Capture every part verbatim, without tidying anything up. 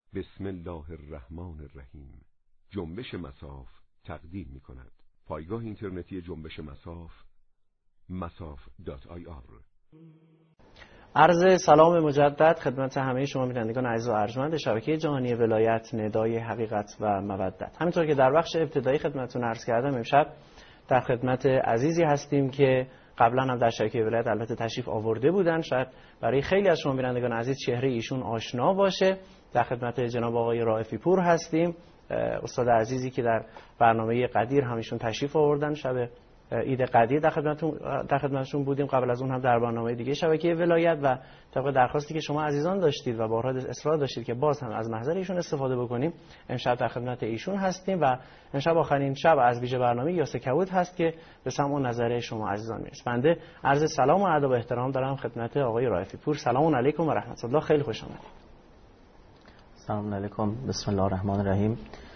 بسم الله الرحمن الرحیم. جنبش مصاف تقدیم می کند. پایگاه اینترنتی جنبش مصاف مصاف دات آی آر. عرض سلام مجدد خدمت همه شما بینندگان عزیز و ارجمند شبکه جهانی ولایت ندای حقیقت و مودت. همینطور که در بخش ابتدایی خدمتتون عرض کردم، امشب در خدمت عزیزی هستیم که قبلا هم در شبکه ولایت البته تشریف آورده بودن. شاید برای خیلی از شما بینندگان عزیز چهره ایشون آشنا باشه. در خدمت جناب آقای رائفی پور هستیم، استاد عزیزی که در برنامه قدیر همیشون تشریف آوردن. شب عید قدیر در خدمتتون در خدمتشون بودیم، قبل از اون هم در برنامه دیگه شبکه ولایت، و طبق درخواستی که شما عزیزان داشتید و بارها اصرار داشتید که باز هم از محضر ایشون استفاده بکنیم، امشب در خدمت ایشون هستیم و امشب آخرین شب از ویژه برنامه یاسه کبود هست که به سمع و نظر شما عزیزان میرسه. بنده عرض سلام و ادب و احترام دارم خدمت آقای رائفی پور. سلام علیکم و رحمت الله. خیلی خوش آمدید. سلام علیکم. بسم الله الرحمن الرحیم.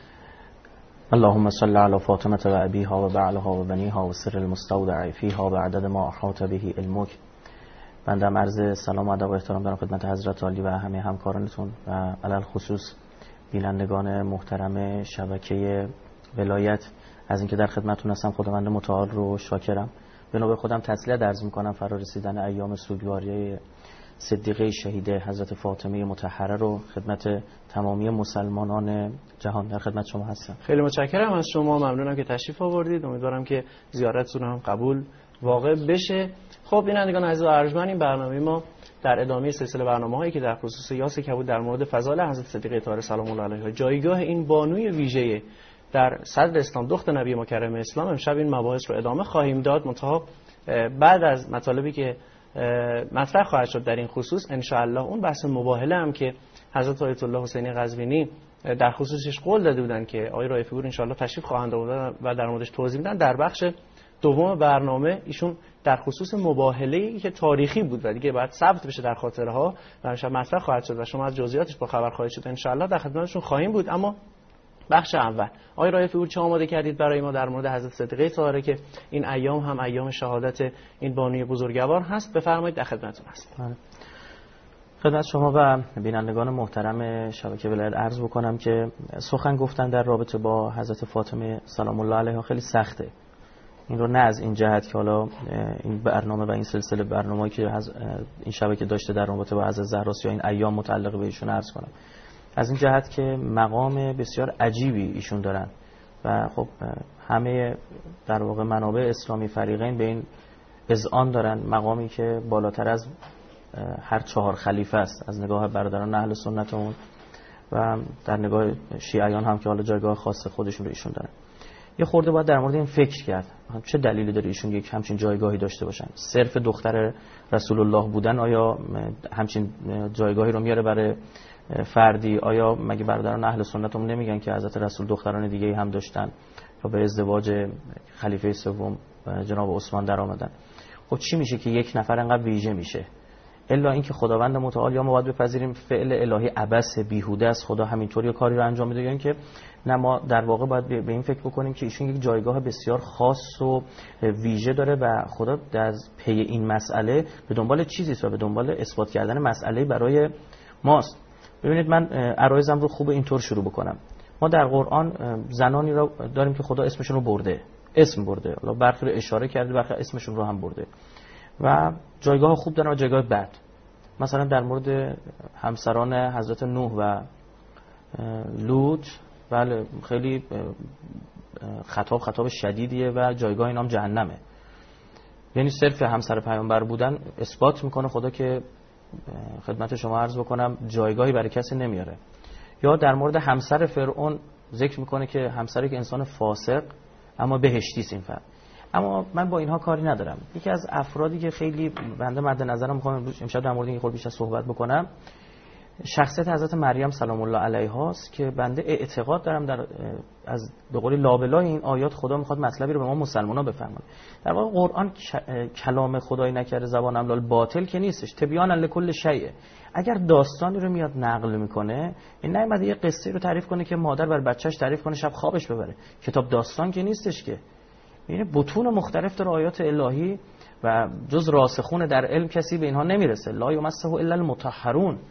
اللهم صل علی فاطمه و ابیها و بعلها و بنیها و سر المستودع فیها و عدد ما احاط به علمک. بنده عرض سلام و ادب و احترام دارم خدمت حضرت عالی و همه همکارانتون و علل خصوص بینندگان محترم شبکه ولایت از اینکه در خدمتتون هستم. خداوند متعال رو شاکرم. به نوبه خودم تسلیت عرض می‌کنم فرا رسیدن ایام سوگواری صدیقه شهیده حضرت فاطمه مطهره رو خدمت تمامی مسلمانان جهان در خدمت شما هستم. خیلی متشکرم از شما، ممنونم که تشریف آوردید. امیدوارم که زیارتتون هم قبول واقع بشه. خب بینندگان عزیز و ارجمند، این برنامه ما در ادامه سلسله برنامه‌هایی که در خصوص یاسه کبود در مورد فضائل حضرت صدیقه طاهره سلام الله علیها، جایگاه این بانوی ویژه در صدر اسلام، دختر نبی مکرم اسلام، امشب این مباحث رو ادامه خواهیم داد. منتها بعد از مطالبی که مطرح خواهد شد در این خصوص ان شاء الله، اون بحث مباهله هم که حضرت آیت الله حسینی قزوینی در خصوصش قول داده بودن که آقای رائفی پور ان شاء الله تشریف خواهند آورد و در موردش توضیح میدن، در بخش دوم برنامه ایشون در خصوص مباهله‌ای که تاریخی بود و دیگه باید ثبت بشه در خاطره ها و ان شاء الله مطرح خواهد شد و شما از جزئیاتش با خبر خواهید شد ان شاء الله، در خدمتشون خواهیم بود. اما بخش اول، آقای رائفی پور چه آماده کردید برای ما در مورد حضرت صدیقه طاهره که این ایام هم ایام شهادت این بانوی بزرگوار هست؟ بفرمایید، در خدمتتون هستم. خدمت شما و بینندگان محترم شبکه ولایت عرض بکنم که سخن گفتن در رابطه با حضرت فاطمه سلام الله علیها خیلی سخته. این رو نه از این جهت که حالا این برنامه و این سلسله برنامه‌ای که این شبکه داشته در رابطه با حضرت زهرا یا این ایام متعلق به ایشون عرض کنم، از این جهت که مقام بسیار عجیبی ایشون دارن و خب همه در واقع منابع اسلامی فریقین به این اذعان دارن، مقامی که بالاتر از هر چهار خلیفه است از نگاه برادران اهل سنتمون و در نگاه شیعیان هم که حالا جایگاه خاص خودشون رو ایشون دارن. یه خورده باید در مورد این فکر کرد چه دلیلی داره ایشون یک همچین جایگاهی داشته باشن. صرف دختر رسول الله بودن آیا همچین جایگاهی رو میاره برای فردی؟ آیا مگه برادران اهل سنت هم نمیگن که حضرت رسول دختران دیگه هم داشتن و به ازدواج خلیفه سوم جناب عثمان در آمدن؟ خب چی میشه که یک نفر انقدر ویژه میشه؟ الا اینکه خداوند متعال یا ما باید بپذیریم فعل الهی عبث بیهوده است، خدا همینطوری کاری رو انجام میده، یا اینکه نه ما در واقع باید به این فکر بکنیم که ایشون یک جایگاه بسیار خاص و ویژه داره و خدا در پی این مسئله به دنبال چیزی است و به دنبال اثبات کردن مسئله برای ماست. ببینید من عرایزم رو خوب اینطور شروع بکنم. ما در قرآن زنانی رو داریم که خدا اسمشون رو برده، اسم برده، حالا برخی رو اشاره کرده، برخی اسمشون رو هم برده و جایگاه خوب دارن و جایگاه بد. مثلا در مورد همسران حضرت نوح و لوط، بله خیلی خطاب خطاب شدیدیه و جایگاه اینام جهنمه. یعنی صرف همسر پیامبر بودن اثبات میکنه خدا که خدمت شما عرض بکنم جایگاهی برای کسی نمیاره. یا در مورد همسر فرعون ذکر میکنه که همسری که انسان فاسق اما بهشتی است این فرد. اما من با اینها کاری ندارم. یکی از افرادی که خیلی بنده مد نظرم میخوام امشب در مورد این خود بیشتر صحبت بکنم، شخصیت حضرت مریم سلام الله علیها است که بنده اعتقاد دارم در از به قول لابلای این آیات خدا میخواد مطلبی رو به ما مسلمان‌ها بفهمونه. در واقع قرآن کلام خدای نکرده زبان املال باطل که نیستش، تبیان لکل شیء. اگر داستانی رو میاد نقل میکنه، این نمیاد یه قصه رو تعریف کنه که مادر بر بچهش تعریف کنه شب خوابش ببره. کتاب داستان که نیستش که. یعنی بطون مختلف در آیات الهی و جز راسخون در علم کسی به اینها نمیرسه. لا یمسه الا المطهرون.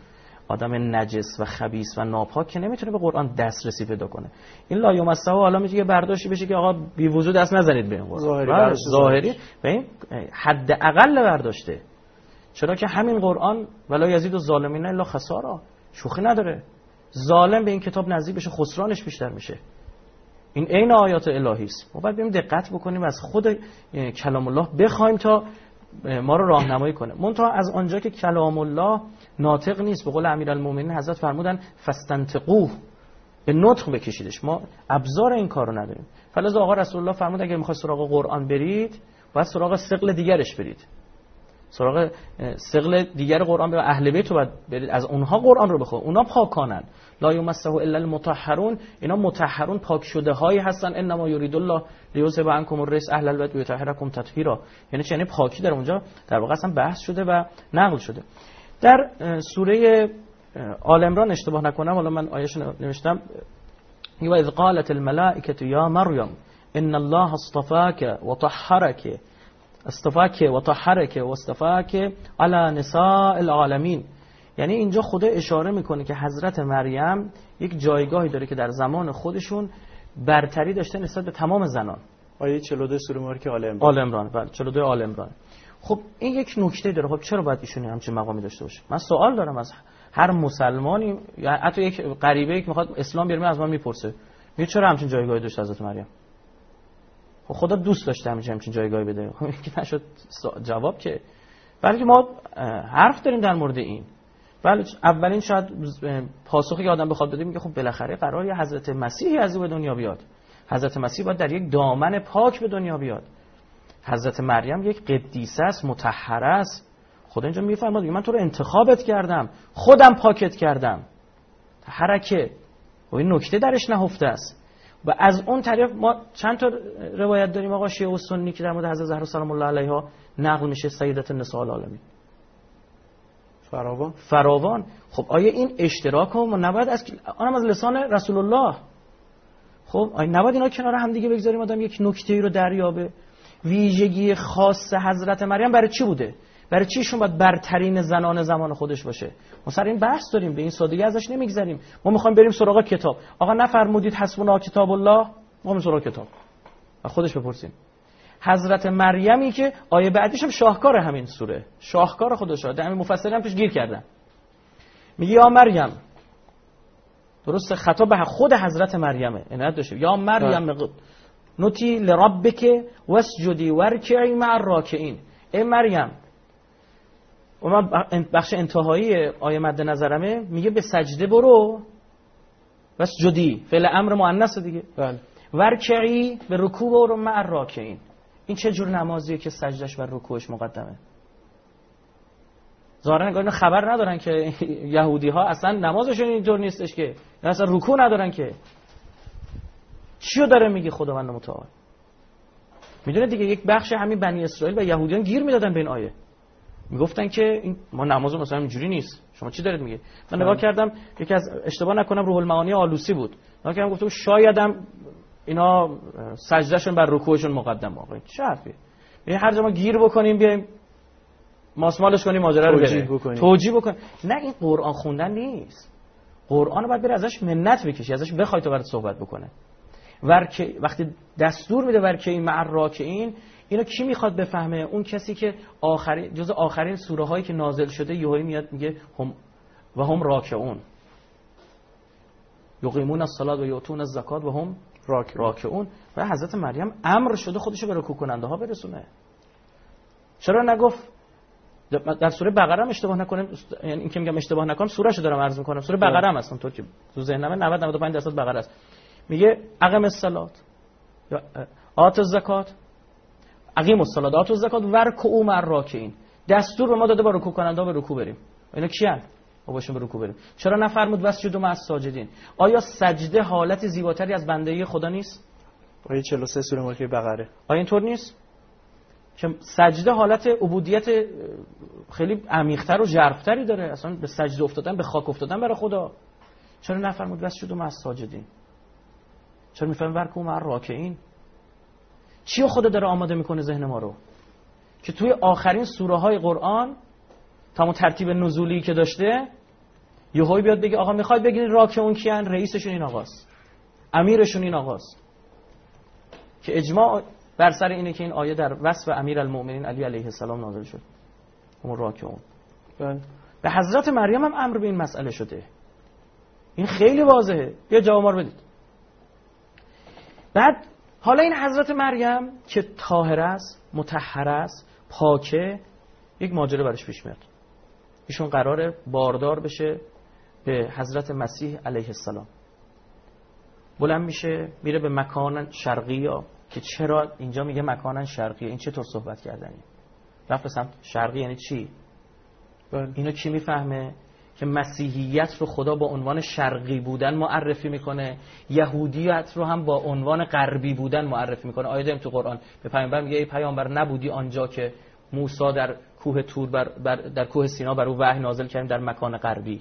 آدم نجس و خبیث و ناپاک که نمیتونه به قرآن دسترسی پیدا کنه. این لا یمسه حالا میگه که برداشتی بشه که آقا بی وجود دست نزنید به این قرآن. ظاهری ظاهری و این حد اقل برداشته. چرا که همین قرآن ولا یزید الظالمین الا خسارا، شوخی نداره. ظالم به این کتاب نزدیک بشه خسرانش بیشتر میشه. این عین آیات الهی است. ما باید بریم دقت بکنیم از خود کلام الله بخوایم تا ما رو راهنمایی کنه. منتها از آنجا که کلام الله ناطق نیست، به قول امیرالمومنین حضرت فرمودن فاستنطقوه، به نطق بکشیدش، ما ابزار این کارو نداریم. فلذا آقا رسول الله فرمود اگر میخواید سراغ قرآن برید باید سراغ ثقل دیگرش برید، سراغ ثقل دیگر قرآن به اهل بیت رو باید برید، از اونها قرآن رو بخونید، اونها پاکانن. لا یمسه الا المطهرون، اینا مطهرون پاک شده هایی هستن. انما یرید الله لیذهب عنکم الرجس اهل البیت و یطهرکم تطهیرا، یعنی چه؟ یعنی پاکی در اونجا در واقع اصلا بحث شده و نقل شده. در سوره آل عمران اشتباه نکنم، حالا من آیه‌اش نوشتم، و اذ قالت الملائکه یا مریم ان الله اصطفاک و طهرک، اصطفاک و طهرک و اصطفاک علی نساء العالمین. یعنی اینجا خدا اشاره میکنه که حضرت مریم یک جایگاهی داره که در زمان خودشون برتری داشته نسبت به تمام زنان. آیه چهل و دو سوره مبارکه آل عمران. آل عمران بله چهل و دو آل عمران. خب این یک نکته داره. خب چرا باید ایشون همچین مقامی داشته باشه؟ من سوال دارم از هر مسلمانی، یا حتی یک غریبه‌ای که میخواد اسلام بیاره از من میپرسه، میگه چرا همچین جایگاهی داشته حضرت مریم؟ خب خدا دوست داشته همچین همچین جایگاهی بده. خب که نشد جواب که، بلکه ما حرف داریم در مورد این. ولی اولین شاید پاسخی که آدم بخواد بده میگه خب بالاخره قراره حضرت مسیحی از او به دنیا بیاد. حضرت مسیح باید در یک دامن پاک به دنیا بیاد. حضرت مریم یک قدیسه است، مطهره است. خدا اینجا میفرماد من تو رو انتخابت کردم، خودم پاکت کردم. حرکه و این نکته درش نهفته است. و از اون طریق ما چند تا روایت داریم آقا شیعه و سنی که در مورد حضرت زهرا سلام الله علیها نقل میشه، سیدت نساء العالمین. فراوان فراوان. خب آیا این اشتراک رو نباید از آنم از لسان رسول الله، خب آیا نباید اینا کنار هم دیگه بگذاریم آدم یک نکته‌ای رو دریابه؟ ویژگی خاص حضرت مریم برای چی بوده؟ برای چی ایشون باید برترین زنان زمان خودش باشه؟ ما سر این بحث داریم، به این سادگی ازش نمیگذریم. ما میخوایم بریم سراغ کتاب. آقا نفرمودید حسبنا کتاب الله؟ ما بریم سراغ کتاب و خودش بپرسیم. حضرت مریمی که آیه بعدیش هم شاهکار همین سوره، شاهکار خودش رو همین مفسرین هم توش گیر کردن. میگه یا مریم، درست خطاب به خود حضرت مریمه، عنایت داشته، یا مریم نوتی لربک واسجدی ورکعی مع الراکعین. ای مریم، و من بخش انتهایی آیه مد نظرمه میگه به سجده برو، واسجدی فعل امر مؤنث دیگه، بله، ورکعی به رکوع برو مع الراکعین. این چه جور نمازیه که سجدش و رکوعش مقدمه؟ ظاهرا انگار خبر ندارن که یهودی ها اصلا نمازشون اینطور نیستش، که اصلا رکوع ندارن. که چیو داره میگه خداوند متعال؟ میدونه دیگه یک بخش همین بنی اسرائیل و یهودیان گیر میدادن به این آیه، میگفتن که این ما نماز مثلا اینجوری نیست، شما چی دارید میگه؟ من نگاه کردم یکی از اشتباه نکنم روح المعانی آلوسی بود، نگاه کردم گفتم شایدم اینا سجدهشون بر رکوعشون مقدم. آقا چه حرفیه؟ یعنی هر جا ما گیر بکنیم بیایم ماسمالش کنیم ماجرا رو توجیه بکنیم. توجیه بکنیم. نه، این قرآن خوندن نیست. قرآن رو باید بری ازش منت بکشی، ازش بخوای تا برات صحبت بکنه. ورکه وقتی دستور میده ورکه مع الراکعین، اینو کی میخواد بفهمه؟ اون کسی که آخرین جز آخرین سوره هایی که نازل شده یهویی میاد میگه هم و هم راکعون، یقیمون الصلاة و یؤتون الزکات و هم راکعون. و حضرت مریم امر شده خودشو به رکوع کننده ها برسونه. چرا نگفت در سوره بقره هم اشتباه نکنم، یعنی این که میگم اشتباه نکنم سورهشو دارم عرض میکنم، سوره بقره هم اصلا تو که تو ذهنم نود نود و پنج درصد بقره است. میگه اقم الصلاه یا آت الزکات، اقیم الصلاه آت الزکات ورکعوا مع الراکعین. دستور به ما داده با رکوع کننده ها به رکوع بریم. اینا کیان؟ ما باشیم به رکوع بریم. چرا نفرمود واسجدوا مع الساجدین؟ آیا سجده حالت زیباتری از بندگی خدا نیست؟ آیه چهل و سه سوره مبارکه بقره. آیا اینطور نیست که سجده حالت عبودیت خیلی عمیق‌تر و ژرف‌تری داره؟ اصلا به سجده افتادن، به خاک افتادن برای خدا. چرا نفرمود واسجدوا مع الساجدین؟ چرا میفهمیم ورکوع مع الراکعین؟ چیو خدا داره آماده میکنه ذهن ما رو که توی آخرین سوره های قرآن تمام ترتیب نزولی که داشته یهویی بیاد بگه آقا میخواید بگین راکعون کیان؟ رئیسشون این آقاست، امیرشون این آقاست. که اجماع بر سر اینه که این آیه در وصف امیرالمؤمنین علی علیه السلام نازل شد، اون راکعون. به حضرت مریم هم امر به این مسئله شده. این خیلی واضحه. بیا جواب ما رو بدید. بعد حالا این حضرت مریم که طاهره است، مطهره است، پاکه، یک ماجرا برش پیش میاد. ایشون قراره باردار بشه به حضرت مسیح علیه السلام. بلند میشه میره به مکان شرقی، یا که چرا اینجا میگه مکان شرقی؟ این چطور صحبت کردنی؟ رفت به سمت شرقی یعنی چی؟ اینو کی میفهمه؟ که مسیحیت رو خدا با عنوان شرقی بودن معرفی میکنه، یهودیت رو هم با عنوان غربی بودن معرفی میکنه. آیه داریم تو قرآن به پیامبر میگه ای پیامبر نبودی آنجا که موسی در کوه تور بر, بر در کوه سینا بر او وحی نازل کردیم در مکان غربی.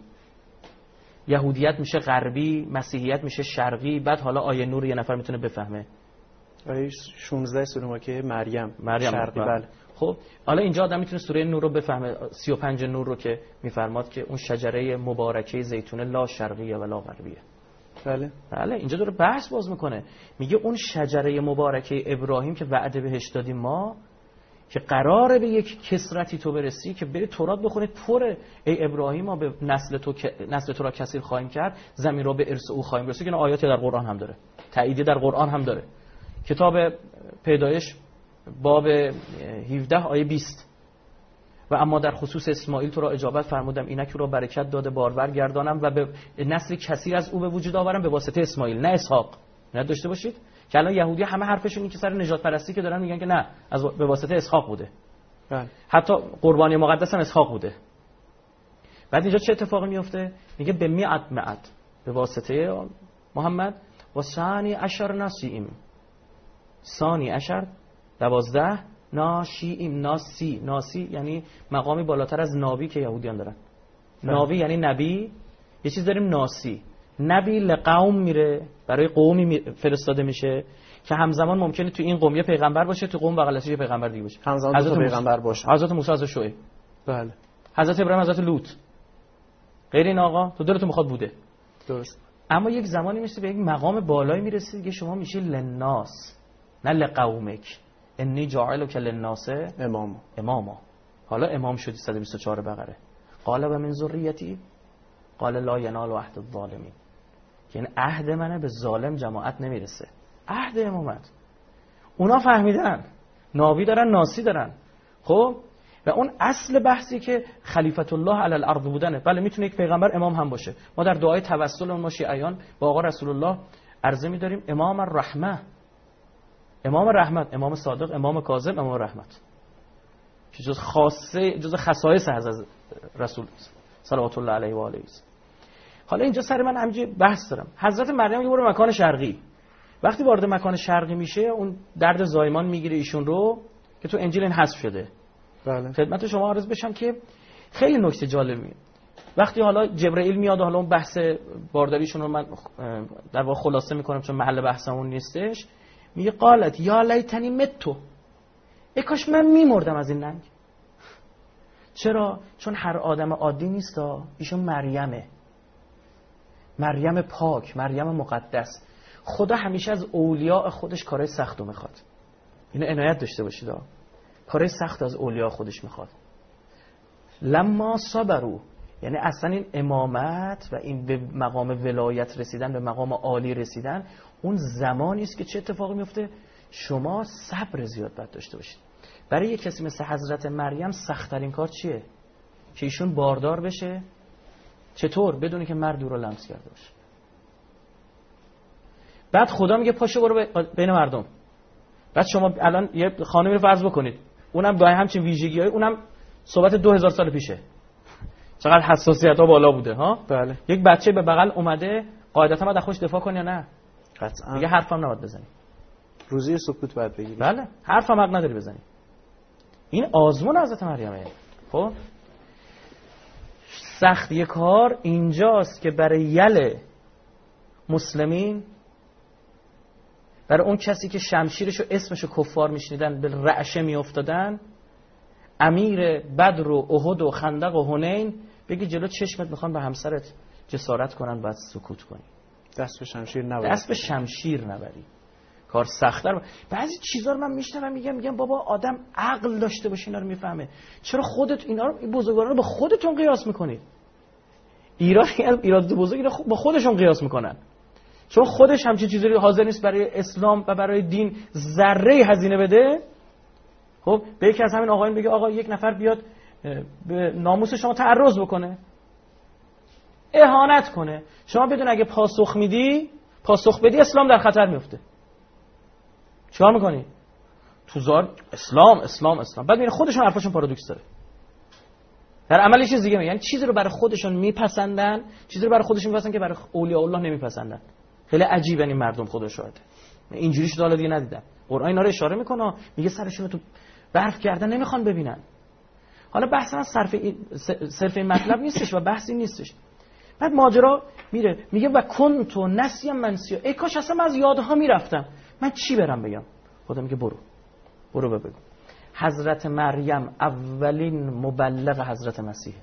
یهودیت میشه غربی، مسیحیت میشه شرقی. بعد حالا آیه نور یه نفر میتونه بفهمه. آیه شانزده سوره مکه مریم مریم شرقی. بله. خب حالا اینجا آدم میتونه سوره نور رو بفهمه، سی و پنج نور رو که میفرماد که اون شجره مبارکه زیتون لا شرقیه و لا غربیه. بله بله اینجا داره بحث باز میکنه، میگه اون شجره مبارکه ابراهیم که وعده بهش دادیم ما، که قراره به یک کثرتی تو برسی که بری تورات بخونید پره ای ابراهیم ما به نسل تو نسل تو را کثیر خواهیم کرد، زمین را به ارث او خواهیم رسید. که این آیاتی در قرآن هم داره، تاییدی در قرآن هم داره. کتاب پیدایش باب هفده آیه بیست. و اما در خصوص اسماعیل تو را اجابت فرمودم اینک را برکت داده بارور گردانم و به نسل کثیر از او به وجود آورم به واسطه اسماعیل نه اسحاق. نه داشته باشید که الان یهودی همه حرفشون این که سر نجات پرستی که دارن میگن که نه از به واسطه اسحاق بوده. بله. حتی قربانی مقدس هم اسحاق بوده. بعد اینجا چه اتفاقی میفته؟ میگه به میعت معت به واسطه محمد و ثانی عشر ناسیم. ثانی عشر دوازده، ناشیم ناسی. ناسی یعنی مقامی بالاتر از نابی که یهودیان دارن. نابی یعنی نبی. یه چیز داریم ناسی. نبی لقوم میره، برای قومی فرستاده میشه که همزمان ممکنه تو این قوم یه پیغمبر باشه، تو قوم بغلش یه پیغمبر دیگه باشه. همزمان حضرت پیغمبر باشه. حضرت موسی، حضرت شعیب. بله. حضرت ابراهیم، حضرت لوط. غیر این آقا تو دلتون میخواد بوده. درست. اما یک زمانی میشه به یک مقام بالایی میرسید که شما میشی للناس نه لقومک. انی جاعلک للناس امام. اماما. حالا امام شدی. صد و بیست و چهار بقره. قال و من ذریتی قال لا ینال عهد الظالمین. یعنی عهد منه به ظالم جماعت نمیرسه. عهد امامت. اونا فهمیدن نابی دارن، ناسی دارن. خب و اون اصل بحثی که خلیفت الله علی الارض بودنه. بله میتونه یک پیغمبر امام هم باشه. ما در دعای توسل ما شیعیان با آقا رسول الله عرضه می‌داریم امام الرحمه، امام رحمت، امام صادق، امام کاظم، امام رحمت، که جز خاصه جز خصایص حضرت رسول صلوات الله علیه و آله. حالا اینجا سر من همینجوری بحث دارم. حضرت مریم یه بار مکان شرقی، وقتی وارد مکان شرقی میشه اون درد زایمان میگیره ایشون رو که تو انجیل این حذف شده. بله. خدمت شما عرض بشم که خیلی نکته جالبی، وقتی حالا جبرئیل میاد و حالا اون بحث بارداریشون رو من در واقع خلاصه میکنم چون محل بحثمون نیستش، میگه قالت یا لیتنی متو، ای کاش من میمردم از این ننگ. چرا؟ چون هر آدم عادی نیستا، ایشون مریمه، مریم پاک، مریم مقدس. خدا همیشه از اولیاء خودش کارهای سختو میخواد. اینو عنایت داشته باشید. کارهای سخت از اولیاء خودش میخواد. لما صبروا، یعنی اصلا این امامت و این به مقام ولایت رسیدن، به مقام عالی رسیدن، اون زمانی است که چه اتفاقی میفته؟ شما صبر زیاد باید داشته باشید. برای یک کسی مثل حضرت مریم سخت‌ترین کار چیه؟ که ایشون باردار بشه. چطور؟ بدونی که مردی رو لمس کرده باشه. بعد خدا میگه پاشو برو بین مردم. بعد شما الان یه خانمی رو فرض بکنید، اونم با همچین ویژگی‌های، اونم صحبت دو هزار سال پیشه، چقدر حساسیت‌ها بالا بوده ها. بله. یک بچه به بغل اومده، قاعدتاً باید خودش دفاع کنه یا نه؟ قطعاً. میگه حرفم نباید بزنی. روزی سکوت باید بگیری. بله، حرفم حق نداری بزنی. این آزمون حضرت مریمه. خب سختی کار اینجاست که برای یل مسلمین، برای اون کسی که شمشیرشو اسمشو کفار میشنیدن به رعشه میافتادن، امیر بدر و احد و خندق و حنین بگی جلو چشمت میخوان به همسرت جسارت کنن باید سکوت کنی، دست به شمشیر نبری، دست به شمشیر نبری. کار سخت‌تر. بعضی چیزا رو من میشنوم میگم میگم بابا آدم عقل داشته باشه اینا رو میفهمه. چرا خودت اینا رو این بزرگواران رو با خودتون قیاس میکنید؟ ایران ایراد بزرگ با خودشون قیاس میکنن. چون خودش همچین چیزی حاضر نیست برای اسلام و برای دین ذره هزینه بده. خب به یکی از همین آقایون بگه آقا یک نفر بیاد به ناموس شما تعرض بکنه، اهانت کنه، شما بدون اگه پاسخ میدی پاسخ بدی اسلام در خطر میفته. چیکار میکنی؟ تو زار اسلام اسلام اسلام. بعد میره خودشون حرفاشون پارادوکس داره. در عمل چیز دیگه میگن، یعنی چیزی رو برای خودشون میپسندن، چیزی رو برای خودشون میپسندن که برای اولیاء الله نمیپسندن. خیلی عجیبه این مردم خدا شاهده. اینجوری شده حالا دیگه ندیدم. قرآن اینا رو اشاره میکنه، میگه سرشون رو تو برف کردن نمیخوان ببینن. حالا بحث من صرف این صرف این مطلب نیستش و بحثی نیستش. بعد ماجرا میره میگه و کنت نسیا منسیا، ای کاش اصلا من از یادها میرفتم، من چی برم بگم؟ خدا میگه برو برو بگو. حضرت مریم اولین مبلغ حضرت مسیح،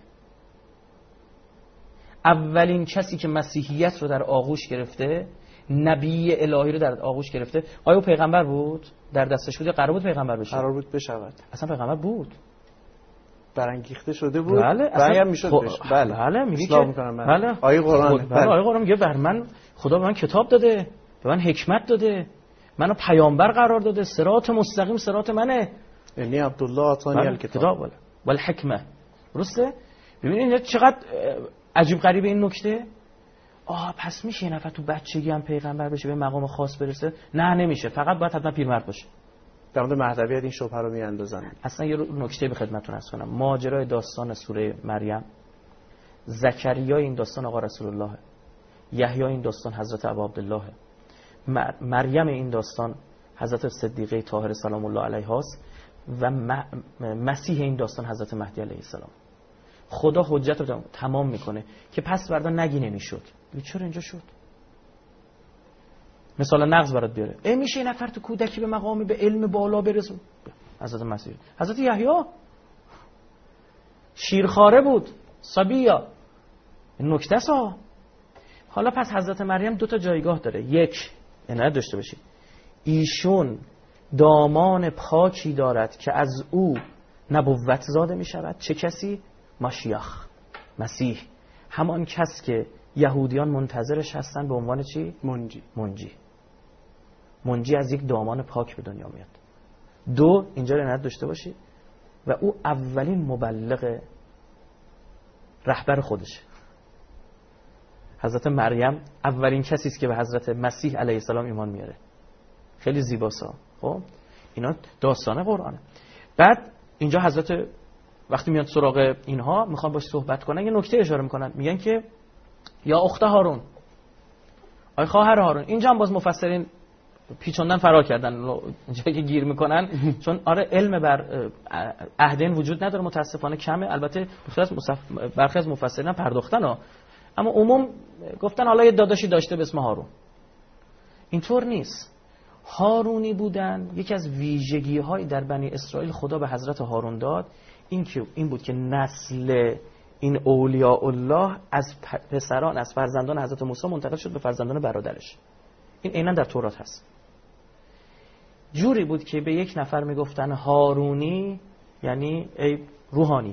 اولین کسی که مسیحیت رو در آغوش گرفته، نبی الهی رو در آغوش گرفته. آیا پیغمبر بود؟ در دستش بود یا قرار بود پیغمبر بشه؟ قرار بود بشود. اصلا پیغمبر بود، برانگیخته شده بود. بله اگر میشد خب... بشه. بله بله میگه که بله آیه قرآن بله آیه قرآن میگه بر من خدا به من کتاب داده، به من حکمت داده، منو پیامبر قرار داده، صراط مستقیم صراط منه. انی عبدالله آتانی الکتاب بله و الحکمه. درسته؟ ببینید چقدر عجیب غریبه این نکته. آه پس میشه یه نفر تو بچگی هم پیغمبر بشه، به مقام خاص برسه؟ نه نمیشه، فقط باید حتما پیرمرد باشه. در مورد مهدویت این شبهه رو میاندازن. اصلا یه نکته به خدمتتون عرض کنم. ماجرای داستان سوره مریم، زکریا این داستان آقا رسول الله، یحیی این داستان حضرت ابا عبدالله، مریم این داستان حضرت صدیقه طاهره سلام الله علیها است و مسیح این داستان حضرت مهدی علیه السلام. خدا حجت رو تمام میکنه که پس فردا نگی نمیشد. چرا اینجا شد؟ مثلا نقض برات بیاره. ای میشه این نفر تو کودکی به مقامی به علم بالا برسه؟ حضرت مسیح. حضرت یحیی شیرخواره بود، صبیه. این نکته است. حالا پس حضرت مریم دو تا جایگاه داره. یک، عنایت داشته باشید، ایشون دامان پاکی دارد که از او نبوت زاده می شود. چه کسی؟ مشیخ، مسیح، همان کس که یهودیان منتظرش هستن به عنوان چی؟ منجی. منجی منجی از یک دامان پاک به دنیا میاد. دو، اینجا رو عنایت داشته باشید، و او اولین مبلغ رهبر خودشه. حضرت مریم اولین کسی است که به حضرت مسیح علیه السلام ایمان میاره. خیلی زیباست. خب اینا داستان قرآنه. بعد اینجا حضرت وقتی میاد سراغ اینها میخوان باش صحبت کنن، یه نکته اشاره میکنن، میگن که یا اخت هارون، آی خواهر هارون. اینجا هم باز مفسرین پیچوندن فرار کردن اینجا که گیر میکنن، چون آره علم بر عهدین وجود نداره متاسفانه، کمه. البته برخی از مفسرین پرداختن ها، اما عموم گفتن حالا یه داداشی داشته به اسم هارون. اینطور نیست. هارونی بودن. یکی از ویژگی های در بنی اسرائیل خدا به حضرت هارون داد این که این بود که نسل این اولیاء الله از پسران، از فرزندان حضرت موسی منتقل شد به فرزندان برادرش. این عیناً در تورات هست. جوری بود که به یک نفر میگفتن هارونی، یعنی ای روحانی،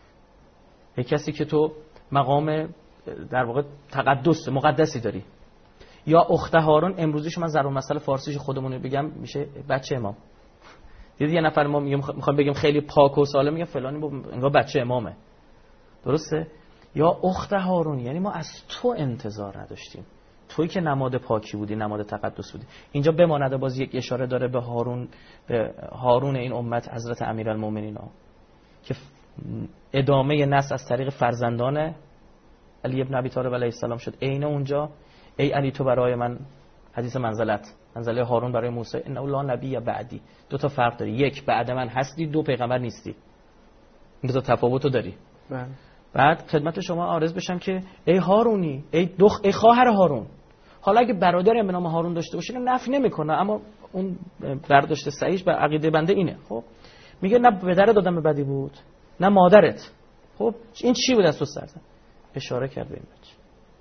یک کسی که تو مقام در واقع تقدس مقدسی داری. یا اخت هارون، امروزیش من ضرب المثل فارسیش خودمون بگم میشه بچه امام. دیدی یه نفر ما میگم میخوام بگم خیلی پاک و سالم، میگم فلانی انگار بچه امامه. درسته؟ یا اخت هارون، یعنی ما از تو انتظار نداشتیم، تویی که نماد پاکی بودی، نماد تقدس بودی. اینجا بماند باز یک اشاره داره به هارون، به هارون این امت حضرت امیرالمومنین ها که ادامه نسل از طریق فرزندان علی ابن ابی طالب علیه السلام شد. عین اونجا ای علی تو برای من حدیث منزلت، منزله هارون برای موسی، ان الله نبی بعدی. دو تا فرق داره، یک بعد من هستی، دو پیغمبر نیستی. این دو تا تفاوتو داری. بله. بعد خدمت شما عرض بشم که ای هارونی، ای دخ ای خواهر هارون. حالا اگه برادری به نام هارون داشته باشه نفی نمیکنه، اما اون برداشت صحیح به عقیده بنده اینه. خب میگه نه پدر دادم به بدی بود، نه مادرت. خب خب این چی بود از تو سر زد؟ اشاره کرد به این بچه.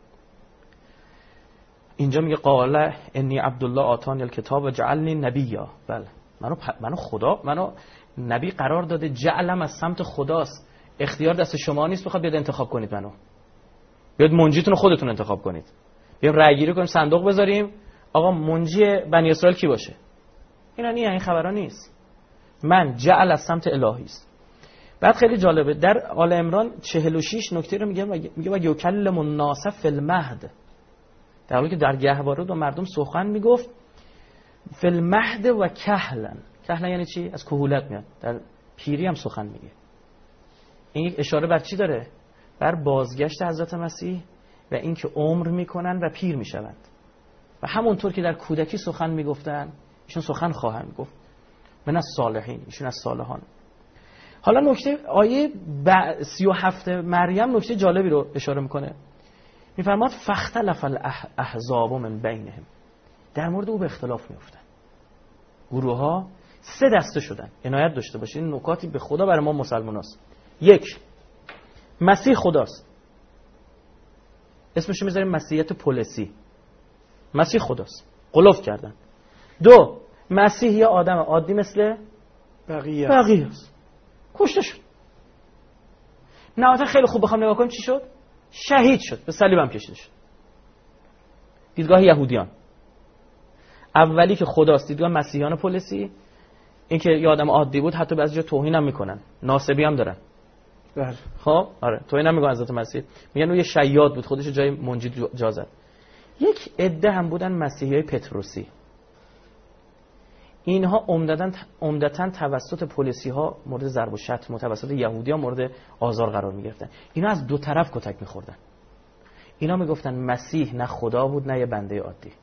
اینجا میگه قال انی عبدالله آتانی الکتاب و جعلنی نبیا. بله منو منو خدا منو نبی قرار داده، جعلم از سمت خداست. اختیار دست شما نیست بخواد بیاد انتخاب کنید منو. بیاد منجیتون رو خودتون انتخاب کنید. بیام رأی گیری کنیم، صندوق بذاریم، آقا منجی بنی اسرائیل کی باشه؟ اینا نه، این خبرا نیست. من جعل از سمت الهی است. بعد خیلی جالبه در آل عمران چهل و شش نکته رو میگه، میگه و یکلم الناس فی المهد، در حالی که در گهواره با مردم سخن میگفت. فی المهد و کهلا. کهلا یعنی چی؟ از کهولت میاد. در پیری هم سخن میگه. این یک اشاره بر چی داره؟ بر بازگشت حضرت مسیح و اینکه عمر میکنن و پیر میشوند. و همونطور که در کودکی سخن میگفتن، ایشون سخن خواهند گفت. من از صالحین، ایشون از صالحان. حالا نکته آیه سی و هفت مریم نکته جالبی رو اشاره میکنه. میفرماد فاختلف الاحزاب من بینهم. در مورد او به اختلاف میافتن. گروه ها سه دسته شدن. عنایت داشته باشید، این نکاتی به خدا برای ما مسلماناست. یک، مسیح خداست. اسمش رو میذاریم مسیحیت پولسی. مسیح خداست. غلوف کردن. دو، مسیح یه آدم عادی مثل بقیه بقیه است. کشته شد. نهایتا خیلی خوب بخوام نگاه کنیم چی شد؟ شهید شد. به صلیب هم کشیده شد. دیدگاه یهودیان. اولی که خداست، دیدگاه مسیحیان پولسی. این که یه آدم عادی بود، حتی بعضی جا توهین هم میکنن، ناسبی هم دارن. بله. خب آره، توهین هم میگن حضرت مسیح. میگن اون یه شیاد بود، خودش جای منجی جا زد. یک عده هم بودن مسیحیای پتروسی. اینها عمدتاً عمدتاً توسط پلیسی ها مورد ضرب و شتم، توسط یهودی ها مورد آزار قرار می گرفتن. اینا از دو طرف کتک می خوردن. اینا می گفتن مسیح نه خدا بود نه یه بنده عادی.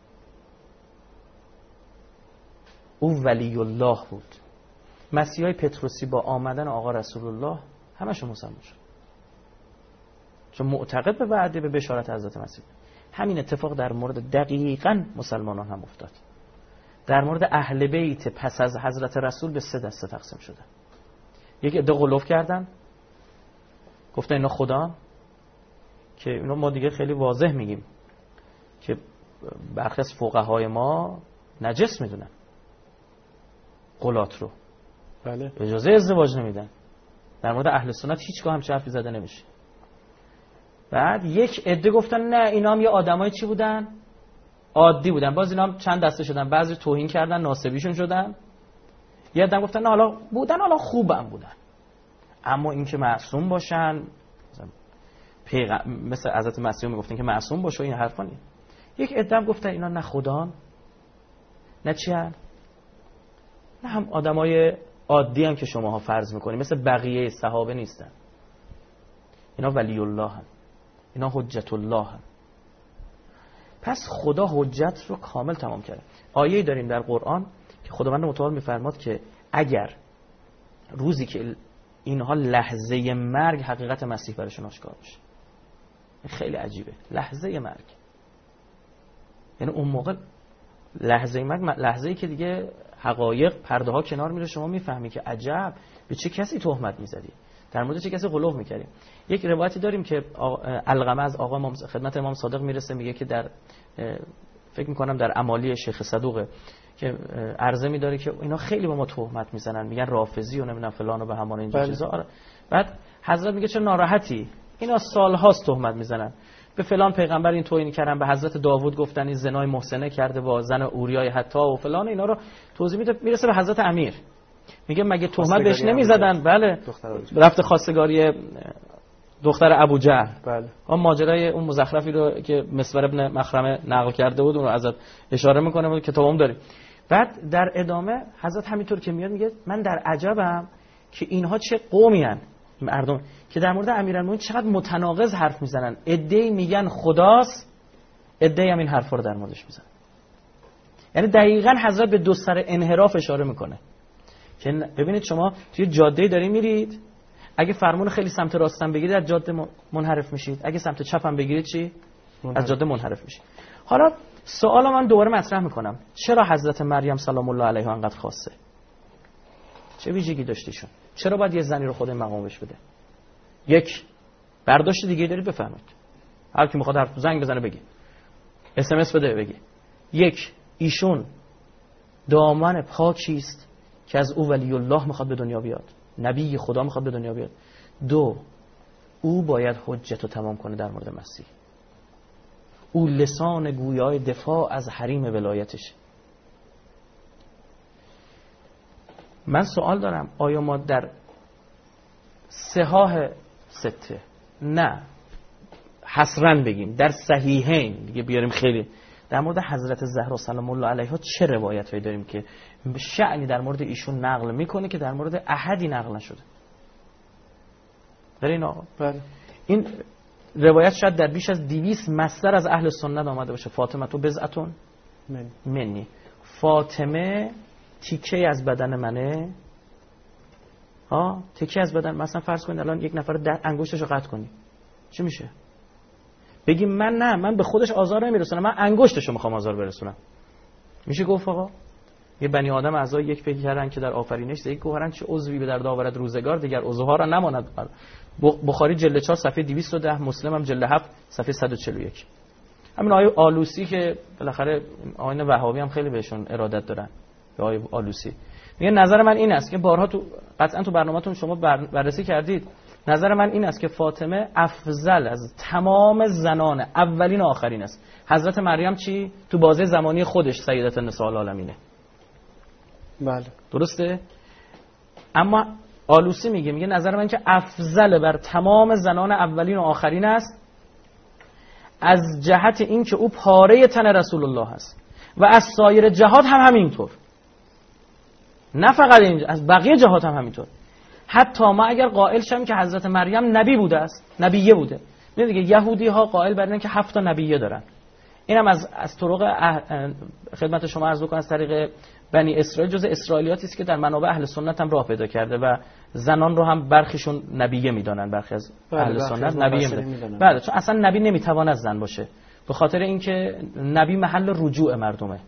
او ولی الله بود. مسیحای پتروسی با آمدن آقا رسول الله همشون مسلمان شد. چون معتقد به وعده به بشارت حضرت مسیح. همین اتفاق در مورد دقیقاً مسلمانان هم افتاد. در مورد اهل بیت پس از حضرت رسول به سه دسته تقسیم شدن. یک عده غلوف کردن، گفتن اینا خدا، که اینا ما دیگه خیلی واضح میگیم که برخی از فقهای ما نجس میدونن غلات رو. بله. اجازه ازدواج نمیدن. در مورد اهل سنت هیچگاه هم حرفی زده نمیشه. بعد یک عده گفتن نه اینا هم یه آدمای چی بودن؟ عادی بودن. باز اینا هم چند دسته شدن. بعضی توهین کردن، ناسبیشون شدن. یه عده گفتن نه حالا بودن، حالا خوبم بودن. اما اینکه معصوم باشن، مثلا پیغمبر مثل حضرت مسیح میگفتن که معصوم باشه، این حرفا نیست. یک عده هم گفتن اینا نه خدان، نه چی هن؟ نه هم آدمای عادی هم که شماها فرض میکنید، مثل بقیه صحابه نیستن. اینا ولی الله هم. اینا حجت الله هم. پس خدا حجت رو کامل تمام کرده. آیه‌ای داریم در قرآن که خداوند متعال میفرماد که اگر روزی که اینها لحظه مرگ حقیقت مسیح براشون آشکار بشه. خیلی عجیبه. لحظه مرگ. یعنی اون موقع لحظه مرگ لحظه‌ای که دیگه حقایق پرده ها کنار میره، شما میفهمی که عجب به چه کسی تهمت میزدی، در مورد چه کسی غلو میکردی. یک روایتی داریم که علقمه از آقا امام خدمت امام صادق میرسه، میگه که در فکر میکنم در امالی شیخ صدوقه که عرضه میداره که اینا خیلی به ما تهمت میزنن، میگن رافضی و نمیدونم فلان و به همان اینجور چیزا. بعد حضرت میگه چه ناراحتی، اینا سالهاست تهمت میزنن، به فلان پیغمبر این توهین کردن، به حضرت داوود گفتن این زنای محسنه کرده با زن اوریای حتی و فلان. اینا رو توضیح میده، میرسه به حضرت امیر، میگه مگه تهمت بهش نمیزدن؟ بله، رفت خواستگاری دختر ابو جهل. بله. اون ماجرای اون مزخرفی رو که مسور ابن مخرمه نقل کرده بود اون رو ازت اشاره میکنه بود، کتابم داریم. بعد در ادامه حضرت همینطور که میاد میگه من در عجبم که اینها چه قومی ان، مردم که در مورد امیرالمومنین چقدر متناقض حرف میزنن. عده‌ای میگن خداست، عده‌ای هم این حرفا رو در موردش میزنن. یعنی دقیقاً حضرت به دو سر انحراف اشاره میکنه که ببینید شما توی جاده‌ای دارین میرید، اگه فرمون خیلی سمت راستم بگیرید از جاده منحرف میشید، اگه سمت چپم بگیرید چی؟ منحرف. از جاده منحرف میشید. حالا سوال من دوباره مطرح میکنم، چرا حضرت مریم سلام الله علیها انقدر خاصه؟ چه ویژگی داشتیشون؟ چرا باید یه زنی رو خود مقامش بده؟ یک برداشت دیگه دارید بفهمید، هر کی میخواد حرف زنگ بزنه بگی، اس ام اس بده بگی. یک، ایشون دامن پاکی است که از او ولی الله میخواد به دنیا بیاد، نبی خدا میخواد به دنیا بیاد. دو، او باید حجت رو تمام کنه در مورد مسیح. او لسان گویای دفاع از حریم ولایتش. من سوال دارم، آیا ما در صحاح سته، نه حسرن بگیم در صحیحین دیگه بیاریم، خیلی در مورد حضرت زهرا سلام الله علیها چه روایت هایی داریم که شأنی در مورد ایشون نقل میکنه که در مورد احدی نقل نشده؟ در این آقا بله. این روایت شاید در بیش از دویست مصدر از اهل سنت آمده باشه. فاطمه تو بضعتون منی. منی، فاطمه تیکه از بدن منه. ها تیکه از بدن، مثلا فرض کنید الان یک نفر ده انگشتشو قطع کنی، چی میشه؟ بگی من نه، من به خودش آزار نمیرسونم، من انگشتشو میخوام آزار برسونم، میشه گفت آقا یه بنی آدم اعضای یک پیکرن که در آفرینش یک گوهرن، چه عضوی به در داورد روزگار دیگر عضوها را نماند. بخاری جلد چهار صفحه دویست و ده، مسلم هم جلد هفت صفحه صد و چهل و یک. همین آیه آلوسی که بالاخره آیین وهابی هم خیلی بهشون ارادت دارن، به آیه آلوسی میگه نظر من این است که بارها تو قطعا تو برنامه‌تون شما بررسی کردید، نظر من این است که فاطمه افضل از تمام زنان اولین و آخرین است. حضرت مریم چی؟ تو بازه زمانی خودش سیدت النساء العالمینه. بله درسته؟ اما آلوسی میگه میگه نظر من که افضل بر تمام زنان اولین و آخرین است، از جهت این که او پاره تن رسول الله است و از سایر جهات هم همینطور، نه فقط اینجا، از بقیه جهات هم همینطور. حتی ما اگر قائل شیم که حضرت مریم نبی بوده است، نبیه بوده، میدونید دیگه یهودی ها قائل بر اینن که هفت تا نبیه دارن. اینم از از طرق اه... خدمت شما عرض بکنم، از طریق بنی اسرائیل، جز اسرائیلیاتی است که در منابع اهل سنت هم راه پیدا کرده و زنان رو هم برخیشون نبیه میدانن، برخی از اهل سنت نبیه میدانن. بله، چون اصلا نبی نمیتواند زن باشه، به خاطر اینکه نبی محل رجوع مردمه.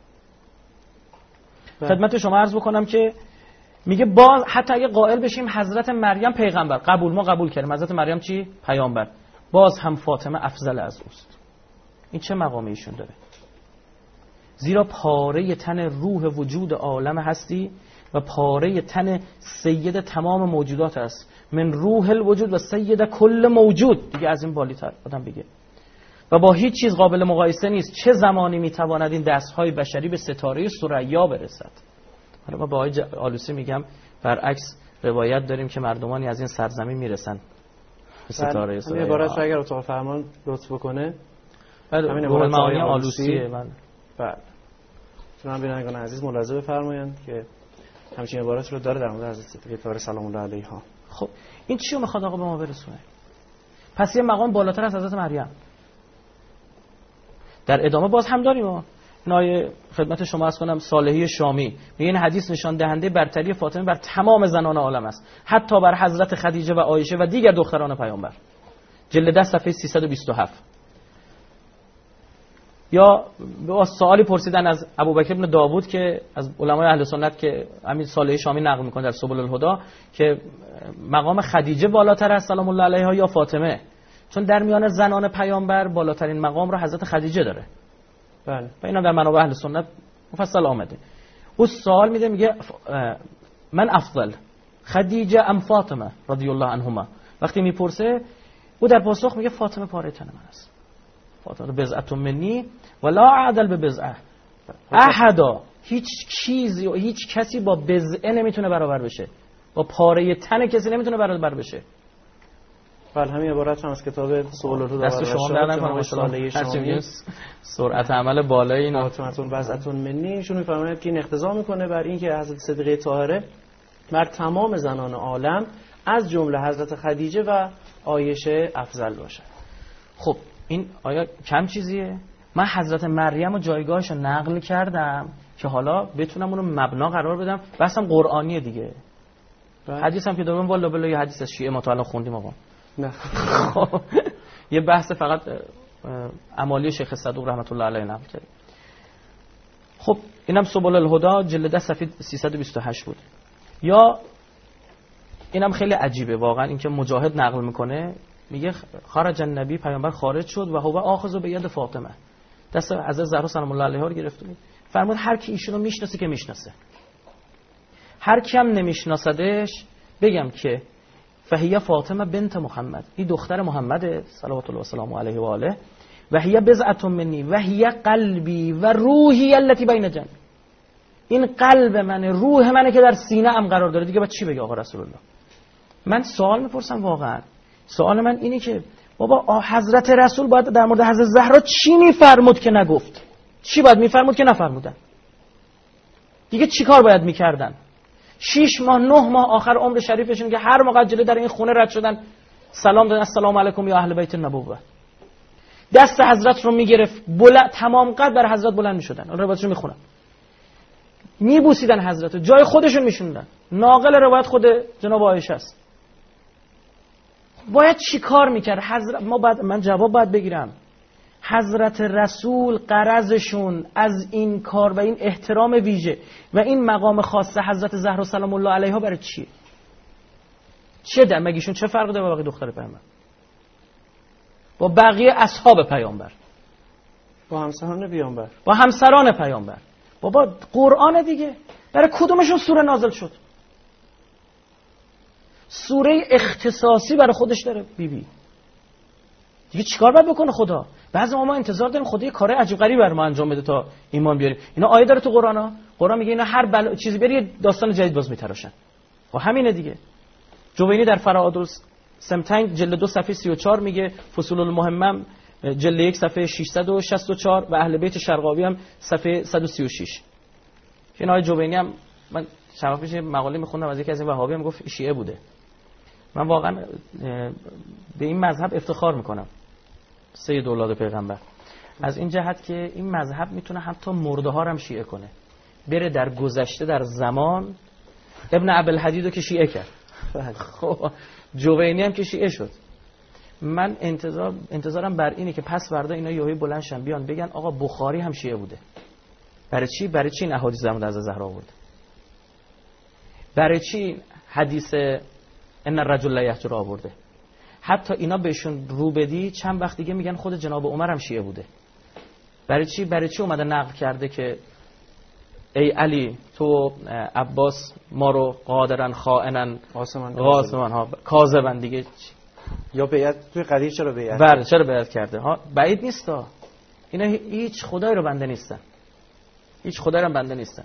بله. خدمت شما عرض بکنم که میگه باز حتی اگه قائل بشیم حضرت مریم پیغمبر، قبول، ما قبول کردیم حضرت مریم چی؟ پیامبر، باز هم فاطمه افضل از اوست. این چه مقامی ایشون داره؟ زیرا پاره تن روح وجود عالم هستی و پاره تن سید تمام موجودات است، من روح الوجود و سید کل موجود. دیگه از این بالی‌تر آدم بگه و با هیچ چیز قابل مقایسه نیست. چه زمانی میتواند این دستهای بشری به ستاره ثریا برسد؟ حالا ما با آقای آلوسی میگم برعکس روایت داریم که مردمانی از این سرزمین میرسن به ستاره ثریا. همین عبارت رو اگر اتاق فرمان لطف بکنه، همین عبارت آقای آلوسیه. من بله جناب بینندگان عزیز ملاحظه بفرمایند که همچین عبارت رو داره در مورد حضرت طاهره سلام الله علیها. خب این چی رو میخواد آقا به ما برسونه؟ پس یه مقام بالاتر از حضرت مریم. در ادامه باز هم داریم ما نای خدمت شما عرض کنم صالحی شامی میگه این حدیث نشان دهنده برتری فاطمه بر تمام زنان عالم است، حتی بر حضرت خدیجه و عایشه و دیگر دختران پیامبر. جلد ده صفحه سیصد و بیست و هفت. یا به سوالی پرسیدن از ابوبکر ابن داوود که از علمای اهل سنت که همین صالحی شامی نقل میکنه در سبل الهدا که مقام خدیجه بالاتر است سلام الله علیها یا فاطمه، چون در میان زنان پیامبر بالاترین مقام را حضرت خدیجه داره. بله و اینا در منابع اهل سنت مفصل آمده. او سوال میده میگه من افضل خدیجه ام فاطمه رضی الله عنهما. وقتی میپرسه او در پاسخ میگه فاطمه پاره تن من است، فاطمه بضعه منی ولا اعدل به بضعه. احدا، هیچ چیزی و هیچ کسی با بضعه نمیتونه برابر بشه، با پاره تن کسی نمیتونه برابر بشه. بله همین عبارت هم از کتاب سبل الهدا دست شما در نکنم صالحی شامی سرعت عمل بالای این فاطمه بضعه منی ایشون میفرمایند که این اقتضا میکنه بر اینکه حضرت صدیقه طاهره بر تمام زنان عالم از جمله حضرت خدیجه و عایشه افضل باشه. خب این آیا کم چیزیه؟ من حضرت مریم و جایگاهش رو نقل کردم که حالا بتونم اونو مبنا قرار بدم. بحثم قرآنیه دیگه. حدیث هم که دارم والا بلا یه حدیث از شیعه ما تا الان خوندیم آقا. نه. یه بحث فقط عمالی شیخ صدوق رحمت الله علیه نقل کردیم. خب اینم سبل الهدا جلد ده صفحه سیصد و بیست و هشت بود. یا اینم خیلی عجیبه واقعا، اینکه مجاهد نقل میکنه میگه خارج النبی، پیامبر خارج شد و هو آخذ به ید فاطمه، دست حضرت زهرا سلام الله علیها رو گرفت بود. فرمود هر کی ایشونو میشناسه که میشناسه، هر کی هم نمیشناسدش بگم که فهیه فاطمه بنت محمد، این دختر محمد صلوات الله و سلام علیه و آله، و هی بضعه منی و هی قلبی و روحی التي بین جنبی، این قلب منه، روح منه که در سینه ام قرار داره. دیگه بعد چی بگه آقا رسول الله؟ من سوال میپرسم، واقعا سوال من اینه که بابا حضرت رسول باید در مورد حضرت زهرا چی میفرمود که نگفت؟ چی باید میفرمود که نفرمودن؟ دیگه چی کار باید میکردن؟ شش ماه نه ماه آخر عمر شریفشون که هر موقع جلوی در این خونه رد شدن سلام دادن، السلام علیکم یا اهل بیت النبوه، دست حضرت رو میگرفت، بلند تمام قد بر حضرت بلند میشدن، اون روایتشو میخونم، میبوسیدن حضرت، جای خودشون میشوندن. ناقل روایت خود جناب عایشه است. باید چی کار میکرد حضرت؟ ما بعد من جواب باید بگیرم. حضرت رسول غرضشون از این کار و این احترام ویژه و این مقام خاص حضرت زهرا سلام الله علیها برای چیه؟ چه در مگیشون چه فرق داره با بقیه دختر پیامبر، با بقیه اصحاب پیامبر، با همسران پیامبر، با همسران پیامبر؟ بابا قرآن دیگه، برای کدومشون سوره نازل شد؟ سوره اختصاصی برای خودش داره بی بی. دیگه چیکار باید بکنه خدا؟ بعضی ما انتظار داریم خدا یه کار عجیب غریبی بر ما انجام بده تا ایمان بیاریم. اینا آیه داره تو قرآن ها. قرآن میگه اینا هر بلا چیزی بری داستان جدید باز میتراشن. و همینه دیگه. جوینی در فرائد سمتنگ جلد دو صفحه سی و چهار میگه فصول المهمم جلد یک صفحه ششصد و شصت و چهار و اهل بیت شرقاوی هم صفحه صد و سی و شش. این آیه جوینی هم من چند پیش مقاله میخوندم از یکی از این وهابی، هم گفت شیعه بوده. من واقعا به این مذهب افتخار میکنم، سید اولاد پیغمبر، از این جهت که این مذهب میتونه حتی مرده ها رو هم شیعه کنه، بره در گذشته در زمان. ابن ابوالحدید رو که شیعه کرد، خب جوینی هم که شیعه شد. من انتظار انتظارم بر اینه که پس فردا اینا یهویی بلند شن بیان بگن آقا بخاری هم شیعه بوده. برای چی؟ برای چی این احادیث در مورد از زهرا آورد؟ برای چی حدیث ان الرجل لا یهجر آورده؟ حتی اینا بهشون رو بدی چند وقت دیگه میگن خود جناب عمر هم شیعه بوده. برای چی؟ برای چی اومده نقل کرده که ای علی تو عباس ما رو قادرن خائنن قاسمن ها کاذبن دیگه؟ یا بیعت توی قدیر چرا بیعت؟ بله چرا بیعت کرده ها؟ بعید نیست ها. اینا هیچ خدای رو بنده نیستن، هیچ خدای رو بنده نیستن.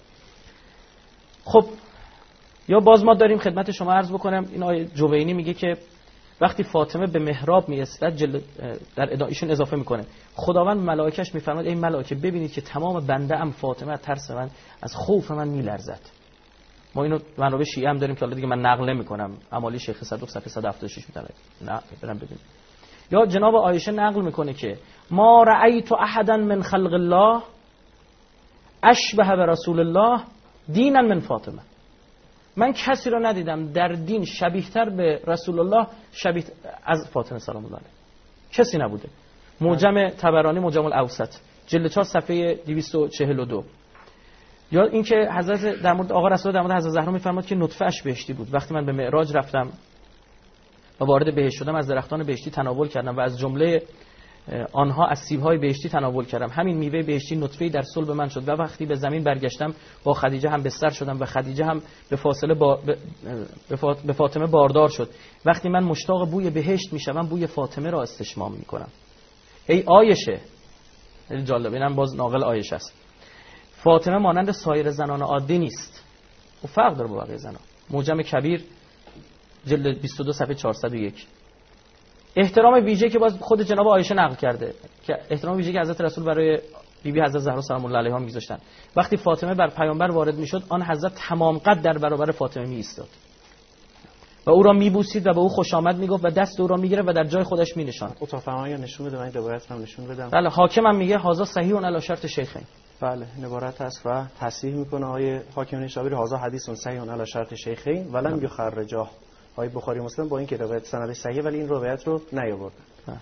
خب یا باز ما داریم خدمت شما عرض بکنم، این آیه جوینی میگه که وقتی فاطمه به محراب میایستد جل... در ادایشون اضافه میکنه خداوند ملائکش میفرماد ای ملائکه ببینید که تمام بنده ام فاطمه از ترس من از خوف من میلرزد. ما اینو منابع شیعه هم داریم که حالا دیگه من نقل نمیکنم، امالی شیخ صدوق صفحه صد و هفتاد و شش میتونه نه برام ببینید. یا جناب عایشه نقل میکنه که ما رأیت احدا من خلق الله اشبه برسول الله دینا من فاطمه، من کسی رو ندیدم در دین شبیه تر به رسول الله شبیه از فاطمه سلام الله علیها، کسی نبوده. موجم طبرانی موجم الاوسط جلد چهار صفحه دویست و چهل و دو. یا اینکه حضرت در مورد آقا رسول در مورد حضرت زهرا میفرماد که نطفه اش بهشتی بود. وقتی من به معراج رفتم و وارد بهشت شدم از درختان بهشتی تناول کردم و از جمله آنها از سیب‌های بهشتی تناول کردم. همین میوه بهشتی نطفه‌ای در صلب من شد و وقتی به زمین برگشتم با خدیجه هم بستر شدم و خدیجه هم به فاصله با به فاطمه باردار شد. وقتی من مشتاق بوی بهشت میشم بوی فاطمه را استشمام میکنم. ای عایشه، خیلی جالب، اینم باز ناقل عایشه است. فاطمه مانند سایر زنان عادی نیست و فرق داره با بقیه زنان. موجم کبیر جلد بیست و دو صفحه چهارصد و یک. احترام ویژه که باز خود جناب عایشه نقل کرده که احترام ویژه که حضرت رسول برای بی بی حضرت زهرا سلام الله علیها می‌گذاشتن. وقتی فاطمه بر پیامبر وارد میشد آن حضرت تمام قد در برابر فاطمه می ایستاد و او را میبوسید و به او خوش آمد میگفت و دست او را میگرفت و در جای خودش مینشاند. اتاق فرمانی نشون بده، من روایت هم نشون بدم. بله حاکم هم میگه هذا صحیح علی شرط شیخین. بله عبارت است و تصحیح میکنه آیه حاکم نشابری هذا حدیث صحیح علی شرط شیخین ولم یخرجاه. آیه بخاری مسلم با این که روایت سندش صحیحه ولی این روایت رو نیاوردن.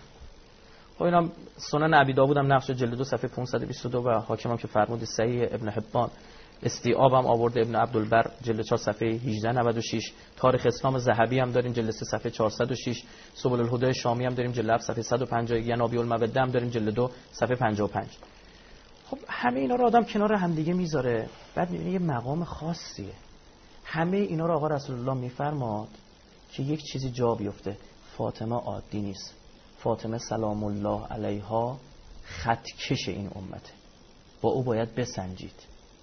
خب اینا سنن ابی داوود هم نقش جلد دو صفحه پانصد و بیست و دو و حاکم هم که فرمود صحیح ابن حبان استیعاب هم آورده ابن عبدالبر جلد چهار صفحه هجده نود و شش. تاریخ اسلام ذهبی هم داریم جلد سه صفحه چهارصد و شش. سبل الهدى شامی هم داریم جلد هفت صفحه صد و پنجاه. ینابیع الموده هم داریم جلد دو صفحه پنجاه و پنج. خب همه اینا رو آدم کنار هم دیگه میذاره، بعد میبینه یه مقام خاصیه. همه اینا رو آقا رسول الله میفرماد که یک چیزی جا بیفته. فاطمه عادی نیست. فاطمه سلام الله علیها خطکش این امته، با او باید بسنجید.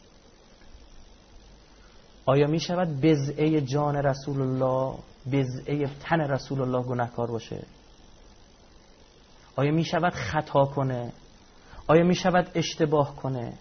آیا می شود بضعه جان رسول الله، بضعه تن رسول الله گناهکار باشه؟ آیا می شود خطا کنه؟ آیا می شود اشتباه کنه؟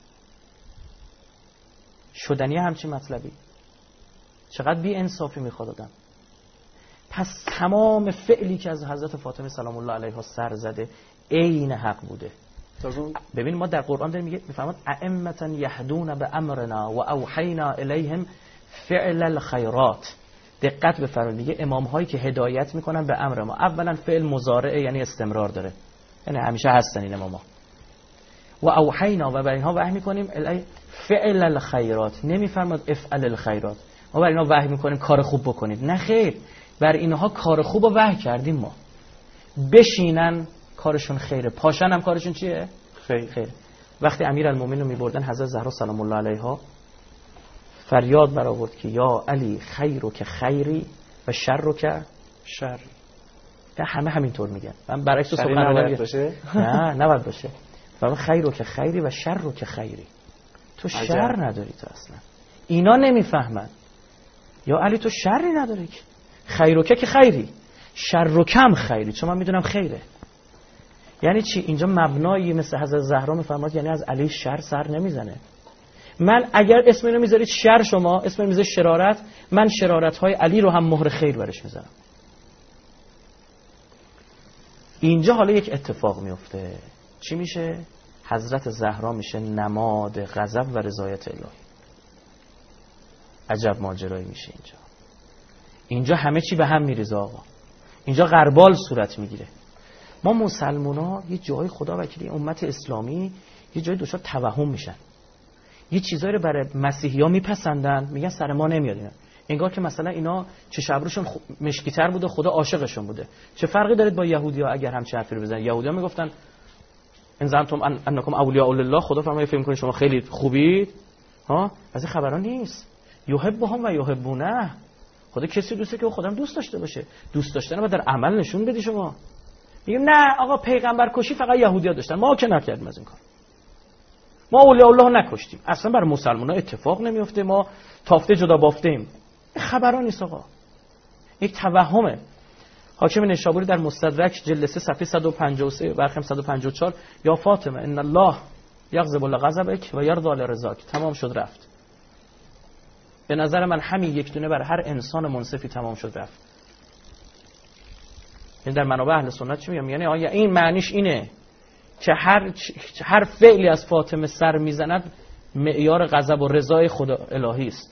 شدنی همچین مطلبی؟ چقدر بی انصافی میخواد آدم. پس تمام فعلی که از حضرت فاطمه سلام الله علیها سر زده عین حق بوده. ببین ما در قرآن داریم میگه، میفرماد ائمة یهدون بامرنا و اوحینا الیهم فعل الخیرات. دقت بفرمایید، میگه امام هایی که هدایت میکنن به امر ما. اولا فعل مضارع یعنی استمرار داره، یعنی همیشه هستن این اماما. و اوحینا و بر اینها وحی میکنیم الی فعل الخیرات. نمیفرماد افعل الخیرات. ما بر اینها وحی میکنیم کار خوب بکنید، نه خیر، بر اینها کار خوب رو وحی کردیم. ما بشینن کارشون خیره، پاشن هم کارشون چیه؟ خیر. خیر. وقتی امیرالمومنین رو میبردن حضرت زهرا سلام الله علیها فریاد برآورد که یا علی خیرک خیری و شرک شر. همه همینطور میگن. من برعکس سخنرانی باشه؟ نه نباید باشه. و خیرک خیری و شرک خیری. تو شر عجب. نداری تو اصلا. اینا نمیفهمن. یا علی تو شری نداری که. خیرک که خیری، شرکم خیری، چون من میدونم خیره. یعنی چی؟ اینجا مبنایی مثل حضرت زهرا میفرماد یعنی از علی شر سر نمیزنه. من اگر اسم اینو میذارید شر، شما اسم اینو میذارید شرارت، من شرارت های علی رو هم مهر خیر برش میذارم. اینجا حالا یک اتفاق میفته. چی میشه؟ حضرت زهرا میشه نماد غضب و رضایت الهی. عجب ماجرایی میشه اینجا. اینجا همه چی به هم میریزه آقا. اینجا غربال صورت میگیره. ما مسلمونا یه جای خدا وکیلی امت اسلامی یه جای دچار توهم میشن. یه چیزایی رو برای مسیحی‌ها میپسندن، میگن سر ما نمیاد اینا. انگار که مثلا اینا چه شبروشون خ... مشکی‌تر بوده، خدا عاشقشون بوده. چه فرقی داره با یهودی‌ها اگر هم چه حرفی رو بزنن؟ یهودی‌ها میگفتن ان زنتم ان... انکم اولیاء الله، خدا فرمایه فکر می‌کنید شما خیلی خوبید. ها؟ از این خبرا نیست. یحبهم و یحبونه. خدا کسی دوسته که خودم دوست داشته باشه. دوست داشتن رو در عمل نشون بدی شما. میگم نه آقا پیغمبر کشی فقط یهودی‌ها داشتن، ما که نکردیم از این کار. ما اولیاء الله نکشتیم. اصلا برای مسلمان‌ها اتفاق نمیفته. ما تافته جدا بافتیم. خبران نیست آقا. یک توهمه. حاکم نیشابوری در مستدرک جلد سه صفحه صد و پنجاه و سه برخم صد و پنجاه و چهار یا فاطمه ان الله یغضب لغضبک و یرضى لرضاک. تمام شد رفت. به نظر من همین یک دونه بر هر انسان منصفی تمام شد رفت. این در منابع اهل سنت چی میگم؟ یعنی آیا این معنیش اینه که هر هر فعلی از فاطمه سر میزند معیار غضب و رضای خدا الهی است؟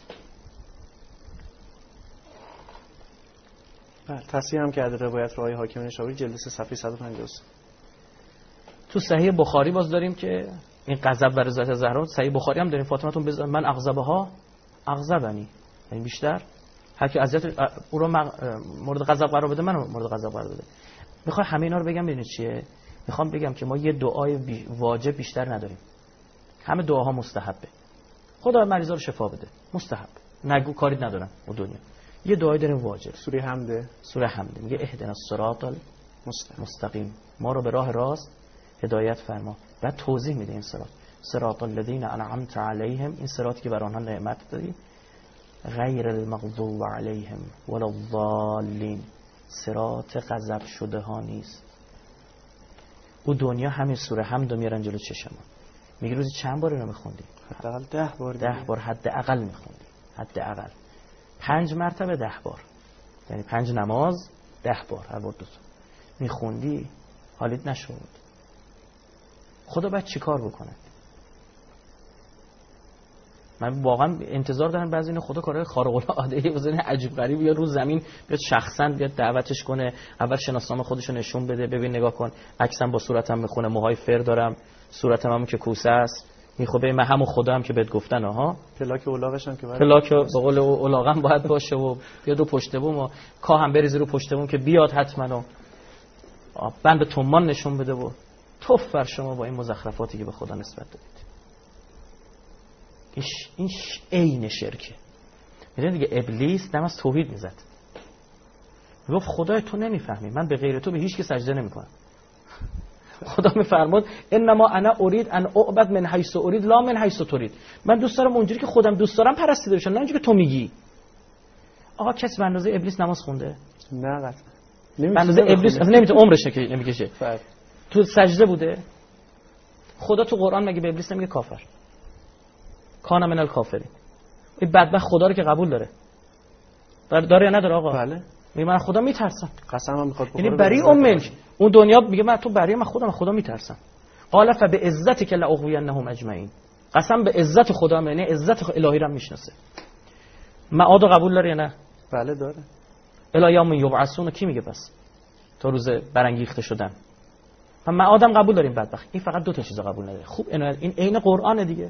بله، تصحیح هم کرده روایت رو آقای حاکم نیشابوری جلد سه صفحه صد و پنجاه و سه. تو صحیح بخاری باز داریم که این غضب و رضایت زهرا. صحیح بخاری هم داریم فاطمه تون بزن من اغضبها اغضبنی، یعنی بیشتر هر کی اذیت او رو مورد غضب قرار بده من مورد غضب قرار بده. میخوام همه اینا رو بگم ببینید چیه. میخوام بگم که ما یه دعای بی... واجب بیشتر نداریم. همه دعاها مستحبه. خدا مریضا رو شفا بده، مستحب. نگو کاری ندارم اون دنیا. یه دعایی داریم واجب. سوره حمد. سوره حمد میگه اهدنا الصراط المستقیم، ما رو به راه راست هدایت فرما. بعد توضیح میده این صراط، صراط الذین انعمت علیهم، این صراطی که بر آنها نعمت دادی، غیر المغضوب علیهم ولا الضالین، صراط غضب شده ها نیست. او دنیا همین سوره حمد رو میارن جلو چشمون. میگه روزی چند بار اینو میخوندی؟ حداقل ده بار. ده بار حداقل میخوندی. حداقل پنج مرتبه ده بار، یعنی پنج نماز ده بار هر بار دو تا میخوندی، حالیت نشد. خدا باید چی کار بکنه؟ من واقعا انتظار دارم بعضی اینا خدا کارهای خارق العاده وزن عجیب غریب یا رو زمین بیاد شخصا بیاد دعوتش کنه، اول شناسنامه خودشو نشون بده، ببین نگاه کن عکسم با صورتم میخونه، موهای فر دارم، صورتم هم که کوسه است، میخوبه من همون خدا هم که بهت گفتن ها، پلاک اولاغش هم که باید پلاک به قول اولاغم باید باشه و بیاد رو پشت بوم و کاه هم بریزی رو پشت بوم که بیاد حتما و بند تومان نشون بده و توف بر شما با این مزخرفاتی که به خدا نسبت دادید. این عین شرکه. میدونید دیگه ابلیس دم از توحید میزد، گفت خدای تو نمیفهمی، من به غیر تو به هیچ کی سجده نمیکنم. خدا میفرماد انما انا اريد ان اعبد من حيث اريد لا من حيث تريد. من دوست دارم اونجوری که خودم دوست دارم پرستیده بشم، نه اونجوری که تو میگی. آقا کسی به اندازه ابلیس نماز خونده؟ نه قطعا. به اندازه ابلیس نمیتونه عمرش نمیکشه. تو سجده بوده؟ خدا تو قرآن مگه به ابلیس نمیگه کافر؟ کان من الکافرین. این بدبخت خدا رو که قبول داره. داره یا نداره آقا؟ بله. میگه من خدا میترسم. قسمم میخواد بخوره. یعنی بری اون ملک اون دنیا میگه من تو بری من خودم خدا میترسم. قال فبه عزتک لاغوینهم اجمعین. قسم به عزت خدا، یعنی عزت الهی رو میشناسه. معاد قبول داره یا نه؟ بله داره. الی یوم یبعثون کی میگه پس؟ تا روز برانگیخته شدن. من معادم قبول داریم بدبخت. این فقط دو تا چیز قبول نداره. خوب این عین قرآن دیگه.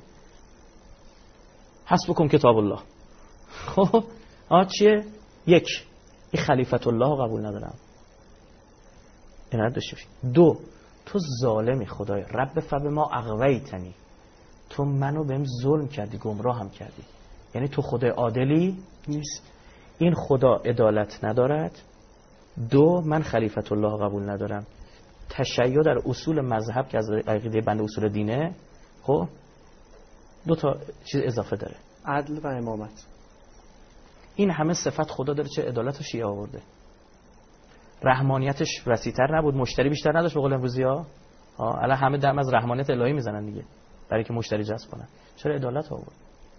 حسبکم کتاب الله. خب آ چیه؟ یک، این خلیفت الله قبول ندارم. این نداشته باشی. دو، تو ظالمی خدای رب فبما اغویتنی، تو منو بهم ظلم کردی، گمراه هم کردی. یعنی تو خدای عادلی نیست. این خدا عدالت ندارد. دو، من خلیفت الله قبول ندارم. تشیع در اصول مذهب که از عقیده بنده اصول دینه، خب دو تا چیز اضافه داره، عدل و امامت. این همه صفت خدا داره، چه عدالت و شیعه آورده. رحمانیتش وسیع‌تر نبود، مشتری بیشتر نداشت به قول امروزی ها. ها الان همه دم از رحمانیت الهی میزنن دیگه برای که مشتری جذب کنن. چرا عدالت آورد؟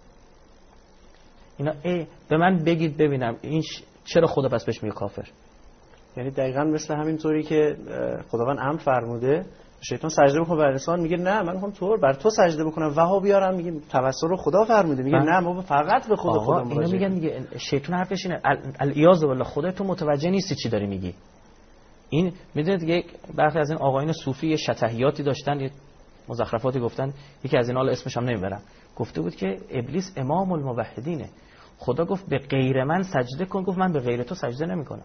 اینا ای به من بگید ببینم این ش... چرا خدا پس بهش میگه کافر؟ یعنی دقیقاً مثل همین طوری که خداوند امر فرموده شیطان سجده بکنه بر انسان، میگه نه من میخوام تو بر تو سجده بکنم. وهابیارم میگه توسل رو خدا فرموده، میگه نه ما فقط به خدا خدا مراجعه. اینا میگن دیگه شیطان حرفش اینه الیاذ بالله، خدا تو متوجه نیستی چی داری میگی. این میدونید دیگه برخی از این آقایون صوفی شطحیاتی داشتن، یه مزخرفاتی گفتن، یکی از اینا رو اسمش هم نمیبرم، گفته بود که ابلیس امام الموحدینه. خدا گفت به غیر من سجده کن، گفت من به غیر تو سجده نمیکنم.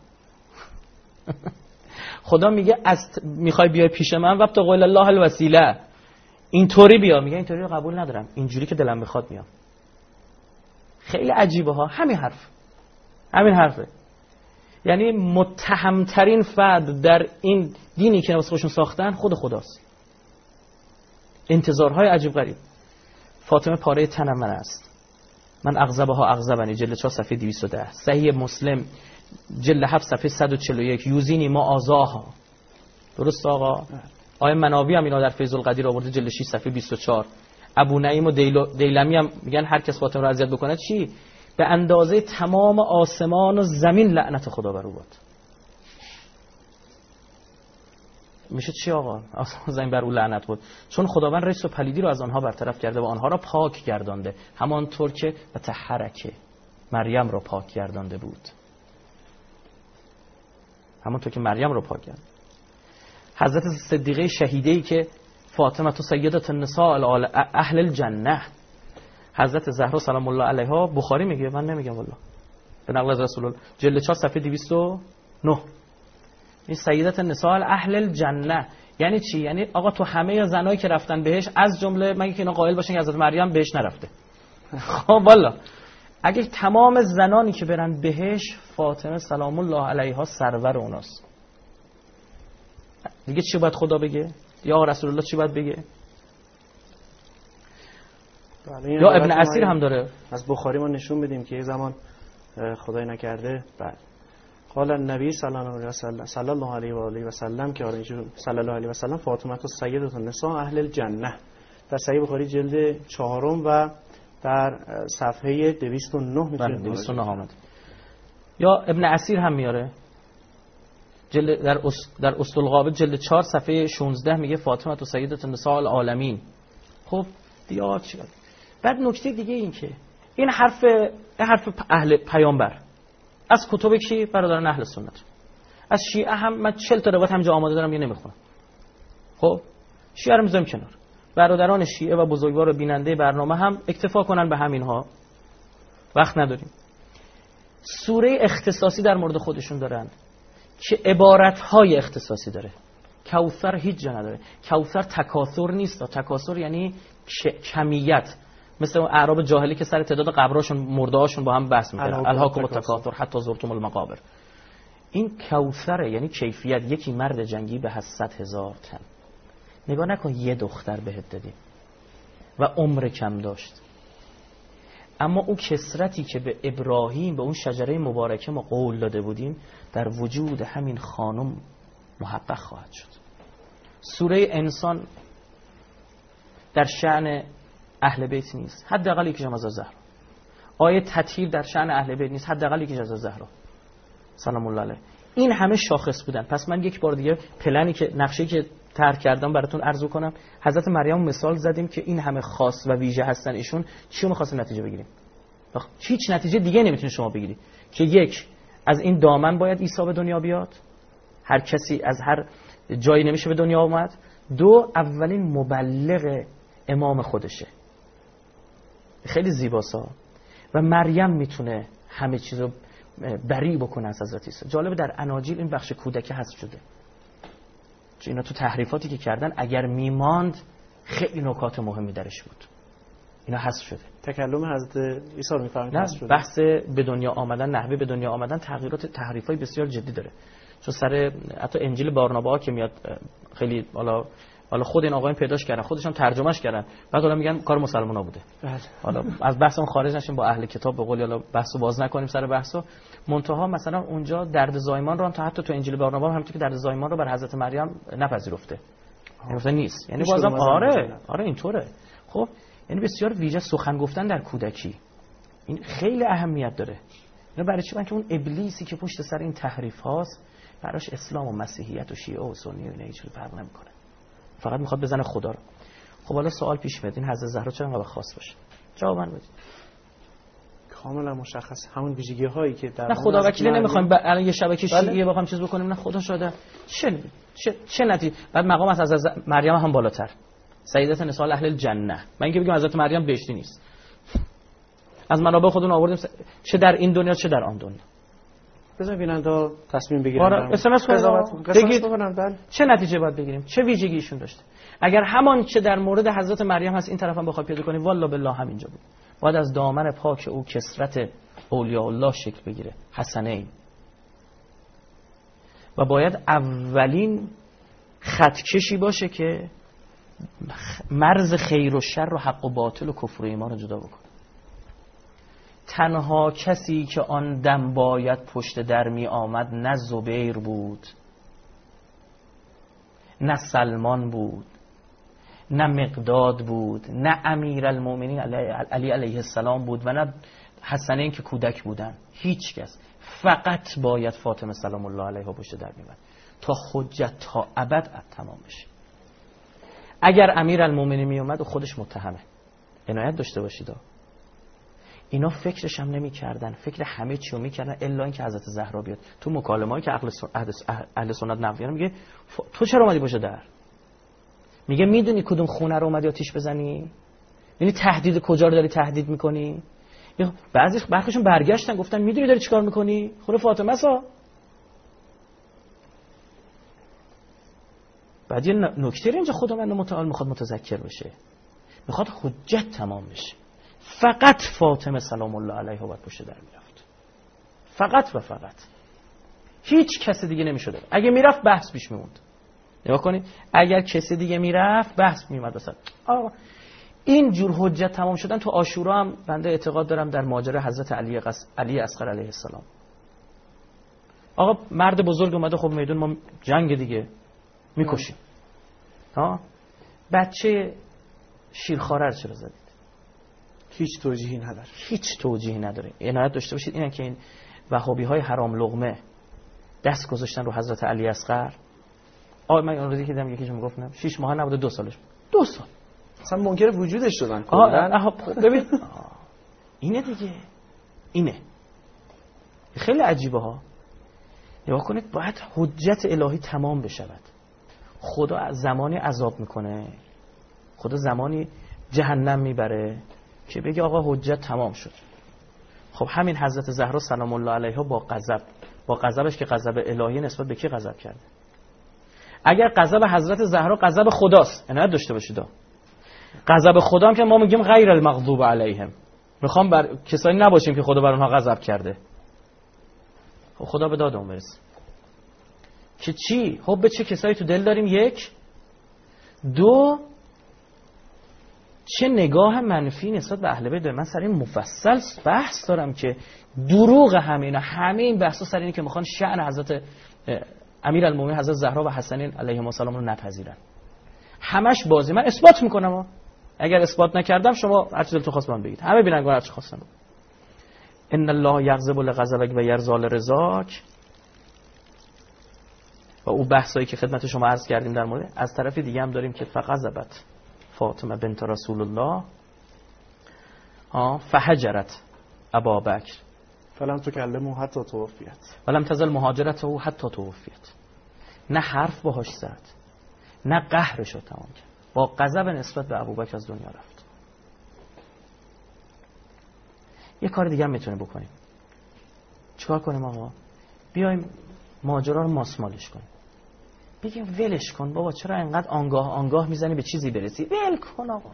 خدا میگه از میخوای بیای پیش من وقت قول الله الوسیله، اینطوری بیا. میگه اینطوری رو قبول ندارم، اینجوری که دلم بخواد میام. خیلی عجیبه ها. همین حرف همین حرفه. یعنی متهمترین فرد در این دینی که واسه خودشون ساختن خود خداست. انتظارهای عجیب غریب. فاطمه پاره تنم من است، من اغضبها اغضبنی، جلد چهار صفحه دویست و ده. صحیح مسلم جلد هفت صفحه صد و چهل و یک، یوزینی ما آزاها. درست آقا؟ آیه مناوی هم اینا در فیض القدیر آورده جلد شش صفحه بیست و چهار. ابو نعیم و دیلمی هم میگن هر کس فاطمه رو اذیت بکنه چی؟ به اندازه تمام آسمان و زمین لعنت خدا بر او باد. میشه چی آقا؟ آسمان و زمین بر او لعنت بود، چون خداوند رجس و پلیدی رو از آنها برطرف کرده و آنها را پاک گردانده، همانطور که و تحرکه مریم را پاک گردانده بود، همونطور که مریم رو پاک کرد. حضرت صدیقه شهیده‌ای که فاطمه تو سیدت النساء اهل الجنه، حضرت زهرا سلام الله علیها، بخاری میگه، من نمیگم والله، به نقل از رسول الله، جلد چهار صفحه دویست و نه، این سیدت النساء اهل الجنه یعنی چی؟ یعنی آقا تو همه زنایی که رفتن بهش، از جمله مگه که اینا قائل باشن که حضرت مریم بهش نرفته؟ خب والله اگه تمام زنانی که برن بهش، فاطمه سلام الله علیها سرور اوناست. دیگه چی باید خدا بگه؟ یا رسول الله چی باید بگه؟ یا ابن اسیر هم داره. از بخاری ما نشون بدیم که یه زمان خدای نکرده بعد قال النبی صلی الله علیه و سلم صلی الله علیه و آله و سلم که آره صلی الله علیه و سلم فاطمه تو سیدة النساء اهل الجنه، در صحیح بخاری جلد چهارم و در صفحه دویست و نه میتونید دویست و نه آمد. یا ابن اسیر هم میاره جلد در اس در اسطلقابه جلد چهار صفحه شانزده میگه فاطمه تو سیدة النساء العالمین. خب دیگه چیکار؟ بعد نکته دیگه این که این حرف حرف اهل پیامبر از کتب کی؟ برادران اهل سنت. از شیعه هم من چهل تا روایت همینجا آماده دارم، یه نمیخونم. خب شیعه رو میذارم کنار. برادران شیعه و بزرگوار بیننده برنامه هم اکتفا کنن به همینها، وقت نداریم. سوره اختصاصی در مورد خودشون دارن که عبارتهای اختصاصی داره. کوثر هیچ جا نداره. کوثر تکاثر نیست. تکاثر یعنی کمیت، مثل اون اعراب جاهلی که سر تعداد قبراشون مردهاشون با هم بحث می‌کردن، الهاکم التکاثر حتی زرتم المقابر. این کوثره، یعنی کیفیت. یکی مرد جنگی به صد هزار تن. نگاه نکن یه دختر بهت دادیم و عمر کم داشت، اما اون کثرتی که به ابراهیم به اون شجره مبارکه ما قول داده بودیم در وجود همین خانم محقق خواهد شد. سوره انسان در شأن اهل بیت نیست، حداقل یکیش از زهرا. آیه تطهیر در شأن اهل بیت نیست، حداقل یکیش از زهرا سلام الله علیه. این همه شاخص بودن. پس من یک بار دیگه پلنی که نقشه‌ای که طرح کردم براتون عرض کنم. حضرت مریم مثال زدیم که این همه خاص و ویژه هستن، ایشون چی رو می‌خواستن نتیجه بگیریم؟ هیچ نتیجه دیگه نمیتونید شما بگیری که یک، از این دامن باید عیسی به دنیا بیاد، هر کسی از هر جایی نمیشه به دنیا اومد. دو، اولین مبلغ امام خودشه، خیلی زیباسا، و مریم میتونه همه چیزو بری بکنه از حضرت عیسی. جالب در اناجیل این بخش کودک حذف شده، چون اینا تو تحریفاتی که کردن اگر میماند خیلی نکات مهمی درش بود، اینا حذف شده. تکلم حضرت عیسی رو میفرمایید حذف شده. بحث به دنیا آمدن، نحوه به دنیا آمدن تغییرات تحریفای بسیار جدی داره. چون سر حتی انجیل بارنابا که میاد خیلی حالا حالا خود این آقایون پیداش کردن، خودشون ترجمهش کردن، بعد حالا میگن کار مسلمونا بوده. بله. حالا از بحثمون خارج نشیم، با اهل کتاب به قول حالا بحثو باز نکنیم سر بحثو. منتها مثلا اونجا درد زایمان رو هم تا حتی تو انجیل بارنابا هم همونطور که درد زایمان رو بر حضرت مریم نپذیرفته. یعنی نیست. یعنی بازم آره آره اینطوره. خب یعنی بسیار ویژه سخن گفتن در کودکی این خیلی اهمیت داره. اینا برای چی؟ که اون ابلیسی که پشت سر این تحریف هاست براش اسلام و مسیحیت و شیعه و سنی و اینا هیچ فرق نمیکنه، فقط میخواد بزنه خدا رو. خب حالا سوال پیش میاد این حضرت زهرا چرا انقدر خاص باشه؟ جواب من بدید. کاملا مشخص همون ویژگی هایی که در نه خدا وکیلی نمیخوایم ب... الان یه شبکه شیعه بخوام چیز بکنیم، نه خدا شاده چه چه, چه نتیجه. بعد مقام از حضرت مریم هم بالاتر، سیدت نساء اهل الجنه. من اینکه بگم حضرت مریم بهشتی نیست، از منابع خودمون آوردیم، چه در این دنیا چه در آن دنیا. بذار بیننده تصمیم بگیرن. آره اس ام اس بگید چه نتیجه باید بگیریم، چه ویژگی ایشون داشته. اگر همان چه در مورد حضرت مریم هست این طرف هم بخواد پیدا کنیم، والله بالله همینجا بود. باید از دامن پاک او کثرت اولیاء الله شکل بگیره، حسنین، و باید اولین خطکشی باشه که مرز خیر و شر و حق و باطل و کفر و ایمان رو جدا بکنه. تنها کسی که آن دم باید پشت در می آمد نه زبیر بود، نه سلمان بود، نه مقداد بود، نه امیرالمومنین علی علیه السلام بود، و نه حسنین که کودک بودن. هیچ کس. فقط باید فاطمه سلام الله علیها پشت در می آمد تا حجت تا ابد تمام بشه. اگر امیرالمومنین می اومد و خودش متهمه، عنایت داشته باشید. اینا فکرش هم نمی کردن، فکر همه چی رو می کردن الا اینکه حضرت زهرا بیاد. تو مکالمه هایی که اهل سنت نقل میگه تو چرا اومدی پشت در؟ میگه میدونی کدوم خونه رو اومدی آتیش بزنی؟ یعنی تهدید کجا رو داری تهدید میکنی؟ بعضی برخیشون برگشتن گفتن میدونی داری چیکار میکنی؟ خود فاطمه سا. بعد یه نکته اینجا خداوند متعال میخواد متذکر بشه، میخواد حجت تمام بشه. فقط فاطمه سلام الله علیها باید پشت در میرفت، فقط و فقط، هیچ کسی دیگه نمیشده. اگه میرفت بحث پیش میموند. نگاه کنید اگر کسی دیگه میرفت بحث میومد. مثلا آقا این جور حجت تمام شدن تو عاشورا هم بنده اعتقاد دارم در ماجرا حضرت علی قص... علی اصغر علیه السلام. آقا مرد بزرگ اومده، خب میدون ما جنگ دیگه میکشیم. ها بچه شیرخواره رو چرا زدید؟ هیچ توجیهی نداره. هیچ توجیهی نداره. عنایت داشته باشید اینا که این وهابی های حرام لقمه دست گذاشتن رو حضرت علی اصغر. آ من اون روزی که دیدم یکیشون میگفتم شش ماه نبوده دو سالش. دو سال. اصلا منکر وجودش شدن کلا. ببین اینه دیگه. اینه. خیلی عجیبه ها. نگاه کنید باید حجت الهی تمام بشود. خدا زمانی عذاب میکنه، خدا زمانی جهنم میبره که بگه آقا حجت تمام شد. خب همین حضرت زهرا سلام الله علیها با غضب، با غضبش که غضب الهی نسبت به کی غضب کرده؟ اگر غضب حضرت زهرا غضب خداست، عنایت داشته باشید. غضب خدا هم که ما میگیم غیر المغضوب علیهم، میخوام بر کسایی نباشیم که خدا بر اونها غضب کرده. خب خدا به داد اون برسه که چی؟ خب به چه کسایی تو دل داریم؟ یک. دو، چه نگاه منفی نسبت به اهل بیت. من سر این مفصل بحث دارم که دروغ همینا، همه این بحثا سر اینه که میخوان شأن حضرت امیرالمومنین حضرت زهرا و حسنین علیهم السلام رو نپذیرن. همش بازی. من اثبات میکنم ها. اگر اثبات نکردم شما هر چیزی دلتون خواست من بگید، همه بیننگان هر چی خواستن. ان الله یغضب لغضبک و یرضى لرضاک. و او بحثایی که خدمت شما عرض کردیم در مورد، از طرف دیگه هم داریم که فغضبت فاطمه بنت رسول الله ها فهجرت ابابکر فلم تکلمه حتی توفیت ولم تزل مهاجرته حتی توفیت. نه حرف باهاش زد، نه قهرشو تمام کرد، با غضب نسبت به ابوبکر از دنیا رفت. یه کار دیگه هم میتونه بکنیم. چیکار کنیم آقا؟ بیایم ماجرا رو ماسمالش کنیم، بگیم ولش کن بابا، چرا اینقدر آنگاه آنگاه میزنی به چیزی برسی؟ ول کن آقا.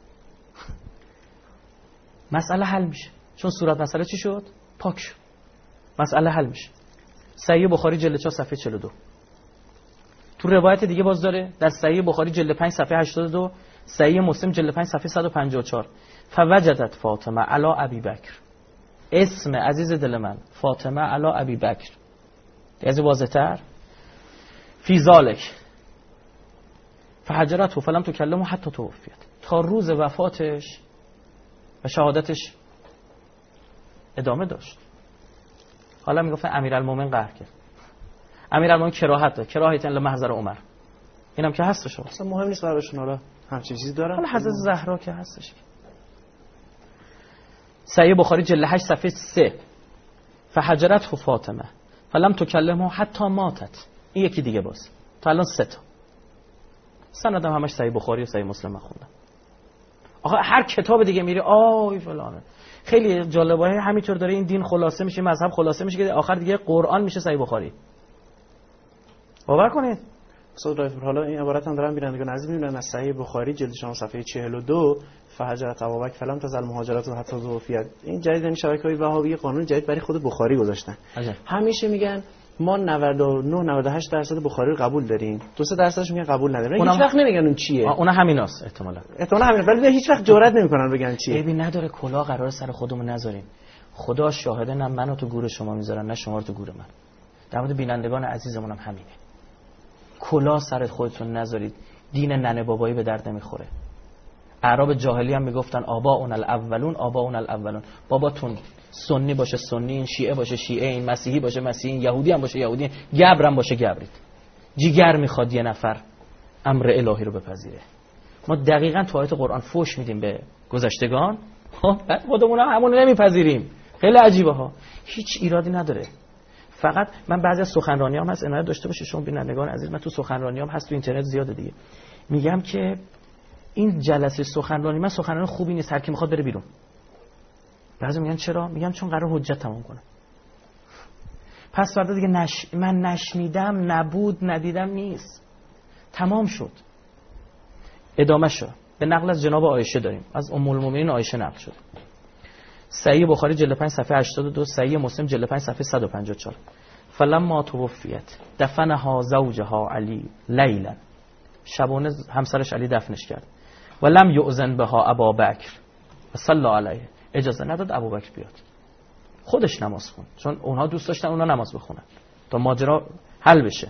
مسئله حل میشه. چون صورت مسئله چی شد؟ پاک شد. مسئله حل میشه. صحیح بخاری جلد چهار صفحه چهل و دو. تو روایت دیگه باز داره در صحیح بخاری جلد پنج صفحه هشتاد و دو، صحیح مسلم جلد پنج صفحه صد و پنجاه و چهار. فوجدت فاطمه علی ابی بکر. اسم عزیز دل من فاطمه علی ابی بکر. از واضح‌تر فی ذالک فحجرت و فلم تکلمه حتی توفیت. تا روز وفاتش و شهادتش ادامه داشت. حالا میگفتن امیرالمومنین قهر کرد، امیرالمومنین کراهت داد، کراهیت الا محضر عمر. اینم که هستش، اصلا مهم نیست براشون. حالا همچین چیزی دارن. حالا حضرت زهرا که هستش. صحیح بخاری جلد هشت صفحه سه فحجرت فاطمه فلم تکلمه حتی ماتت. این یکی دیگه باز. تا الان سه تا. سندم همش صحیح بخاری و صحیح مسلم خوندم. آخه هر کتاب دیگه میری آی فلانه. خیلی جالبه، همینطور داره این دین خلاصه میشه، مذهب خلاصه میشه که آخر دیگه قرآن میشه صحیح بخاری. باور کنید. استاد رایفر، حالا این عبارت هم دارم بینندگان عزیز میبینن از صحیح بخاری جلد شما صفحه چهل و دو فهجرت ابابکر فلم تزل مهاجرت و حتی توفیت. این جدید این شبکه‌های وهابی قانون جدید برای خود بخاری گذاشتن. عجب. همیشه میگن ما نود و نه نود و هشت درصد بخاری رو قبول داریم، دو سه درصدش میگن قبول نداریم. هیچ وقت نمیگن اون چیه. اون همیناست احتمالاً. احتمالاً همین، ولی هیچ وقت جرئت نمیکنن بگن چیه. ببین نداره کلا قرار سر خودمون نذاریم. خدا شاهده، نه منو تو گور شما میذارن نه شما رو تو گور من. در مورد بینندگان عزیزمون هم همینه. کلا سر خودتون نذارید. دین ننه بابایی به درد نمیخوره. اعراب جاهلی هم میگفتن آباؤنا الاولون آباؤنا الاولون. باباتون سنی باشه سنی، این شیعه باشه شیعه، این مسیحی باشه مسیحی، این یهودی هم باشه یهودی، گبر هم باشه گبرید. جیگر میخواد یه نفر امر الهی رو بپذیره. ما دقیقاً تو آیات قرآن فوش میدیم به گذشتگان، خب خودمون هم همون نمیپذیریم. خیلی عجیبه ها. هیچ ایرادی نداره. فقط من بعضی از سخنرانیام هست عنایت داشته باشید شما بینندگان عزیز، من تو سخنرانیام هست تو اینترنت زیاده دیگه، میگم که این جلسه سخنرانی من سخنرانی خوبی نیست، هر کی میخواد بره بیرون. بعضی میگن چرا؟ میگم چون قرار حجت تمام کنه. پس فردا دیگه نش... من نشنیدم، نبود، ندیدم نیست. تمام شد. ادامه شد. به نقل از جناب عایشه داریم. از ام المؤمنین عایشه نقل شد. صحیح بخاری جلد پنج صفحه هشتاد و دو، صحیح مسلم جلد پنج صفحه صد و پنجاه و چهار. فلما توفیت دفنها زوجها علی لیلا. شبانه همسرش علی دفنش کرد. و لم یؤذن بها ابابکر صلی علیه. اجازه نداد ابوبکر بیاد. خودش نماز خوند. چون اونها دوست داشتن اونها نماز بخونن تا ماجرا حل بشه.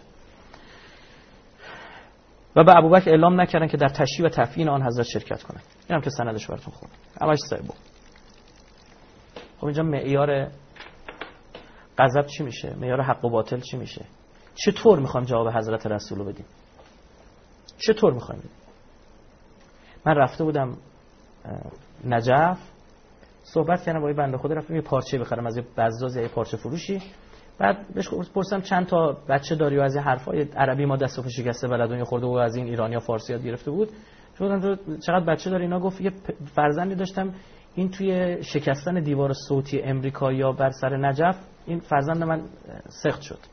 و به ابوبکر اعلام نکردن که در تشییع و تفیین آن حضرت شرکت کنه. اینم که سندش براتون خوندم. همش صحیح بود. خب اینجا معیار غضب چی میشه؟ معیار حق و باطل چی میشه؟ چطور میخوایم جواب حضرت رسول رو بدیم؟ چطور میخوایم بدیم؟ من رفته بودم نجف، صحبت کردم با یه بنده خدا، رفتم یه پارچه بخرم از یه بزاز یا یه پارچه فروشی. بعد بهش پرسیدم چند تا بچه داری و از این حرفای عربی ما دست و پا شکسته بلدون یا خورده و از این ایرانی یا فارسی یاد گرفته بود. شدن چقدر بچه داره اینا. گفت یه فرزندی داشتم این توی شکستن دیوار صوتی امریکا یا بر سر نجف این فرزند من سخت شد.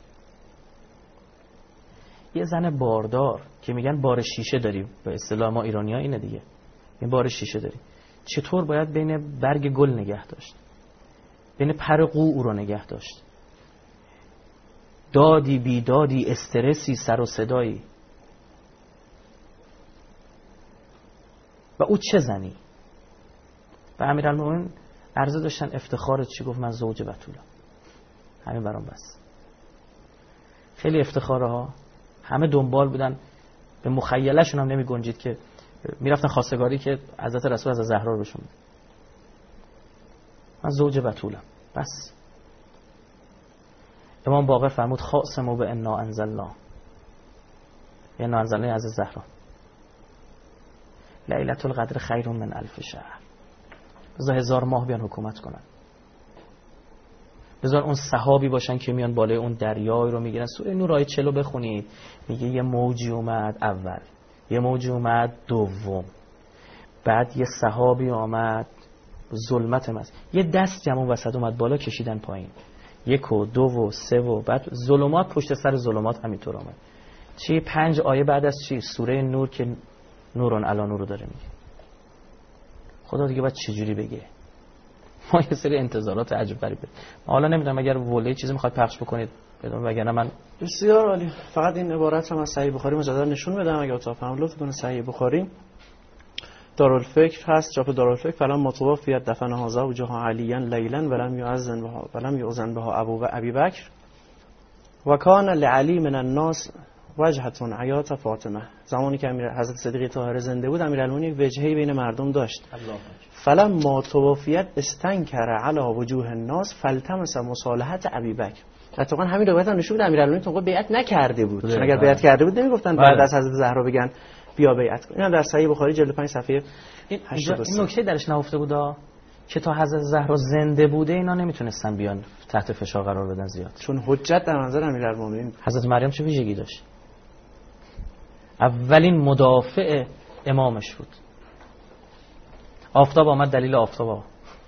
یه زن باردار که میگن بار شیشه داری، به اصطلاح ما ایرانی‌ها اینه دیگه، این بار شیشه داری، چطور باید بین برگ گل نگه داشت، بین پر قو او رو نگه داشت، دادی بیدادی، استرسی، سر و صدایی، و او چه زنی. و امیرالمومنین عرضه داشتن افتخارت چی؟ گفت من زوج بتولم، همین برام بس. خیلی افتخاره ها، همه دنبال بودن، به مخیله‌شون هم نمی گنجید که میرفتن خواستگاری که حضرت رسول از زهرا رو بشون. من زوج بتولم بس. امام باقر فرمود خاصمو به انا انزلنا، انا انزلنا از زهرا، لیلة القدر خیر من الف شهر. بذار هزار ماه بیان حکومت کنن، بذار اون صحابی باشن که میان بالای اون دریای رو میگیرن. سوره نور آیه چهل بخونید، میگه یه موجی اومد اول، یه موجی اومد دوم، بعد یه صحابی اومد ظلمت مست، یه دست جمع وسط اومد بالا کشیدن پایین، یک و دو و سه و بعد ظلمات پشت سر ظلمات همینطور اومد. چی پنج آیه بعد از چی سوره نور که نورون علی نور رو داره میگه. خدا دیگه باید چجوری بگه؟ ما یه سری انتظارات عجیب غریبه. حالا نمیدونم اگر وله چیزی میخواد پخش بکنید بدون، وگرنه من بسیار عالی. فقط این عبارت رو از صحیح بخاری مجددا نشون بدم اگه اتفاق فهم لطف کنه. صحیح بخاری دارالفکر هست، چاپ دارالفکر، فلان متوفیت دفن هذا وجها علیان لیلا ولم یؤذن بها ولم یؤذن بها ابو و ابی بکر و کان لعلی من الناس وجهتون حیات فاطمه. زمانی که امیر حضرت صدیقه طاهره زنده بود امیرالمومنین یک وجهی بین مردم داشت. فلما توفیت استنکر علی وجوه الناس فالتمس مصالحت ابی بکر. اتفاقا همین روایت هم نشون میده امیرالمومنین تو بیعت نکرده بود، چون اگر بیعت کرده بود نمیگفتن بعد از حضرت زهرا بگن بیا بیعت کن. اینا در صحیح بخاری جلد پنج صفحه این این نکته درش نهفته بود که تا حضرت زهرا زنده بوده اینا نمیتونستن بیان تحت فشار قرار بدن زیاد، چون حجت در منظر امیرالمومنین. حضرت مریم چه ویژگی داشت؟ اولین مدافع امامش بود. آفتاب آمد دلیل آفتاب.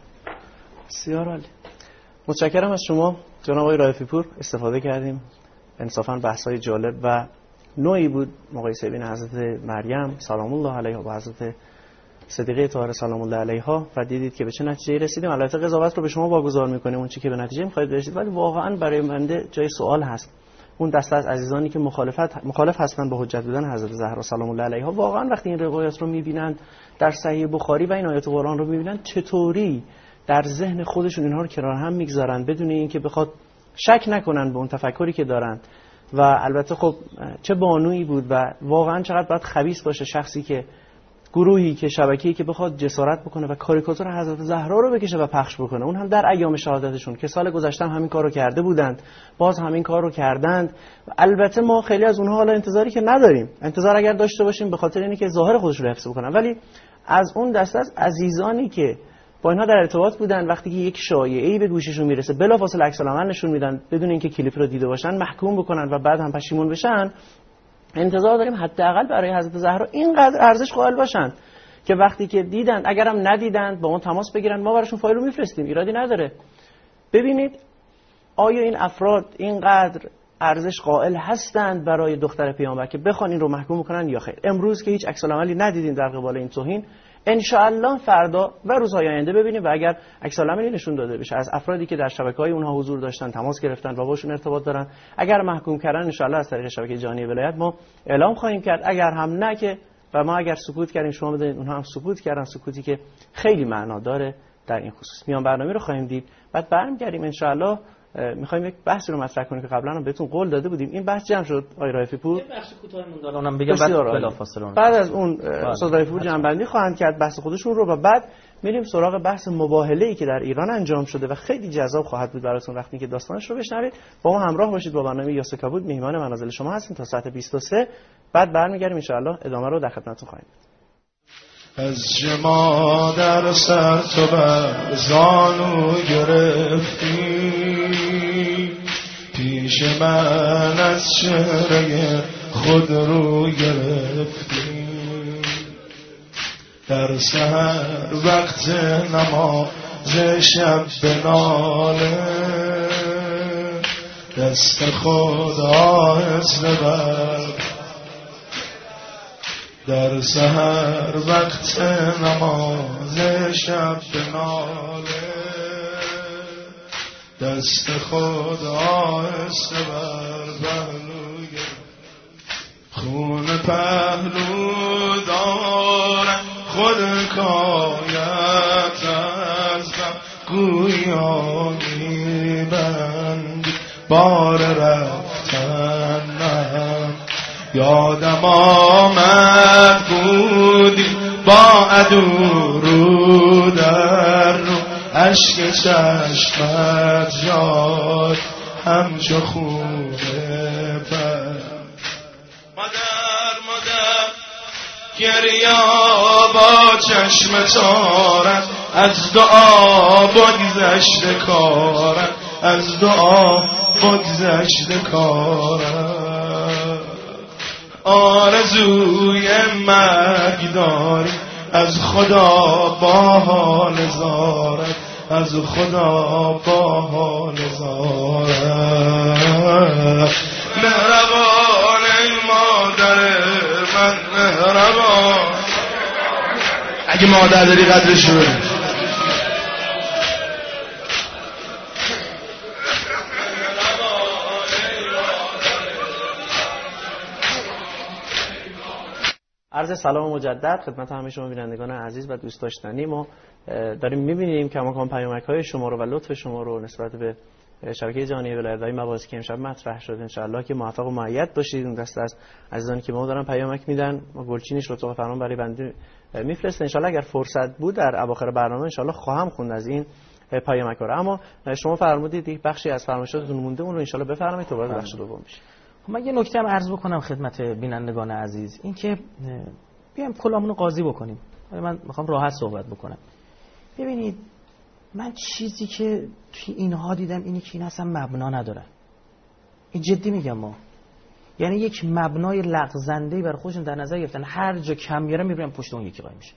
بسیار عالی. متشکرم از شما جناب آقای رائفی پور. استفاده کردیم، انصافاً بحث‌های جالب و نوعی بود مقایسه بین حضرت مریم سلام الله علیها و حضرت صدیقه طاهره سلام الله علیها و دیدید که به چه نتیجه‌ای رسیدیم. البته قضاوت رو به شما واگذار می‌کنیم اون چیزی که به نتیجه می‌خواید برسید، ولی واقعاً برای بنده جای سوال هست. اون دسته از عزیزانی که مخالفت مخالف هستند با حجت بودن حضرت زهرا سلام الله علیها، واقعا وقتی این روایت رو می‌بینند در صحیح بخاری و این آیات قرآن رو می‌بینند چطوری در ذهن خودشون اینها رو کنار هم می‌گذارن بدون اینکه بخواد شک نکنن به اون تفکری که دارن. و البته خب چه بانویی بود و واقعا چقدر باید خبیث باشه شخصی که گروهی که شبکه‌ای که بخواد جسارت بکنه و کاریکاتور حضرت زهرا رو بکشه و پخش بکنه، اون هم در ایام شهادتشون که سال گذشته هم همین کارو کرده بودند، باز همین کارو کردند. البته ما خیلی از اونها حالا انتظاری که نداریم، انتظار اگر داشته باشیم به خاطر اینکه ظاهر خودشون رو حفظ بکنن، ولی از اون دسته از عزیزانی که با اینها در ارتباط بودن وقتی که یک شایعه‌ای به گوششون میرسه بلافاصله عکس العمل نشون میدن بدون اینکه کلیپ رو دیده باشن، محکوم بکنن و بعد هم پشیمون بشن. انتظار داریم حداقل برای حضرت زهرا اینقدر ارزش قائل باشن که وقتی که دیدن، اگرم ندیدند با اون تماس بگیرن، ما براشون فایل رو میفرستیم، ایرادی نداره. ببینید آیا این افراد اینقدر ارزش قائل هستند برای دختر پیامبر که بخوان این رو محکوم کنن یا خیر؟ امروز که هیچ عکس العملی ندیدین در قبال این توهین، ان شاء الله فردا و روزهای آینده ببینیم و اگر عکس العملی نشون داده بشه از افرادی که در شبکه‌های اونها حضور داشتن، تماس گرفتن و باشون ارتباط دارن، اگر محکوم کردن ان شاء الله از طریق شبکه جهانی ولایت ما اعلام خواهیم کرد. اگر هم نه که و ما اگر سکوت کردیم شما بدونید اونها هم سکوت کردن، سکوتی که خیلی معنا داره در این خصوص. میان برنامه رو خواهیم دید، بعد برمیگردیم ان شاء الله میخوایم یک بحثی رو مطرح کنیم که قبلا هم بهتون قول داده بودیم. این بحث جمع شد آقای رائفی پور، یه بخش کوتاه مونده اونم بگم بعد بلافاصله بعد از اون استاد رائفی پور جمع‌بندی خواهند کرد بحث خودشون رو و بعد میریم سراغ بحث مباهله‌ای که در ایران انجام شده و خیلی جذاب خواهد بود براتون وقتی که داستانش رو بشنوید. با ما همراه باشید. با برنامه یاسر کبود میهمان منازل شما هستیم تا ساعت بیست و سه. بعد برمیگردیم ان شاء الله ادامه رو در خدمتتون خواهیم بود. از جما در سر تو بر زانو گرفتی، پیش من از چهره خود رو گرفتی. در سحر وقت نماز شب به ناله دست خدا بر در سحر وقت نماز شب به ناله دست خدا بر پهلوی خون پهلو دارم خود کایت از غم گویا میبندی بار رفتنم یادم آمد بودی با عدو رو در رو عشق چشمت جاد همچو خونه پر مادر مادر گریا با چشم تارت از دعا بگذشت کارت از دعا بگذشت کارت آرزوی مرگ داری از خدا با حال زارت از خدا با حال زارت مهربان ای مادر من مهربان اگه مادر داری قدرش رو عرض سلام مجدد خدمت همه شما بینندگان عزیز و دوست داشتنی. ما داریم می‌بینیم کماکان پیامک‌های شما رو و لطف شما رو نسبت به شبکه جهانی ولایت و مباحثی که امشب مطرح شد ان شاءالله که موفق و مؤید باشید. اون دسته از عزیزانی که ما دارن پیامک میدن ما گلچینش لطفا فرمان برای بنده میفرسته. ان شاءالله اگر فرصت بود در اواخر برنامه ان شاءالله خواهم خوند از این پیامک‌ها رو. اما شما فرمودید یک بخشی از فرمایشاتتون مونده، اون رو ان شاءالله بفرمایید تا وارد بخش دوم بشیم. من یه نکته هم عرض بکنم خدمت بینندگان عزیز، این که بیایم کلامون رو قاضی بکنیم. من میخوام راحت صحبت بکنم. ببینید من چیزی که توی اینها دیدم اینی که این اصلا مبنا ندارن. این جدی میگم ما. یعنی یک مبنای لغزنده‌ای برای خودشون در نظر گرفتن، هر جا کم میارن میبرن پشت اون یکی قایم میشه.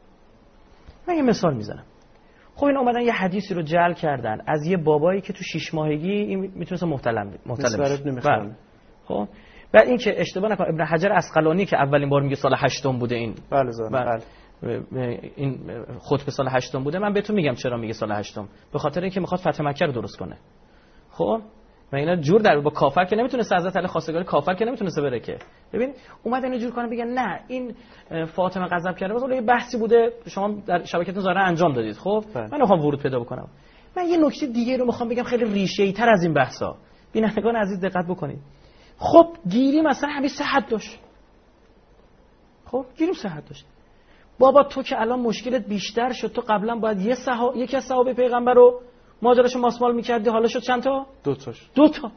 من یه مثال میزنم. خب این اومدن یه حدیثی رو جعل کردن از یه بابایی که تو شش ماهگی این میتونست محتلم محتلم بشه. خب بعد این که اشتباه نکنم ابن حجر عسقلانی که اولین بار میگه سال هشتم بوده این بله زن بله این خطبه سال هشتم بوده. من بهتون میگم چرا میگه سال هشتم، به خاطر اینکه میخواد فتح مکه رو درست کنه. خب و اینا جور در با کافر که نمیتونه حضرت علی خواستگاری کافر که نمیتونه بره که. ببین اومدن جور کنه بگن نه این فاطمه غضب کرده، واسه یه بحثی بوده شما در شبکه‌تون ظاهرا انجام دادید. خب من میخوام ورود پیدا بکنم. من یه نکته دیگه رو میخوام بگم خیلی ریشه‌ای تر از این بحثا. بینندگان عزیز دقت بکنید. خب گیری مثلا همین صحت داشت. خب گیریم صحت داشت. بابا تو که الان مشکلت بیشتر شد، تو قبلا باید یه صحابه یکی از صحابه پیغمبر رو ماجراشو ماسمال می‌کردی، حالا شد چند تا؟ دو تاش. دو تا.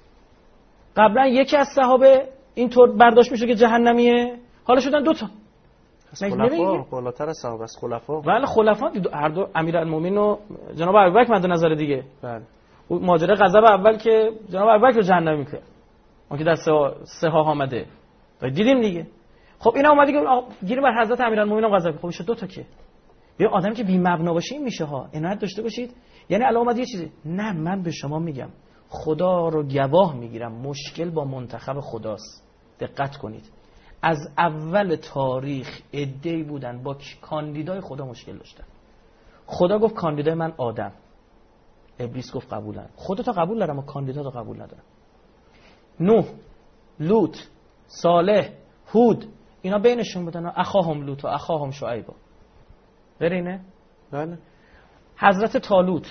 قبلا یکی از صحابه اینطور برداشت میشه که جهنمیه، حالا شدن دو تا. خلفا بالاتر از صحابه است. خلفا بله خلفا هر دو امیرالمومنین و جناب ابوبکر مد نظر دیگه. بله. ماجرا غضب اول که جناب ابوبکر رو جهنمی کرد. اون که در سه ها آمده. دیدیم دیگه. خب اینا اومد دیگه گیریم بر حضرت امیرالمومنین غضب. خب شد دو تا که. یه آدمی که بی مبنا باشه این میشه ها. عنایت داشته باشید. یعنی الان اومد یه چیزی. نه من به شما میگم خدا رو گواه میگیرم مشکل با منتخب خداست. دقت کنید. از اول تاریخ عده‌ای بودن با کاندیدای خدا مشکل داشتن. خدا گفت کاندیدای من آدم. ابلیس گفت قبولن. خدا تا قبول دارم و کاندیدا تا قبول ندارم. نوح، لوط، صالح، هود اینا بینشون بودن اخاهم لوط و اخاهم شعیب. غیر اینه؟ بله. حضرت طالوت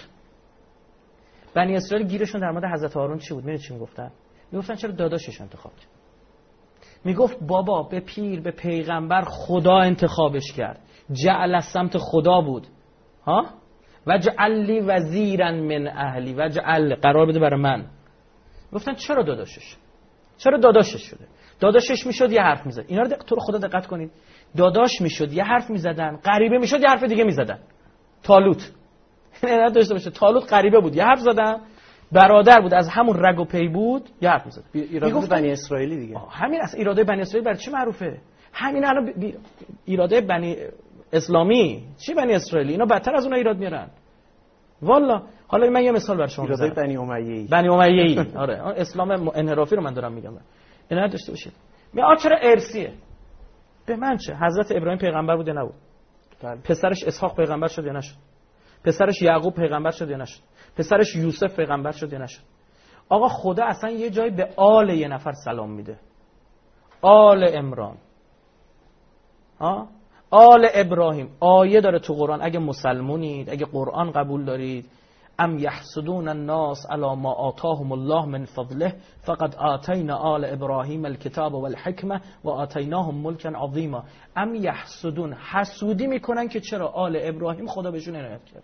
بنی اسرائیل گیرشون در مورد حضرت هارون چی بود؟ می‌دونید چی میگفتن؟ میگفتن چرا داداشش انتخاب کرد؟ میگفت بابا به پیر به پیغمبر خدا انتخابش کرد. جعل از سمت خدا بود. ها؟ وجعل لی وزیرا من اهلی وجعل قرار بده برای من. گفتن چرا داداشش؟ چرا داداشش شده؟ داداشش میشد یه حرف میزد. اینا رو تو رو خدا دقت کنید. داداش میشد یه حرف میزدن، غریبه میشد یه حرف دیگه میزدن. طالوت نه داشته باشه طالوت غریبه بود یه حرف زدن، برادر بود از همون رگ و پی بود یه حرف میزد. ایراده بنی اسرائیلی دیگه. همین از ایراده بنی اسرائیل برای چی معروفه؟ همین الان بی... ایراده بنی اسلامی، چی بنی اسرائیلی؟ اینا بدتر از اونها ایراد میارن والا. حالا من یه مثال برای شما بزنم. بنی امیه‌ای بنی امیه‌ای آره، اسلام انحرافی رو من دارم میگم. اینا داشته باشید. میگه چرا ارثیه؟ به من چه؟ حضرت ابراهیم پیغمبر بود یا نبود؟ بله. پسرش اسحاق پیغمبر شد یا نشد؟ پسرش یعقوب پیغمبر شد یا نشد؟ پسرش یوسف پیغمبر شد یا نشد؟ آقا خدا اصلا یه جایی به آل یه نفر سلام میده. آل عمران، ها؟ آل ابراهیم. آیه داره تو قرآن. اگه مسلمونید، اگه قرآن قبول دارید، ام یحسدون الناس علی ما آتاهم الله من فضله فقد آتینا آل ابراهیم الکتاب والحکمه و آتیناهم ملکا عظیما. ام یحسدون، حسودی میکنن که چرا آل ابراهیم خدا بهشون عنایت کرد.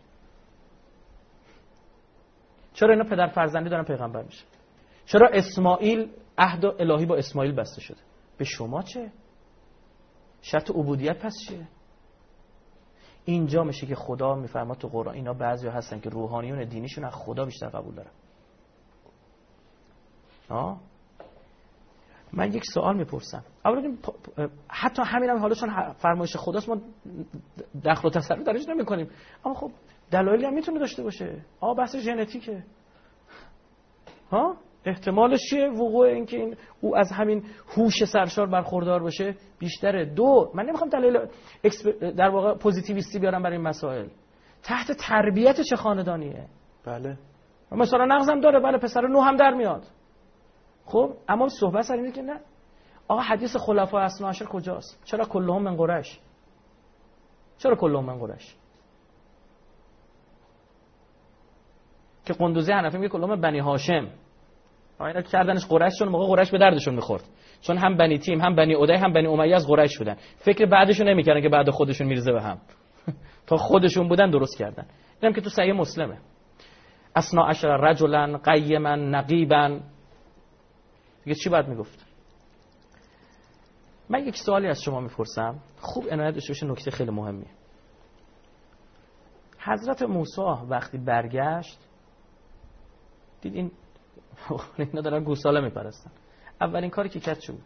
چرا اینا پدر فرزندی دارن پیغمبر میشه؟ چرا اسماعیل عهد الهی با اسماعیل بسته شده؟ به شما چه؟ شرط عبودیت پس چیه؟ اینجا میشه که خدا میفرما تو قرآن اینا بعضیا هستن که روحانیون دینیشون از خدا بیشتر قبول دارن. آه؟ من یک سوال میپرسم. اولا حتی همین هم حالا چون فرمایش خداست ما دخل و تصرف درش نمیکنیم، اما خب دلایلی هم میتونه داشته باشه. آه بحث ژنتیکه. ها؟ احتمالش چیه؟ وقوع این که این او از همین هوش سرشار برخوردار باشه بیشتره. دو، من نمیخوام دلیل در واقع پوزیتیویستی بیارم برای این مسائل. تحت تربیت چه خاندانیه؟ بله. مثلا نغزم داره، بله پسر نو هم در میاد. خب اما صحبت سر اینه که نه. آقا حدیث خلفای اثنا عشر کجاست؟ چرا کلهم من قریش؟ چرا کلهم من قریش؟ که قندوزی حنفی میگه کلهم بنی هاشم. اینا کردنش قریش چون موقع قریش به دردشون میخورد، چون هم بنی تیم هم بنی ادی هم بنی امیه از قریش بودن. فکر بعدشون نمیکردن که بعد خودشون میرزه به هم. تا خودشون بودن درست کردن. اینم که تو صحیح مسلمه. اثنا عشر رجلا قیما نقیبا. دیگه چی باید میگفت؟ من یک سوالی از شما میپرسم، خوب عنایت داشته باشید، نکته خیلی مهمیه. حضرت موسی وقتی برگشت دید این اینا دارن گوساله میپرستن، اولین کاری که کرد چی بود؟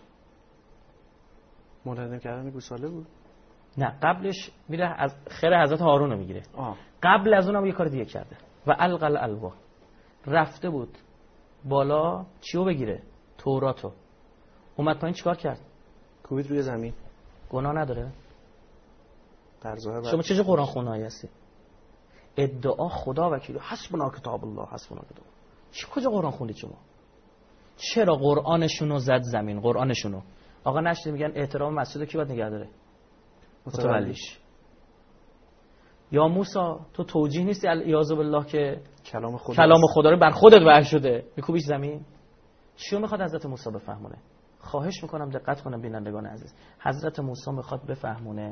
منهدم کردن گوساله بود؟ نه، قبلش میره از خیر حضرت هارون رو میگیره. آه. قبل از اونم یه کار دیگه کرده. و القل الوا، رفته بود بالا چیو بگیره؟ توراتو. اومد پایین چیکار کرد؟ کوبید روی زمین. گناه نداره؟ در ظاهر شما چه قرآن خونایی هستی؟ ادعا خدا وکیل، حسبنا کتاب الله، حسبنا کتاب. چه کجا قرآن خوندید شما؟ چرا قرآنشونو زد زمین؟ قرآنشونو آقا نشد میگن احترام مسجدو کی باید نگه داره؟ متولیش. یا موسی تو توجیه نیستی الیاذ بالله که کلام خدا کلام خدا رو بر خودت وحی شده میکوبیش زمین؟ چیو میخواد حضرت موسی بفهمونه؟ خواهش میکنم دقت کنم بینندگان عزیز. حضرت موسی میخواد بفهمونه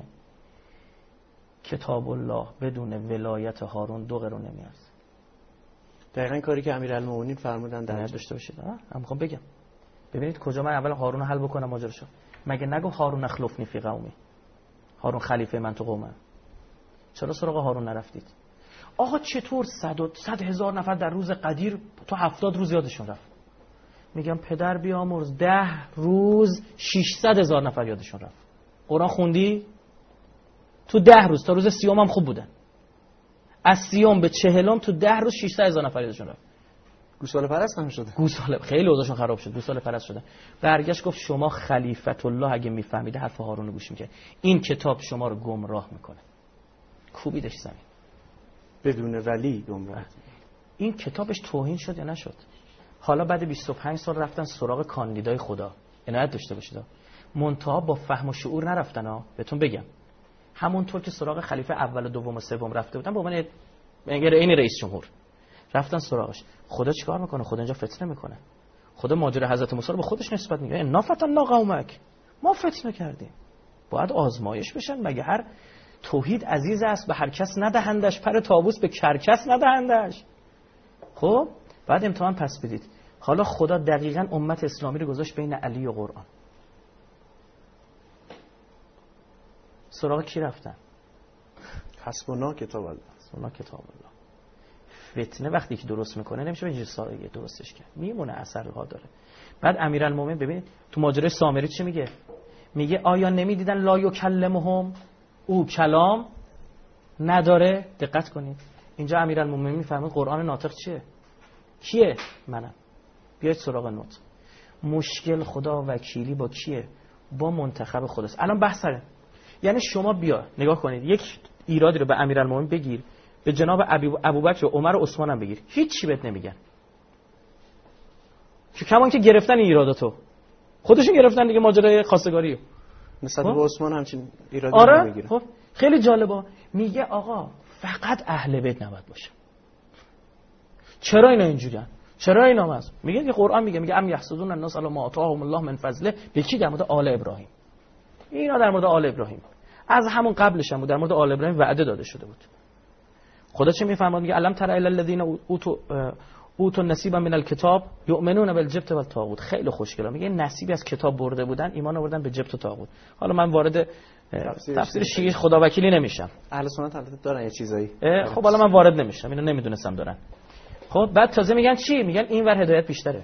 کتاب الله بدون ولایت هارون دو قرون نمیارزه. دقیقاً کاری که امیرالمومنین فرمودن در داشته باشید. ها من میخوام بگم ببینید کجا من اول هارون رو حل بکنم ماجراشو. مگه نگو هارون اخلفنی فی قومی؟ هارون خلیفه من تو قومم. چرا سراغ هارون نرفتید؟ آقا چطور صد و صد هزار نفر در روز قدیر تو هفتاد روز یادشون رفت؟ میگم پدر بیامرز ده روز ششصد هزار نفر یادشون رفت. قرآن خوندی؟ تو ده روز تا روز سیوم هم خوب بودن. از سیوم به چهلم تو ده روز ششصد هزار نفر یادشون رفت. گوساله پرست هم شده. گوساله خیلی اوضاعشون خراب شد، گوساله پرست شدن. برگشت گفت شما خلیفت الله اگه میفهمیده حرف هارون رو گوش میکنه. این کتاب شما رو گمراه میکنه. کوبیدش زمین. بدون ولی گمراه. این کتابش توهین شد یا نشد؟ حالا بعد بیست و پنج سال رفتن سراغ کاندیدای خدا. عنایت داشته باشید. منتها با فهم و شعور نرفتن ها. بهتون بگم. همونطور که سراغ خلیفه اول و دوم و سوم رفته بودن به عنوان این رئیس جمهور رفتن سراغش. خدا چیکار میکنه؟ خدا اینجا فتنه میکنه. خدا ماجرای حضرت موسی رو به خودش نسبت میگه انا فتنا قومک، ما فتنه کردیم. باید آزمایش بشن. مگه هر توحید عزیز است به هر کس ندهندش، پر طاووس به کرکس ندهندش. خب بعد امتحان پس بدید. حالا خدا دقیقاً امت اسلامی رو گذاشت بین علی و قرآن. سراغ کی رفتن؟ حسبنا کتاب الله. حسبنا کتاب الله. فتنه وقتی که درست میکنه نمیشه به جسارگی درستش کرد، میمونه اثرها داره. بعد امیرالمومنین ببینید تو ماجرای سامری چی میگه؟ میگه آیا نمیدیدن لا یکلمهم؟ او کلام نداره. دقت کنید اینجا امیرالمومنین میفهمه قرآن ناطق چیه؟ کیه؟ منم. بیاید سراغ نطق. مشکل خدا وکیلی با کیه؟ با منتخب خداست. الان بحث سره. یعنی شما بیا نگاه کنید یک ایرادی رو به امیرالمومنین بگیر، به جناب ابوبکر و عمر و عثمان هم بگیر، هیچ چی بهت نمیگن. که کمان که گرفتن ایراداتو خودشون گرفتن دیگه، ماجرای خواستگاریو نسبت به عثمان همچین ایرادی آره؟ نمیگیره. خب خیلی جالبه. میگه آقا فقط اهل بیت نباید باشه. چرا اینا اینجوریان؟ چرا اینا هست؟ میگه که قرآن میگه میگه ام یحسدون الناس علی ما آتاهم الله من فضله. به کی؟ در مورد آل ابراهیم. اینا در مورد آل ابراهیم از همون قبلش هم بود، در مورد آل ابراهیم وعده داده شده بود. خدا چه میفهمه؟ میگه الم تر الی الذین اوتوا اوتوا نصیبا من الکتاب یؤمنون بالجبت والطاغوت. خیلی خوشگله. میگه نصیبی از کتاب برده بودن، ایمان آوردن به جبت و طاغوت. حالا من وارد تفسیر شیعه خدا وکیلی نمیشم. اهل سنت البته دارن یه چیزایی. خب حالا من وارد نمیشم، اینو نمیدونستم دارن. خب بعد تازه میگن چی؟ میگن اینور هدایت بیشتره.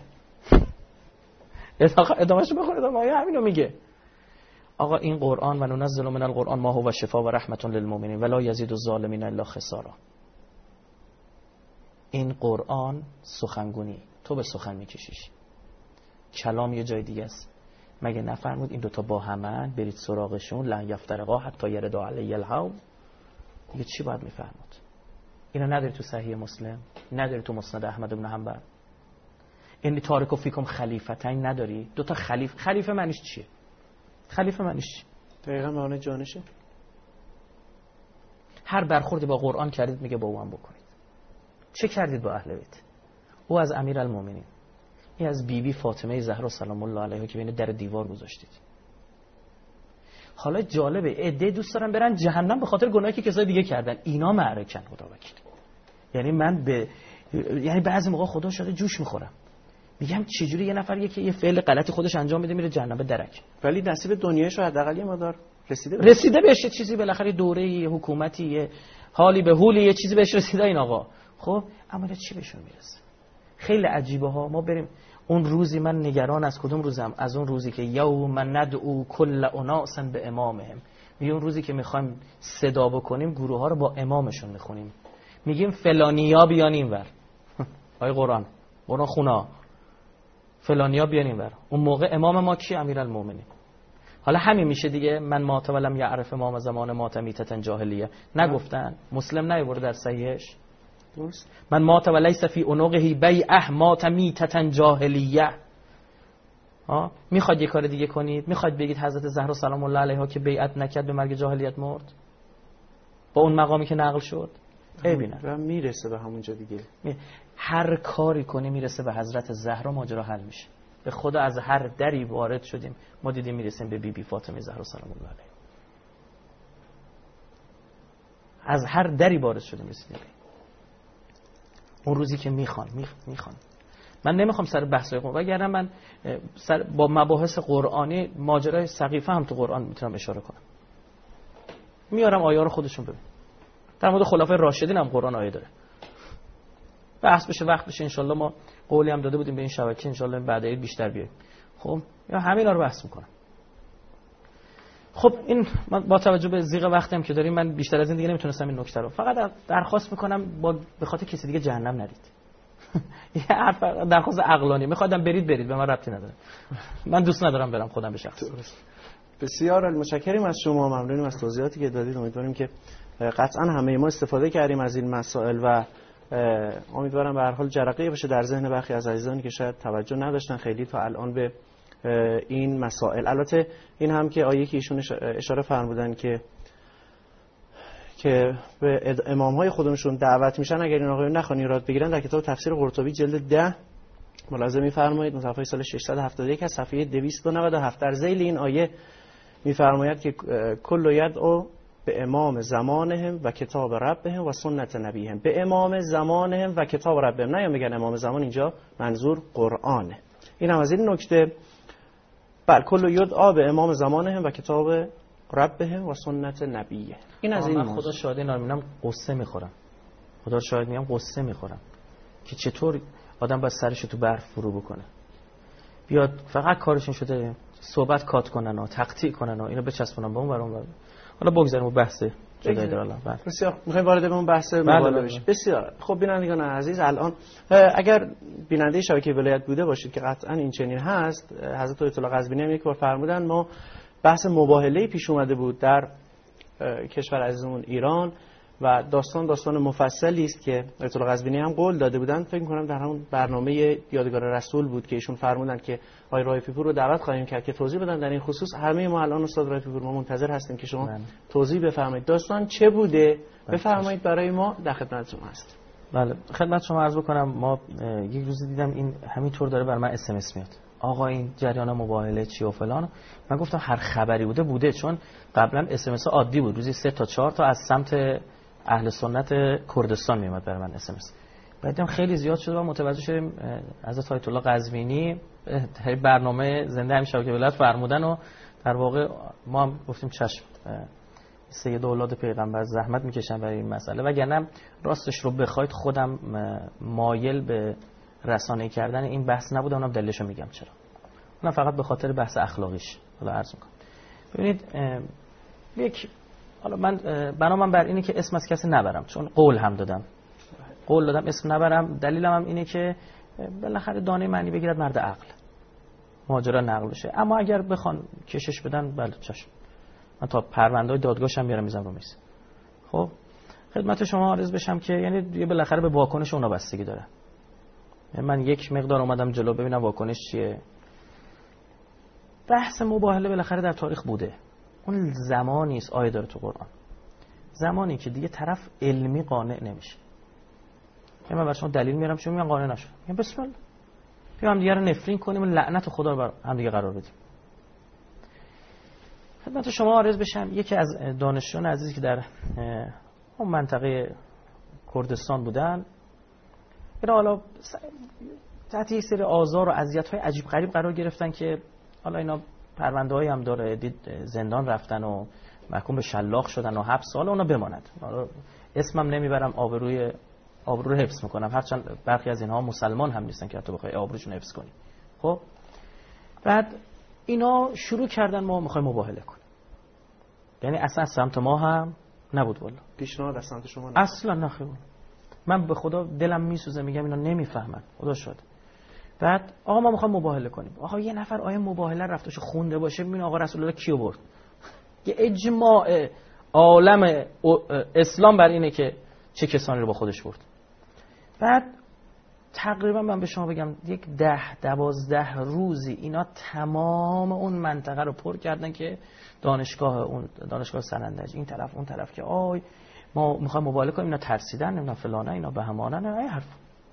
ادامهشو بخونید، ادامه همینو میگه. آقا این قرآن و ننزل من القرآن ما هو شفاء و رحمت للمؤمنین ولا یزید الظالمین الا خسارا. این قرآن سخنگونی، تو به سخن میکشیش. کلام یه جای دیگه است. مگه نفرمود این دوتا با همن برید سراغشون لن یفترقا حتی یرد علی الحوض. دیگه چی باید میفرمود؟ اینا نداری تو صحیح مسلم، نداری تو مسند احمد بن حنبل، این تارک فیکم خلیفتین نداری؟ دوتا خلیفه. خلیفه معنیش چیه؟ خلیفه معنیش چیه؟ دقیقاً معنی جانشه. هر برخوردی با قرآن کردید میگه با او هم بکنید. چه کردید با اهل بیت؟ او از امیرالمومنین، این از بیبی بی فاطمه زهرا سلام الله علیها که بین در دیوار گذاشتید. حالا جالبه عده دوست دارن برن جهنم به خاطر گناهی که کسای دیگه کردن. اینا معرکن خدا وکیل. یعنی من به یعنی بعضی موقع خدا شده جوش میخورم، میگم چجوری یه نفر یکی یه فعل غلطی خودش انجام میده میره جهنم به درک، ولی نصیب دنیایش رو حداقل یه مقدار رسیده بشه. رسیده بهش چیزی، بالاخره دوره حکومتی حالی به حولی یه چیزی بهش رسیده این آقا. خب اما چی بهشون میرسه؟ خیلی عجیبه ها. ما بریم اون روزی، من نگران از کدوم روزم؟ از اون روزی که یوم ندعو کل اناس به امامهم. میگه اون روزی که میخوایم صدا بکنیم گروه ها رو با امامشون میخونیم، میگیم فلانیا بیان اینور. آیه قرآن قرآن خونا فلانیا بیان اینور. اون موقع امام ما کی؟ امیرالمومنین. حالا همین میشه دیگه. من مات ولم یعرف امام زمان مات میتة جاهلیه. نگفتن؟ مسلم نیورد در صحیحش؟ درست. من مات و لیس فی عنقه بیعه مات میتة جاهلیه. ها میخواد یه کار دیگه کنید؟ میخواد بگید حضرت زهرا سلام الله علیها که بیعت نکرد به مرگ جاهلیت مرد با اون مقامی که نقل شد؟ ببینن و میرسه به همونجا دیگه. هر کاری کنی میرسه به حضرت زهرا، ماجرا حل میشه. به خدا از هر دری وارد شدیم ما دیدیم میرسیم به بی بی فاطمه زهرا سلام الله علیها. از هر دری وارد شدیم رسیدیم. اون روزی که میخوان میخوان من نمیخوام سر بحثای قرآن، وگرنه من سر با مباحث قرآنی ماجرای سقیفه هم تو قرآن میتونم اشاره کنم. میارم آیه رو خودشون ببین. در مورد خلفای راشدین هم قرآن آیه داره. بحث بشه وقت بشه انشالله. ما قولی هم داده بودیم به این شبکه انشالله بعد عید بیشتر بیایم. خب یا همینا رو بحث میکنم. خب این با توجه به ضیق وقتی هم که داریم من بیشتر از این دیگه نمیتونستم این نکته رو. فقط درخواست میکنم با به خاطر کسی دیگه جهنم نرید. یه حرف درخواست عقلانی. میخوادم برید برید، به من ربطی نداره. من دوست ندارم برم خودم به شخص. بسیار متشکریم از شما، ممنونیم از توضیحاتی که دادید. امیدواریم که قطعا همه ما استفاده کردیم از این مسائل و امیدوارم به هر حال جرقه باشه در ذهن برخی از عزیزانی که شاید توجه نداشتن خیلی تا الان به این مسائل. البته این هم که آیه که ایشون اشاره فرمودن که که به امام‌های خودشون دعوت میشن، اگر این آقایون نخوان ایراد بگیرن، در کتاب تفسیر قرطبی جلد ده ملاحظه می‌فرمایید مصحف سال ششصد و هفتاد و یک از صفحه دویست و نود و هفت در ذیل این آیه می‌فرماید که کل یدعو به امام زمانهم و کتاب ربهم و سنت نبیهم. به امام زمانهم و کتاب ربهم، نه یا میگن امام زمان، اینجا منظور قرآنه. این هم از این نکته. بل کل یدعا به امام زمانهم و کتاب ربهم و سنت نبیه. این از این. من خدا شاهد اینا رو میبینم قصه میخورم. خدا شاهد میگم قصه میخورم که چطور آدم باید سرش تو برف فرو بکنه، بیاد فقط کارشون شده صحبت کات کنن و تقطیع کنن و اینو بچسبونن به اون برام. حالا بگذاریم و بحث جدایی داره. بسیار میخوایم وارد به اون بحث مبالغه بشیم. بسیار خب بینندگان عزیز، الان اگر بیننده شبکه ولایت بوده باشید که قطعا این چنین هست، حضرت آیت الله قزوینی هم یک بار فرمودن ما بحث مباهله پیش اومده بود در کشور عزیزمون ایران و داستان داستان مفصلی است که آیت الله قزوینی هم قول داده بودن. فکر می‌کنم در همون برنامه یادگار رسول بود که ایشون فرمودن که آقای رایفی پور رو دعوت خواهیم کرد که توضیح بدن در این خصوص. همه ما الان استاد رایفی پور ما منتظر هستیم که شما من. توضیح بفرمایید داستان چه بوده، بفرمایید برای ما در خدمتتون هست. بله خدمت شما عرض بکنم، ما یک روز دیدم این همینطور داره بر من اس ام اس میاد، آقا این جریان مباهله چی و فلان. من گفتم هر خبری بوده بوده، چون قبلا اس ام اس عادی بود، روزی سه تا چهار تا از سمت اهل سنت کردستان میومد برای من اس ام اس. بعدم خیلی زیاد شد و متوجه شدیم حضرت آیت الله قزوینی برنامه زنده همین شبکه ولایت فرمودن و در واقع ما هم گفتیم چشم، سید اولاد پیغمبر زحمت میکشن برای این مسئله، وگرنه راستش رو بخواید خودم مایل به رسانه‌ای کردن این بحث نبودم، اونم دلیلشو میگم چرا. اونم فقط به خاطر بحث اخلاقیش. حالا عرض میکنم ببینید یک حالا من بنامم بر اینه که اسم از کسی نبرم، چون قول هم دادم قول دادم اسم نبرم. دلیلم هم اینه که بالاخره دانه معنی بگیرد مرد عقل، ماجرا نقل بشه. اما اگر بخوان کشش بدن بله چشم، من تا پرونده‌های دادگاهشم میارم میذارم رو میز. خب خدمت شما عرض بشم که یعنی یه بالاخره به واکنش اونا بستگی داره. من یک مقدار اومدم جلو ببینم واکنش چیه. بحث مباهله بالاخره در تاریخ بوده، اون زمانی است آیه داره تو قرآن، زمانی که دیگه طرف علمی قانع نمیشه. که من برای شما دلیل میارم چون من قانع نشدم، میگم بسم الله بیا هم دیگه رو نفرین کنیم و لعنت خدا رو بر هم دیگه قرار بدیم. خدمت شما عرض بشم یکی از دانشجویان عزیزی که در اون منطقه کردستان بودن، اینا حالا تحت یک سری آزار و اذیت‌های عجیب غریب قرار گرفتن که حالا اینا پرونده‌ای هم داره، دید زندان رفتن و محکوم به شلاق شدن و حبس، حالا اونا بماند. اسمم نمیبرم، آبروی آبرو رو حفظ میکنم، هرچند برخی از اینها مسلمان هم نیستن که حتی بخوای آبروشون حفظ کنی. خب بعد اینا شروع کردن ما میخوایم مباهله کنیم، یعنی اصلا سمت ما هم نبود، والله پیشنهاد از سمت شما نبود اصلا. نخیر من به خدا دلم میسوزه، میگم اینا نمیفهمن، خدا شد. بعد آقا ما میخوایم مباهله کنیم. آقا یه نفر آیه مباهله رفتش خونده باشه، ببین آقا رسول الله کیو برد؟ یه اجماع عالم اسلام بر اینه که چه کسانی رو با خودش برد. بعد تقریبا من به شما بگم یک ده دوازده روزی اینا تمام اون منطقه رو پر کردن که دانشگاه اون دانشگاه سنندج این طرف اون طرف که آی ما میخوایم مباهله کنیم، اینا ترسیدن، اینا فلانه، اینا بهمانن، این حرف.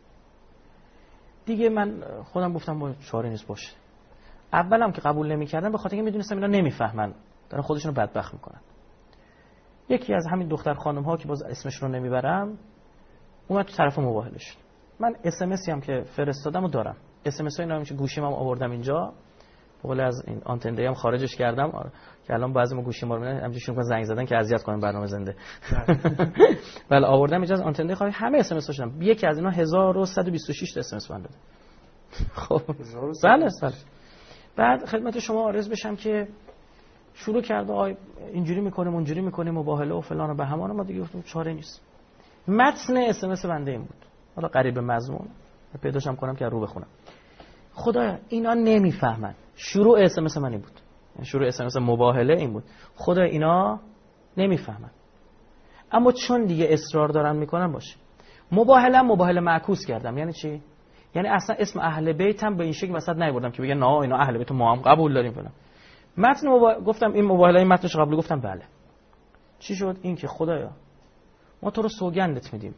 دیگه من خودم گفتم با چاره نیست باشه. اولم که قبول نمی‌کردن به خاطر اینکه می‌دونستم اینا نمی‌فهمن، دارن خودشونو بدبخت می‌کنن. یکی از همین دختر خانم‌ها که باز اسمشون رو نمیبرم اومد تو طرف مباهله شد. من اس ام اسی هم که فرستادم و دارم، اس ام اس های اینا میشه گوشیم هم آوردم اینجا، بقول از این آنتن هم خارجش کردم که الان بعضی ما گوشی ما رو میبینن همینجوری شون زنگ زدن که اذیت کنن برنامه زنده. ولی آوردم اینجا از آنتن خارج همه اس ام اس داشتم. یکی از اینا هزار و صد و بیست و شش تا اس ام اس من داده. خب بله بله. بعد خدمت شما عرض بشم که شروع کرده آی اینجوری میکنیم اونجوری میکنیم مباهله و فلان و بهمان. ما دیگه گفتم چاره نیست. متن اس ام اس بنده این بود، حالا قریب مضمون پیداشم کنم که رو بخونم. خدایا اینا نمیفهمن. شروع اس ام اس من این بود، شروع اس ام اس مباهله این بود. خدایا اینا نمیفهمن، اما چون دیگه اصرار دارن میکنن باشه. مباهله مباهله معکوس کردم. یعنی چی؟ یعنی اصلا اسم اهل بیت هم به این شکل وسط نیاوردم که بگن نه اینا اهل بیت ما هم قبول داریم فلان. متن مبا... گفتم این مباهله این متنش قبول، گفتم بله. چی شد؟ این که خدایا ما تو رو سوگندت میدیم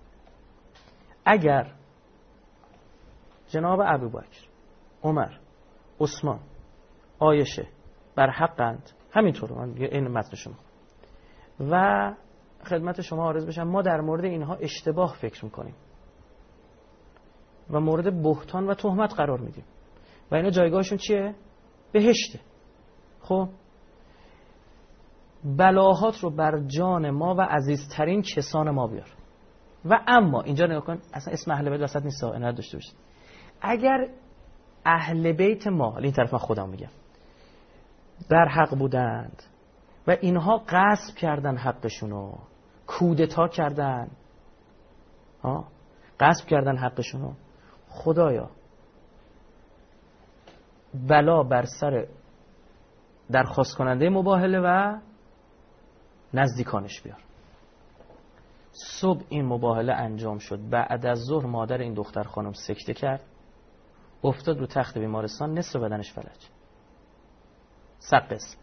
اگر جناب ابوبکر، عمر، عثمان، عایشه بر حقند، همینطور من این متنشون و خدمت شما عرض بشم ما در مورد اینها اشتباه فکر میکنیم و مورد بهتان و تهمت قرار میدیم و اینا جایگاهشون چیه؟ بهشته. خب بلاهات رو بر جان ما و عزیزترین کسان ما بیار. و اما اینجا نگاه کن، اصلا اسم اهل بیت وسط نیست، اینا داشته باشید. اگر اهل بیت ما، این طرف من خودم میگم، بر حق بودند و اینها غصب کردن حقشونو، کودتا کردن، ها غصب کردن حقشونو. خدایا بلا بر سر درخواست کننده مباهله و نزدیکانش بیار. صبح این مباهله انجام شد، بعد از ظهر مادر این دختر خانم سکته کرد، افتاد رو تخت بیمارستان، نصف بدنش فلج، سقس.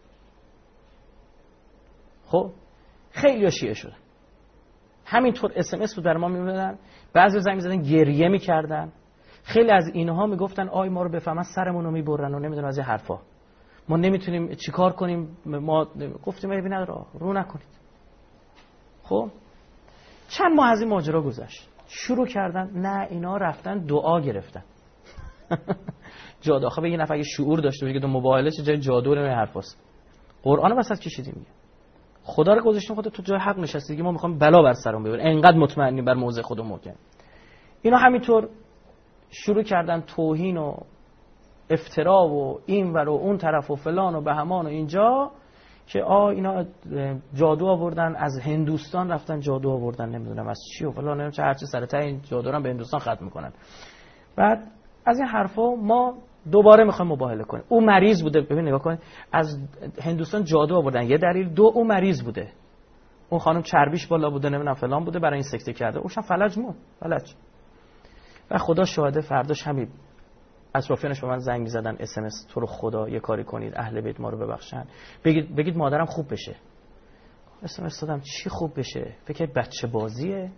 خب خیلی شیعه شدن، همینطور اس ام اس بود بر ما می‌دادن، بعضی زنگ می‌زدن گریه می‌کردن. خیلی از اینها میگفتن آی ما رو بفهمن سرمون رو میبرن و نمیدونم از این حرفا، ما نمیتونیم چیکار کنیم. ما گفتیم عیبی نداره رو نکنید. خب چند ماه از این ماجرا گذشت، شروع کردن نه اینا رفتن دعا گرفتن. جادو آخه به یه نفر اگه شعور داشته باشه که تو مباهله چه جای جادو و این حرفاست. قرآن وسط کشیدیم میگه خدا رو گذاشتیم خودت تو جای حق نشستی دیگه، ما میخوام بلا بر سرمون ببر، انقدر مطمئنیم بر موضع خودمون محکم. اینا همینطور شروع کردن توهین و افترا و این ور و اون طرف و فلان و بهمان و اینجا که آ اینا جادو آوردن از هندوستان، رفتن جادو آوردن نمیدونم از چی و فلان، نمیدونم چه هرچی سر تا این جادو رو به هندوستان ختم میکنن. بعد از این حرفا ما دوباره میخوایم مباهله کنیم. او مریض بوده، ببین نگاه کن، از هندوستان جادو آوردن، یه دلیل، دو او مریض بوده، اون خانم چربیش بالا بوده نمیدونم فلان بوده، برای این سکته کرده، اونش فلج مون فلج. و خدا شاهده فرداش همین اطرافیانش به من زنگ می‌زدن اس ام اس تو رو خدا یه کاری کنید اهل بیت ما رو ببخشن، بگید بگید مادرم خوب بشه. اس ام اس دادم چی خوب بشه؟ فکر بچه بازیه؟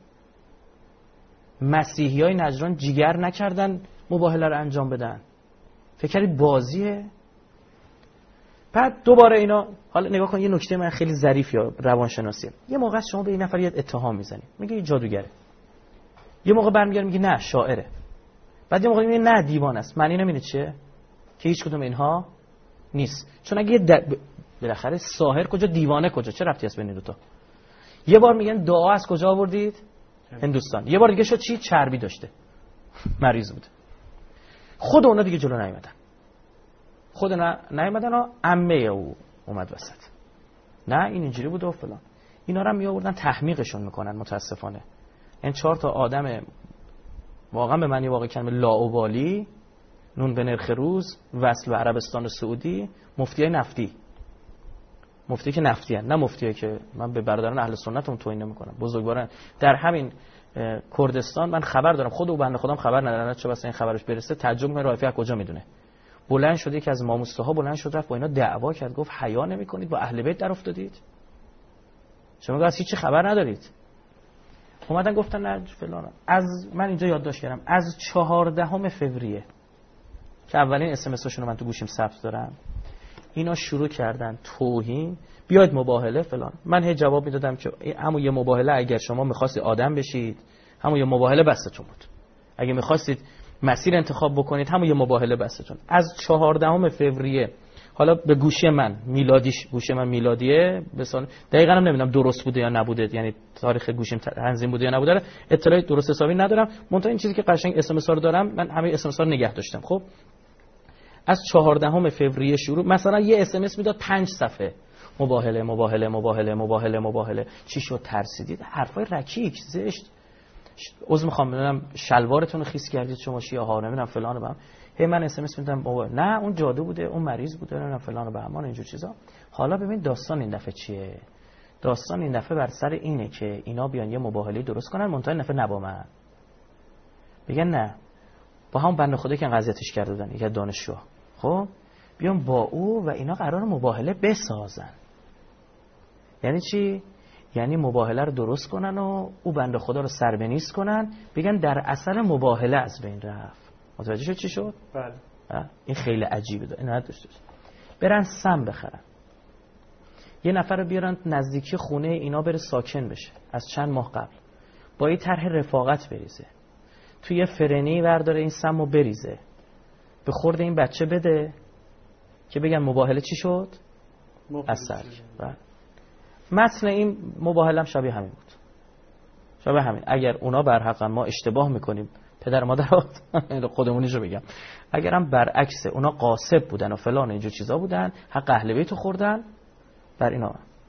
مسیحیای نجران جیگر نکردن مباهله رو انجام بدن، فکر بازیه؟ بعد دوباره اینا، حالا نگاه کن یه نکته من خیلی ظریف یا روانشناسیه، یه موقع شما به این نفر یه اتهام میزنی میگه این جادوگره، یه موقع برمیگره میگه نه شاعره، بعد یه موقع میگه نه دیوانه است. معنی نمیدونه چیه؟ که هیچ کدوم اینها نیست. چون اگه د... بالاخره ساحر کجا دیوانه کجا، چه ربطی هست بین دو تا؟ یه بار میگن دعا از کجا آوردید؟ هندوستان. یه بار دیگه شد چی؟ چربی داشته، مریض بود. خود اونا دیگه جلو نیومدن، خود نه نیومدن و عمه او اومد وسط، نه این اینجوری بود و فلان. اینا رو هم می آوردن تحمیقشون میکنن متاسفانه. این چهار تا آدم واقعا به معنی واقعی کلمه لاابالی، نون به نرخ روز، وصل به عربستان و سعودی، مفتیای نفتی، مفتی که نفتی هست، نه مفتیه که من به برادران اهل سنت اون توهین نمیکنم، بزرگواران. در همین کردستان من خبر دارم، خود او بنده خودم خبر ندارم، چه بس این خبرش برسه تعجب میکنه رایفی از کجا میدونه. بلند شد یکی از ماموستاها بلند شد رفت با اینا دعوا کرد، گفت حیا نمیکنید با اهل بیت در افتادید؟ شما از هیچ خبر ندارید؟ اومدن گفتن نه فلان. از من اینجا یادداشت کردم از چهاردهم فوریه که اولین اس ام اساشون رو من تو گوشیم ثبت دارم، اینا شروع کردن توهین، بیاید مباهله فلان. من هی جواب میدادم که همون یه مباهله اگر شما می‌خواستید آدم بشید، همون یه مباهله بستون بود. اگه می‌خواستید مسیر انتخاب بکنید، همون یه مباهله بستون. از چهاردهم فوریه، حالا به گوشی من میلادیش، گوشی من میلادیه، بسان دقیقاً هم نمیدونم درست بوده یا نبوده، یعنی تاریخ گوشیم تنظیم بوده یا نبوده، اطلاعی درست حسابی ندارم. منتها این چیزی که قشنگ اس ام اس رو دارم، من همه اس ام اس رو نگه داشتم. خب از چهاردهم فوریه شروع، مثلا یه اس ام اس میداد پنج صفحه مباهله مباهله مباهله مباهله مباهله. چی شد؟ ترسیدید؟ حرفای رکیک زشت، عذر میخوام بدونم شلوارتون رو خیس کردید شما شیعه ها، نمیدونم فلان و بهم. هی من اس ام اس میدم بابا نه اون جادو بوده، اون مریض بوده، نمیدونم فلان و بهمان اینجور چیزا. حالا ببین داستان این دفعه چیه؟ داستان این دفعه بر سر اینه که اینا بیان یه مباهله درست کنن، منتها این دفعه نه با من، بگن نه با همون بنده خدا که قضیتش کرده بودن یک دانشجو، خب بیان با او و اینا قرار مباهله بسازن. یعنی چی؟ یعنی مباهله رو درست کنن و او بنده خدا رو سربنیست کنن، بگن در اصل مباهله از بین رفت. متوجه شد چی شد؟ بله. این خیلی عجیبه، این نداشته. برن سم بخرن، یه نفر رو بیارن نزدیکی خونه اینا بره ساکن بشه از چند ماه قبل، با یه طرح رفاقت بریزه، توی یه فرنی برداره این سمو بریزه، به خورد این بچه بده که بگن مباهله چی شد؟ اثر. متن این مباهله هم شبیه همین بود، شبیه همین. اگر اونا بر حقن ما اشتباه میکنیم، پدر مادرات خودمونیش رو بگم، اگر هم برعکس اونا قاصب بودن و فلان اینجور چیزا بودن، حق اهل بیت رو خوردن، بر اینا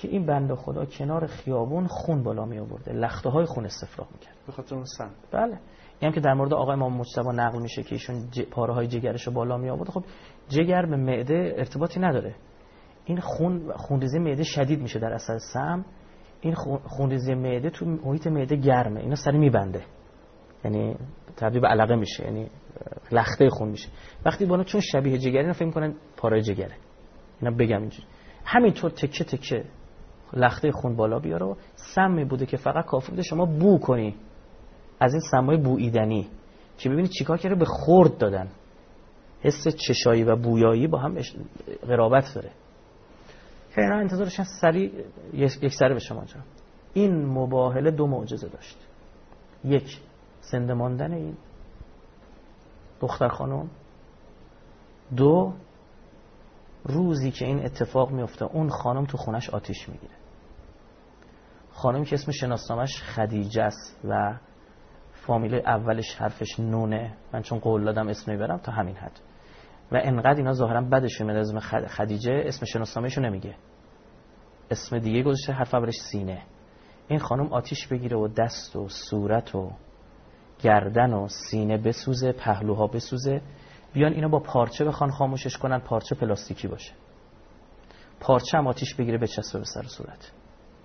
که این بنده خدا کنار خیابون خون بالا می آورده، لخته های خون استفراغ میکرد به خاطر اون سم. بله. این هم که در مورد آقای امام مجتبی نقل میشه که ایشون ج... پاره های جگرش رو بالا می آورد. خب جگر به معده ارتباطی نداره. این خون خونریزی معده شدید میشه در اثر سم. این خونریزی معده تو محیط معده گرمه، اینا سری میبنده، یعنی تبدیل به علقه میشه، یعنی لخته خون میشه. وقتی بالا چون شبیه جگره اینا فکر میکنن پاره جگره. اینا بگم اینجوری همینطور تکه تکه لخته خون بالا بیاره و سمی بوده که فقط کافی بوده شما بو کنی از این سمای بویدنی که ببینید چیکار کرده، به خورد دادن. حس چشایی و بویایی با هم قرابت داره. که اینا انتظارشن سریع یک سره به شما جا. این مباهله دو معجزه داشت. یک، زنده ماندن این دختر خانم. دو، روزی که این اتفاق میفته اون خانم تو خونش آتیش میگیره. خانمی که اسم شناسنامش خدیجه است و فامیل اولش حرفش نونه، من چون قول دادم اسم نمیبرم تا همین حد. و انقدر اینا ظاهرا بدشون میاد اسم خدیجه، اسم شناسنامه‌شو نمیگه، اسم دیگه گذاشته، حرف اولش سینه. این خانم آتیش بگیره و دست و صورت و گردن و سینه بسوزه، پهلوها بسوزه، بیان اینا با پارچه بخوان خاموشش کنن، پارچه پلاستیکی باشه، پارچه هم آتیش بگیره بچسبه به سر صورت.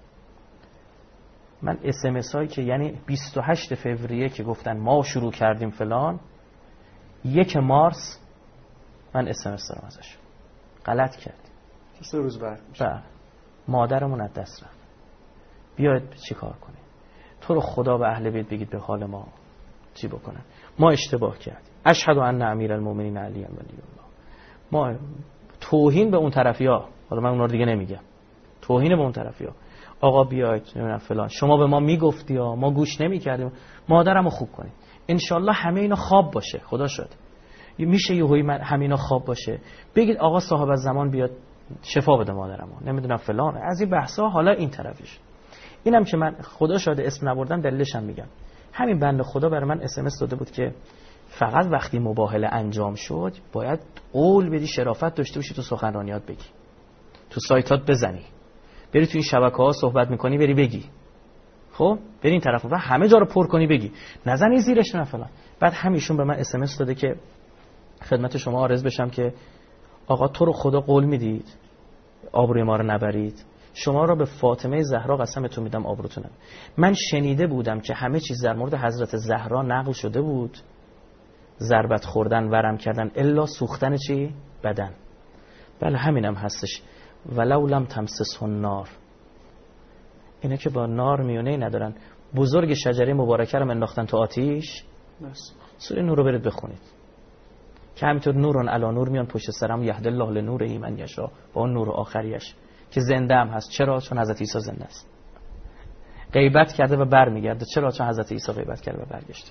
من اس ام اس هایی که یعنی بیست و هشت فوریه که گفتن ما شروع کردیم فلان، یک مارس من اس ام اس دارم ازش، غلط کردیم سه روز بعد بله مادرمون از دست رفت، بیاید چی کار کنیم؟ تو رو خدا به اهل بیت بگید به حال ما چی بکنن، ما اشتباه کردیم. اشهد ان امیرالمومنین علی ولی الله. ما توهین به اون طرفیا، حالا من اونا رو دیگه نمیگم، توهین به اون طرفیا، آقا بیاید نمیدونم فلان، شما به ما میگفتی یا ما گوش نمیکردیم، مادرمو خوب کنید. ان شاء الله همه اینا خواب باشه، خدا شد میشه یهویی من همه اینا خواب باشه، بگید آقا صاحب الزمان بیاد شفا بده مادرمو، نمیدونم فلان، از این بحثا. حالا این طرفش اینم که من خدا شاده اسم نبردم، دلیلش هم میگم. همین بنده خدا برای من اس ام اس داده بود که فقط وقتی مباهله انجام شد باید قول بدی، شرافت داشته باشی، تو سخنرانیات بگی، تو سایتات بزنی، بری تو این شبکه‌ها صحبت میکنی بری بگی، خب بری این طرفو و همه جا رو پر کنی بگی، نزنی زیرش نه فلان. بعد همیشون به من اس ام اس داده که خدمت شما عرض بشم که آقا تو رو خدا قول میدید آبروی ما رو نبرید، شما را به فاطمه زهرا قسمتون میدم آبروتون نبرید. من شنیده بودم که همه چیز در مورد حضرت زهرا نقل شده بود، ضربت خوردن، ورم کردن، الا سوختن چی؟ بدن. بله همینم هم هستش. ولو لم تمسسه النار، اینا که با نار میونه ندارن، بزرگ شجره مبارکه رو انداختن تو آتیش. سوره نور رو برید بخونید که همینطور نورون علی نور میان پشت سرم، یهد الله لنوره من یشاء، با اون نور آخریش که زنده هم هست. چرا؟ چون حضرت عیسی زنده است. غیبت کرده و برمیگرده. چرا؟ چون حضرت عیسی غیبت کرده و برگشته.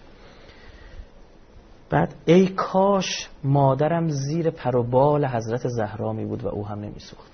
بعد ای کاش مادرم زیر پر و بال حضرت زهرا می بود و او هم نمی سوخت.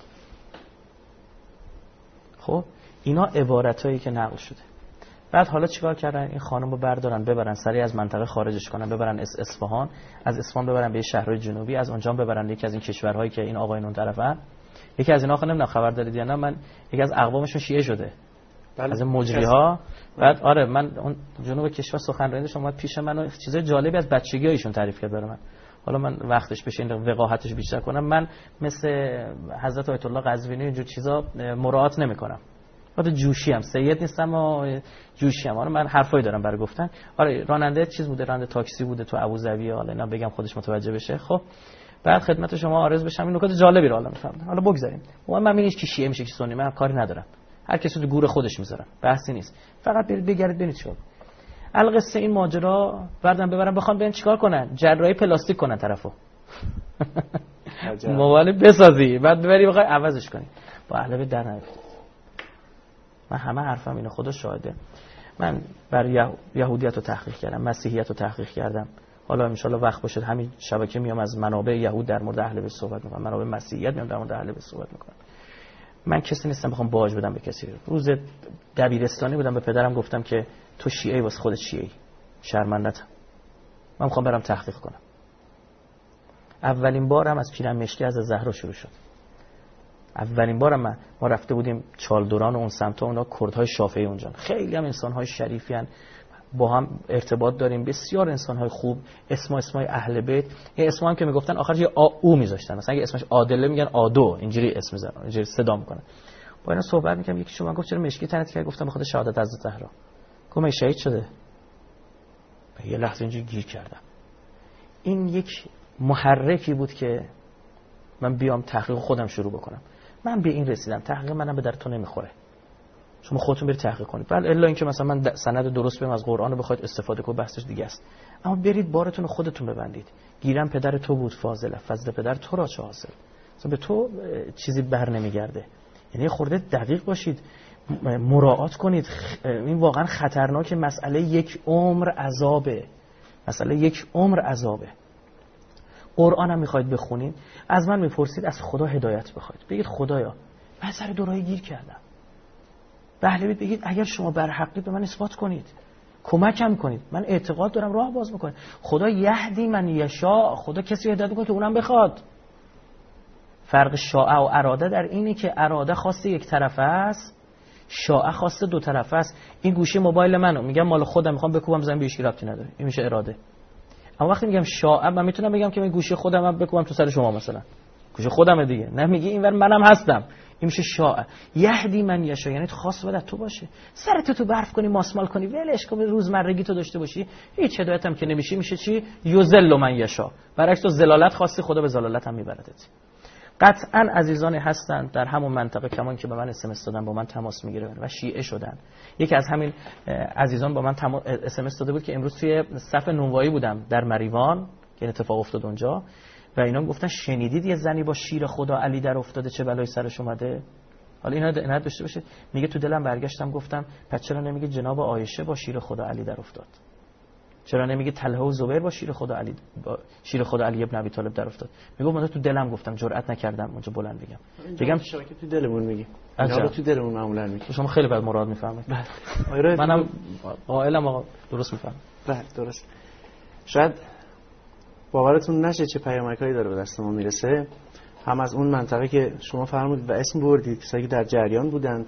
خب اینا عبارتایی که نقل شده. بعد حالا چیکار کردن؟ این خانم رو بردارن ببرن سریع از منطقه خارجش کنن، ببرن اصفهان، از اصفهان ببرن به شهرهای جنوبی، از اونجا ببرن یکی از این کشورهایی که این آقایون اون طرفن. یکی از اینا آخه نمیدونم خبر دارید یا نه، من یکی از اقوامشون شیعه شده. بله. از این مجری ها. بعد آره من اون جنوب کشور سخنرانی داشتم، اومد پیش من و چیزای جالبی از بچگی ایشون تعریف کرد برای من. حالا من وقتش بشه این وقاحتش بیشتر کنم، من مثل حضرت آیت الله قزوینی اینجور چیزا مراعات نمیکنم. بعد جوشی هم سید نیستم و جوشی هم. آره من حرفایی دارم برای گفتن. آره راننده چیز بوده، راننده تاکسی بوده تو ابوظبی، حالا اینا بگم خودش متوجه بشه. خب بعد خدمت شما عرض بشم این نکات جالبی رو حالا میفهمم. حالا بگذاریم. مهم من اینه که شیعه میشه که سنی، من کاری ندارم. هر کسی تو گور خودش میذارم، بحثی نیست. فقط برید بگردید ببینید چیکار. القصه این ماجرا بردن ببرن بخوام ببین چیکار کنن، جراحی پلاستیک کنن طرفو. موبایل بسازی بعد ببری بخوای عوضش کنی. با اهل بیت در نیفتید. من همه حرفم اینه، خدا شاهده. من بر یهودیت رو تحقیق کردم، مسیحیت رو تحقیق کردم. حالا ان شاءالله وقت باشه همین شبکه میام از منابع یهود در مورد اهل بیت صحبت میکنم، منابع مسیحیت میام در مورد اهل بیت صحبت میکنم. من کسی نیستم بخوام باج بدم به کسی. روز دبیرستانی بودم به پدرم گفتم که تو شیعه واسه خودت شیعه، شرمنده‌ام. من میخوام برم تحقیق کنم. اولین بارم از پیرن مشکی از زهرا شروع شد. اولین بارم من ما رفته بودیم چالدوران و اون سمت، اونا کردهای شافعی اونجا، خیلی هم انسان‌های شریفی ان، با هم ارتباط داریم، بسیار انسان‌های خوب، اسم اسمای اهل بیت، این اسما هم که میگفتن آخرش یه آ او میذاشتن، مثلا اگه اسمش عادله میگن آدو، اینجوری اسم میذارن، اینجوری صدا میکنن. با اینا صحبت میکنم، یکی شما گفت چرا مشکی تنت کرد؟ گفتم بخاطر شهادت حضرت زهرا. گفتم شهید شده. یه لحظه اینجوری گیر کردم. این یک محرکی بود که من بیام تحقیق خودم شروع بکنم. من به این رسیدم تحقیق منم به درتون نمیخوره، شما خودتون برید تحقیق کنید. بله الا اینکه مثلا من سند درست بهم از قرآن رو بخواید استفاده کنید بحثش دیگه است، اما برید بارتون رو خودتون ببندید. گیرم پدر تو بود فاضله، فضل پدر تو را چه حاصل، مثلا به تو چیزی بر نمیگرده. یعنی خورده دقیق باشید، مراعات کنید. این واقعا خطرناکه. مسئله یک عمر عذابه، مسئله یک عمر عذابه. قرآن هم میخواید بخونید، از من میپرسید از خدا هدایت بخواید، بگید خدایا من سر دوراهی گیر کردم. بله بگید اگر شما بر حقید به من اثبات کنید، کمکم کنید، من اعتقاد دارم راه باز میکنه. خدا یهدی من یشاء، خدا کسی هدایت میکنه که اونم بخواد. فرق شاء و اراده در اینه که اراده خاص یک طرفه است، شاء خاص دو طرفه است. این گوشی موبایل منو میگم مال خودم، میخوام بکوبم زمین، به هیچ کی ربطی نداره، این میشه اراده. اما وقتی میگم شاء، من میتونم بگم که من گوشی خودم رو بکوبم تو سر شما، مثلا گوشی خودمه دیگه، نه میگی اینور منم هستم، این میشه شاء. یهدی من یشاء یعنی خاص باید تو باشه. سرت تو برف کنی، ماسمال کنی، ولش کن، روزمرگی تو داشته باشی، هیچ هدایت هم که نمیشی، میشه چی؟ یذل من یشاء. برعکس تو ذلالت خواستی، خدا به ذلالت هم میبردت. قطعا عزیزانی هستند در همون منطقه کمان که به من اس ام اس دادن، با من تماس میگیرن و شیعه شدن. یکی از همین عزیزان با من اس ام اس داده بود که امروز توی صف نونوایی بودم در مریوان که اتفاق افتاد اونجا و اینا گفتن شنیدید یه زنی با شیر خدا علی در افتاده، چه بلایی سرش اومده؟ حالا اینا اینا داشته باشه. میگه تو دلم برگشتم گفتم پس چرا نمیگه جناب عایشه با شیر خدا علی در افتاد؟ چرا نمیگه طلحه و زبیر با شیر خدا علی با شیر خدا علی ابن ابی طالب در افتاد؟ میگه من تو دلم گفتم، جرئت نکردم اونجا بلند بگم. بگم شبکه تو دلمون میگی. حالا تو دلمون معمولا میگی. شما خیلی بعد مراد میفهمید. بله. منم قائلم آقا درست میفهمم. بله درست. شاید باورتون نشه چه پیامکایی داره به دست ما میرسه. هم از اون منطقه که شما فرمودید و اسم بردید، کسایی که در جریان بودند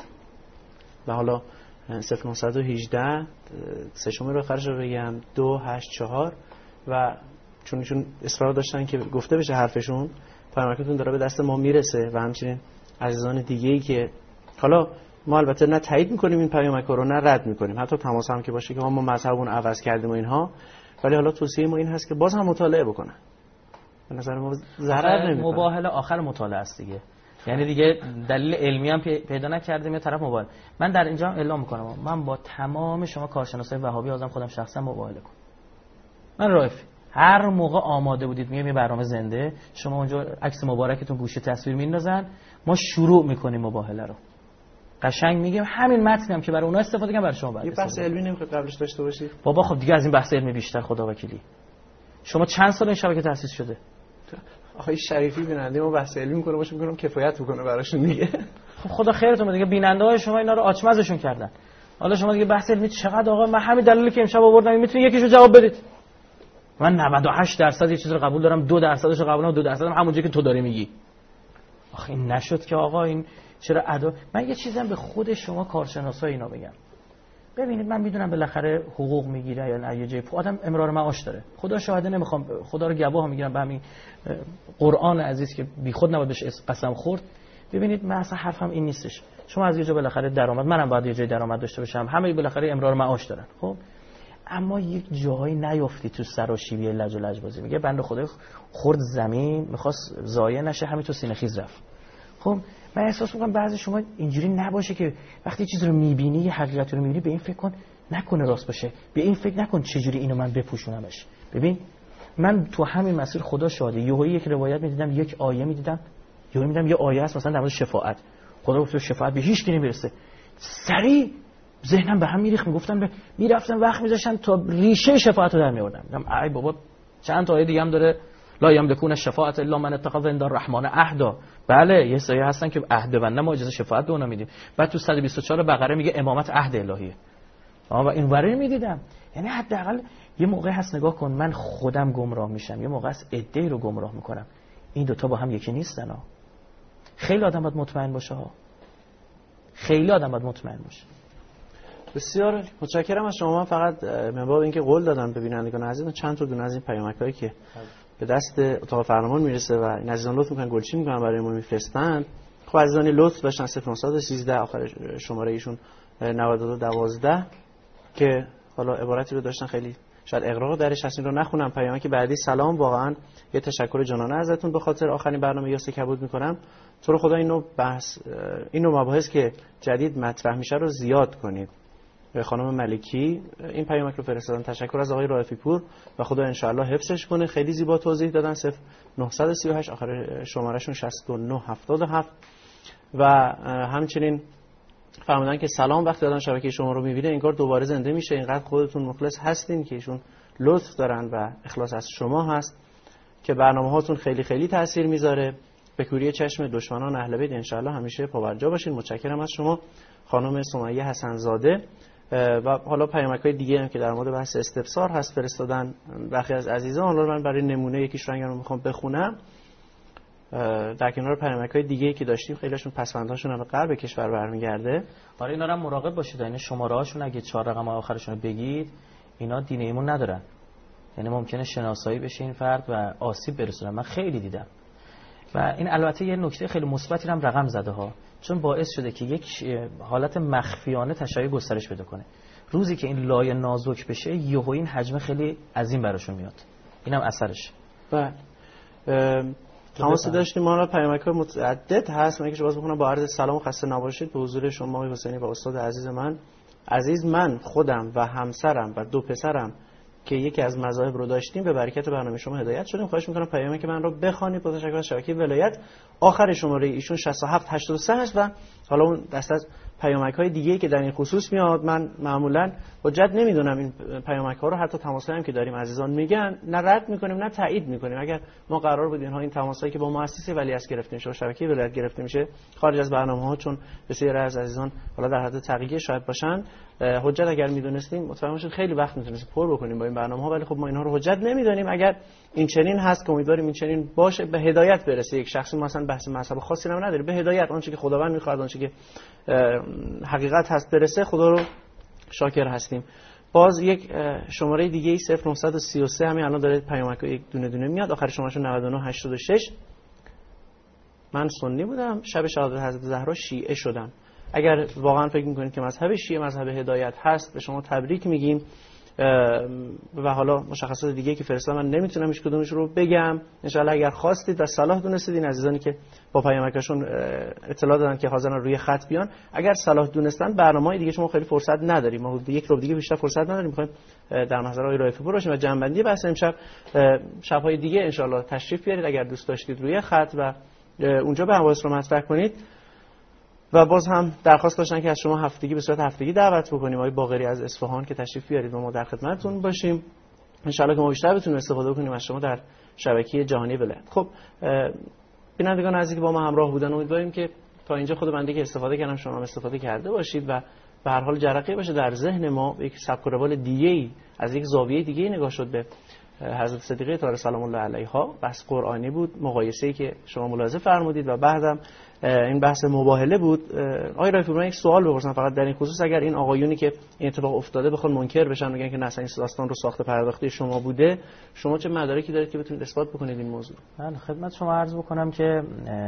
و حالا صفر نه یک هشت سه شماره رو آخرش رو بگم دو هشت چهار و چون ایشون اصرار داشتن که گفته بشه حرفشون، پیامکتون داره به دست ما میرسه و همچنین عزیزان دیگه‌ای که حالا ما البته نه تایید میکنیم این پیامک رو نه رد میکنیم، حتی تماس هم که باشه که ما مذهبمون عوض کردیم و اینها، ولی حالا توصیه ما این هست که باز هم مطالعه بکنن. به نظر ما ضرر نمیکنه. مباهله آخر مطالعه است دیگه. یعنی دیگه دلیل علمی هم پیدا نکردیم یا طرف مباهله. من در اینجا اعلام میکنم من با تمام شما کارشناسای وهابی ازم خودم شخصا مباهله کنم. من رایفی هر موقع آماده بودید میگم یه برنامه زنده، شما اونجا عکس مبارکتون گوشه تصویر میندازن، ما شروع میکنیم مباهله رو. قشنگ میگیم همین متنی هم که برای اونها استفاده کنم برای شما بعد. یه بحث علمی نمیخواد قبلش داشته باشید؟ بابا خب دیگه از این بحث علمی بیشتر خدا وکیلی. شما چند سال این شبکه تأسیس شده؟ آقای شریفی بیننده ما بحث علمی میکنه باشه میگم کفایت بکنه براشون دیگه. خب خدا خیرتون بده دیگه، بیننده های شما اینا رو آچمزشون کردن. حالا شما دیگه بحث علمی چقدر آقا، من همین دلیلی که امشب آوردم میتونید یکیشو جواب بدید. من نود و هشت درصد یه چیز رو قبول دارم، دو درصدش رو قبول ندارم، دو درصد هم همونجوری که تو داری میگی. آخه این نشد که آقا این چرا ادا. من یه چیزم به خود شما کارشناسا اینا بگم. ببینید من میدونم بالاخره حقوق میگیره یا نه، یه جای آدم امرار معاش داره. خدا شاهده نمیخوام خدا رو گواه میگیرم به همین قرآن عزیز که بیخود نباید بهش قسم خورد. ببینید من اصلا حرفم این نیستش. شما از یه جا بالاخره درآمد، منم باید یه جای درآمد داشته باشم، همه بالاخره امرار معاش دارن. خب اما یک جایی نیافتی تو سراشیبی لج و لجبازی. میگه بنده خدا خورد زمین میخواست ضایع نشه، همین تو سینه خیز رفت. خب من احساس میکنم بعضی شما اینجوری نباشه که وقتی چیز رو میبینی، یه حقیقت رو میبینی، به این فکر کن نکنه راست باشه، به این فکر نکن چجوری اینو من بپوشونمش. ببین من تو همین مسیر خدا شاهده، یهو یک روایت میدیدم، یک آیه میدیدم، یهو میدیدم یه آیه است مثلا در مورد شفاعت، خدا گفت شفاعت به هیچ کی نمیرسه. سریع ذهنم به هم میریخت، میگفتم به میرفتم وقت میذاشتم تا ریشه شفاعت رو در میآوردم. میگم ای بابا چند تا آیه دیگه هم داره، لا یملکون الشفاعة الا من اتخذ عند الرحمن عهدا. بله یه سری هستن که عهد بنده ما اجازه شفاعت به اونا میدیم. بعد تو صد و بیست و چهار بقره میگه امامت عهد الهیه. آها و این وره میدیدم. یعنی حداقل یه موقع هست نگاه کن من خودم گمراه میشم، یه موقع است عده‌ای رو گمراه میکنم. این دوتا با هم یکی نیستن ها. خیلی آدم باید مطمئن باشه ها، خیلی آدم باید مطمئن باشه. بسیار متشکرم از شما. من فقط من باب اینکه قول دادم به بینندگان عزیز چند تا دونه از این پیامک‌هایی که به دست اتاق فرمان میرسه و این عزیزان لطف میکنن گلچین میکنن برای ما میفرستن. خب عزیزانی لطف داشتن صفر نهصد و سیزده آخر شماره ایشون نود و دو دوازده که حالا عبارتی رو داشتن خیلی شاید اغراق درش هست، این رو نخونم. پیامک بعدی: سلام، واقعا یه تشکر جانانه ازتون به خاطر آخرین برنامه یاسه کبود میکنم. تو رو خدا اینو بحث اینو مباحث که جدید مطرح میشه رو زیاد کنید. خانم ملکی این پیامک رو فرستادن. تشکر از آقای رائفی پور و خدا ان شاء الله حفظش کنه. خیلی زیبا توضیح دادن. صفر نهصد و سی و هشت آخر شمارهشون شصت و نه هفتاد و هفت و همچنین فرمودن که سلام، وقتی آدم شبکه شما رو میبینه انگار دوباره زنده میشه. اینقدر خودتون مخلص هستین که ایشون لطف دارن و اخلاص از شما هست که برنامه هاتون خیلی خیلی تاثیر میذاره. به کوری چشم دشمنان اهل بیت ان شاء الله همیشه پابرجا باشین. متشکرم از شما خانم سمیه حسن زاده. و حالا پیامک‌های دیگه هم که در مورد بحث استفسار هست فرستادن برخی از عزیزان. حالا من برای نمونه یکیش رو رو میخوام بخونم. در کنار پیامک‌های دیگه‌ای که داشتیم خیلیشون پسوندهاشون هم به غرب کشور برمیگرده. آره اینا رو مراقب باشید. این شماره‌هاشون اگه چهار رقم آخرشون رو بگید اینا دین ایمون ندارن، یعنی ممکنه شناسایی بشه این فرد و آسیب برسونه. من خیلی دیدم و این البته یه نکته خیلی مثبتی هم رقم زده ها، چون باعث شده که یک حالت مخفیانه تشیع گسترش پیدا کنه. روزی که این لایه نازک بشه یهو این حجم خیلی عظیم براشون میاد. اینم اثرش. بله. تماس داشتیم ما را پیامک‌های متعدد هست. من که باز بخونم. با عرض سلام و خسته نباشید به حضور شما آقای حسینی و استاد عزیز من. عزیز من خودم و همسرم و دو پسرم که یکی از مذاهب رو داشتیم به برکت برنامه شما هدایت شدیم. خواهش می‌کنم پیامی که من رو بخوانید. با تشکر از شبکه ولایت. آخر شماره ایشون شصت و هفت هشتاد و سه هست و حالا اون دست از پیامک‌های دیگه‌ای که در این خصوص میاد من معمولاً حجت نمیدونم این پیامک‌ها رو. حتی تماسایی هم که داریم عزیزان میگن نه رد می‌کنیم نه تایید می‌کنیم. اگر ما قرار بود اینها این تماسایی که با مؤسسه ولیعصر گرفته میشه و شبکه ولایت گرفته میشه خارج از برنامه‌ها، چون بسیاری از عزیزان حالا در حد تقیه شاید باشن، حجت اگر میدونستیم مطمئن باشید خیلی وقت میتونستیم پر بکنیم با این برنامه‌ها، ولی خب ما اینها رو حجت نمیدونیم. اگر این چنین هست که امیدواریم این چنین باشه به هدایت برسه. یک شخصی مثلا بحث مذهب خاصی هم نداره، به هدایت آنچه که خداوند می‌خواد آنچه که حقیقت هست برسه. خدا رو شاکر هستیم. باز یک شماره دیگه ای صفر نهصد و سی و سه همین الان داره پیامک‌ها یک دونه دونه میاد. آخر شماره‌اش نود و نه هشتاد و شش. من سنی بودم، شب شهادت حضرت زهرا شیعه شدم. اگر واقعا فکر می‌کنید که مذهب شیعه مذهب هدایت هست به شما تبریک میگیم. و حالا مشخصات دیگه که فرستادم من نمیتونم هیچ کدومش رو بگم. ان شاء الله اگر خواستید و صلاح دونستید این عزیزانی که با پیامکشون اطلاع دادن که حاضرن روی خط بیان، اگر صلاح دونستن برنامه‌های دیگه شما خیلی فرصت نداریم. ما یک رو دیگه بیشتر فرصت نداریم. می‌خوایم در نظر آقای رائفی پور باشیم و جنبندی بحث امشب شب‌های دیگه ان شاء الله تشریف بیارید اگر دوست داشتید روی خط و اونجا به حواس رو مطرح کنید. و باز هم درخواست داشتن که از شما هفتگی به صورت هفتگی دعوت بکنیم آقای باقری از اصفهان که تشریف بیارید و ما در خدمتتون باشیم. ان شاء الله که ما بیشتر بتونیم استفاده بکنیم از شما در شبکه جهانی ولایت. خب بینندگان عزیزی که با ما همراه بودن امیدواریم که تا اینجا خود بنده که استفاده کردم شما هم استفاده کرده باشید و به هر حال جرقه باشه در ذهن ما یک سبک و روال دیگه‌ای از یک زاویه دیگه‌ای نگاه شد به حضرت صدیقه طاهره سلام الله علیها. بحث قرآنی بود، مقایسه‌ای که شما ملاحظه فرمودید و بعدم این بحث مباهله بود. آقای رائفی پور، من یک سوال بپرسم فقط در این خصوص. اگر این آقایونی که این اتفاق افتاده بخوان منکر بشن بگن که نه اصلا این داستان رو ساخته پرداخته شما بوده، شما چه مدارکی دارید که بتونید اثبات بکنید این موضوع؟ من خدمت شما عرض بکنم که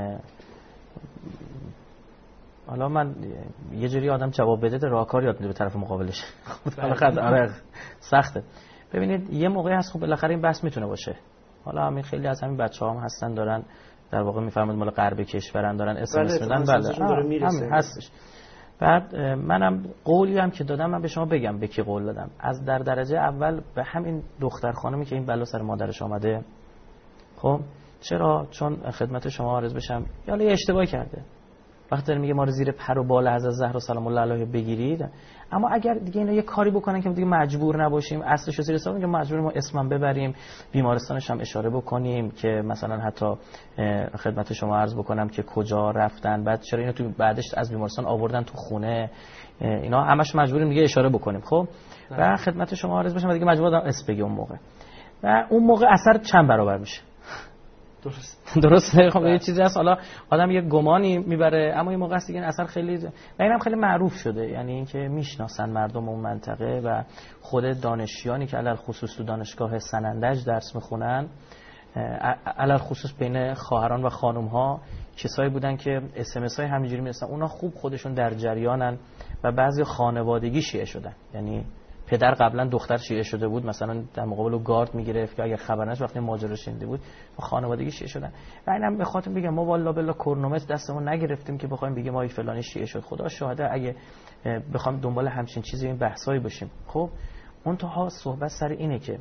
حالا من یه جوری آدم جواب بده راهکار یاد میده به طرف مقابلش. خب آره سخته. ببینید یه موقعی هست خب بالاخره این بحث میتونه باشه. حالا همین خیلی از همین بچه‌ها هم هستن دارن در واقع میفرمایید مال غرب کشورن دارن اس ام اس میدن. بله همین هستش. بعد منم قولی هم که دادم من به شما بگم به کی قول دادم. از در درجه اول به همین دختر خانمی که این بلا سر مادرش آمده. خب چرا؟ چون خدمت شما عرض بشم یا یه اشتباهی کرده. وقتی داره میگه ما رو زیر پر و بال حضرت زهرا سلام الله علیها بگیرید، اما اگر دیگه اینا یه کاری بکنن که دیگه مجبور نباشیم اصلش رو زیر حساب اینجا مجبور ما اسمم ببریم، بیمارستانش هم اشاره بکنیم که مثلا حتی خدمت شما عرض بکنم که کجا رفتن، بعد چرا اینو تو بعدش از بیمارستان آوردن تو خونه، اینا همش مجبوریم دیگه اشاره بکنیم. خب و خدمت شما عرض بشم دیگه مجبور اسم بگی اون موقع و اون موقع اثر چند برابر میشه. درست درسته. خب یه چیزی هست حالا آدم یه گمانی میبره، اما این موقع است دیگه اثر خیلی و اینم خیلی معروف شده، یعنی اینکه میشناسن مردم اون منطقه و خود دانشیانی که علل خصوص تو دانشگاه سنندج درس میخونن، علل خصوص بین خواهران و خانم ها کسایی بودن که اس ام اس های همینجوری میرسن، اونا خوب خودشون در جریانن و بعضی خانوادگی شیعه شدن، یعنی پدر قبلا دختر شیعه شده بود، مثلا در مقابل گارد میگرفت که اگر خبر نشه وقتی ماجرا شنیده بود و خانوادگی شیعه شدن. و اینم به خاطر بگم ما والله بالله کرونومتر دستمون نگرفتیم که بخوایم بگیم ما فلانی شیعه شد. خدا شاهده اگه بخوام دنبال همچین چیزی این بحثایی باشیم. خب منتها صحبت سر اینه که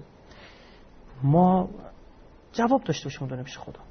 ما جواب داشته باشیم اون پیش خدا.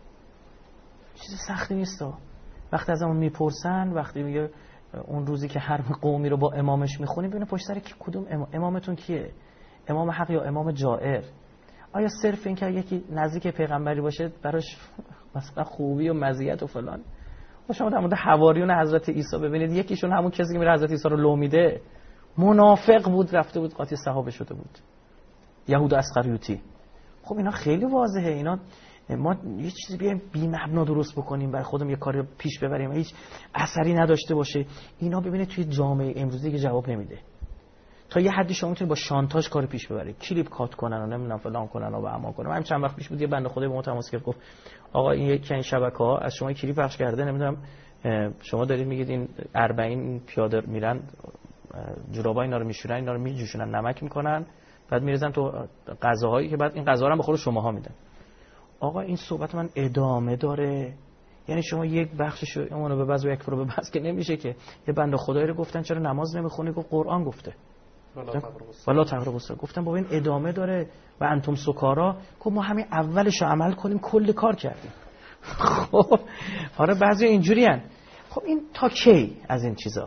چیز سختی نیست. وقتی ازمون میپرسن، وقتی میگه اون روزی که هر قومی رو با امامش میخونیم ببینید پشت سر کی کدوم امام. امامتون کیه؟ امام حق یا امام جائر؟ آیا صرف این که یکی نزدیک پیغمبری باشه براش مثلا خوبی و مزیت و فلان؟ و شما در مورد حواریون حضرت عیسی ببینید، یکیشون همون کسی که میره حضرت عیسی رو لو میده منافق بود، رفته بود قاطی صحابه شده بود، یهود اسخریوطی. خب اینا خیلی واضحه. اینا ما یه چیزی بیایم بی مبنا درست بکنیم برای خودمون یه کاری پیش ببریم و هیچ اثری نداشته باشه، اینا ببینید توی جامعه امروزی که جواب نمیده. تا یه حدی شما میتونید با شانتاژ کار پیش ببرید، کلیپ کات کنن و نمیدونم فلان کنن و اما کنن. من چند وقت پیش بود یه بنده خدای به ما تماس گرفت، گفت آقا این یکی این شبکه‌ها از شما کلیپ پخش کرده، نمیدونم شما دارید میگید این اربعین پیاده میرن جورابا اینا رو میشورن، اینا رو میجوشونن، نمک میکنن، بعد میریزن تو غذاهایی که بعد این غذا رو هم به خود شماها میدن. آقا این صحبت من ادامه داره. یعنی شما یک بخشش رو اونو به بعض و یک رو به بعض که نمیشه که. یه بنده خدایی رو گفتن چرا نماز نمیخونی؟ گفت قرآن گفته والا تقرب است. گفتم بابا این ادامه داره و انتم سکارا. گفت ما همین اولش رو عمل کنیم کل کار کردیم. خب آره بعضی اینجوری هن. خب این تا کی از این چیزا؟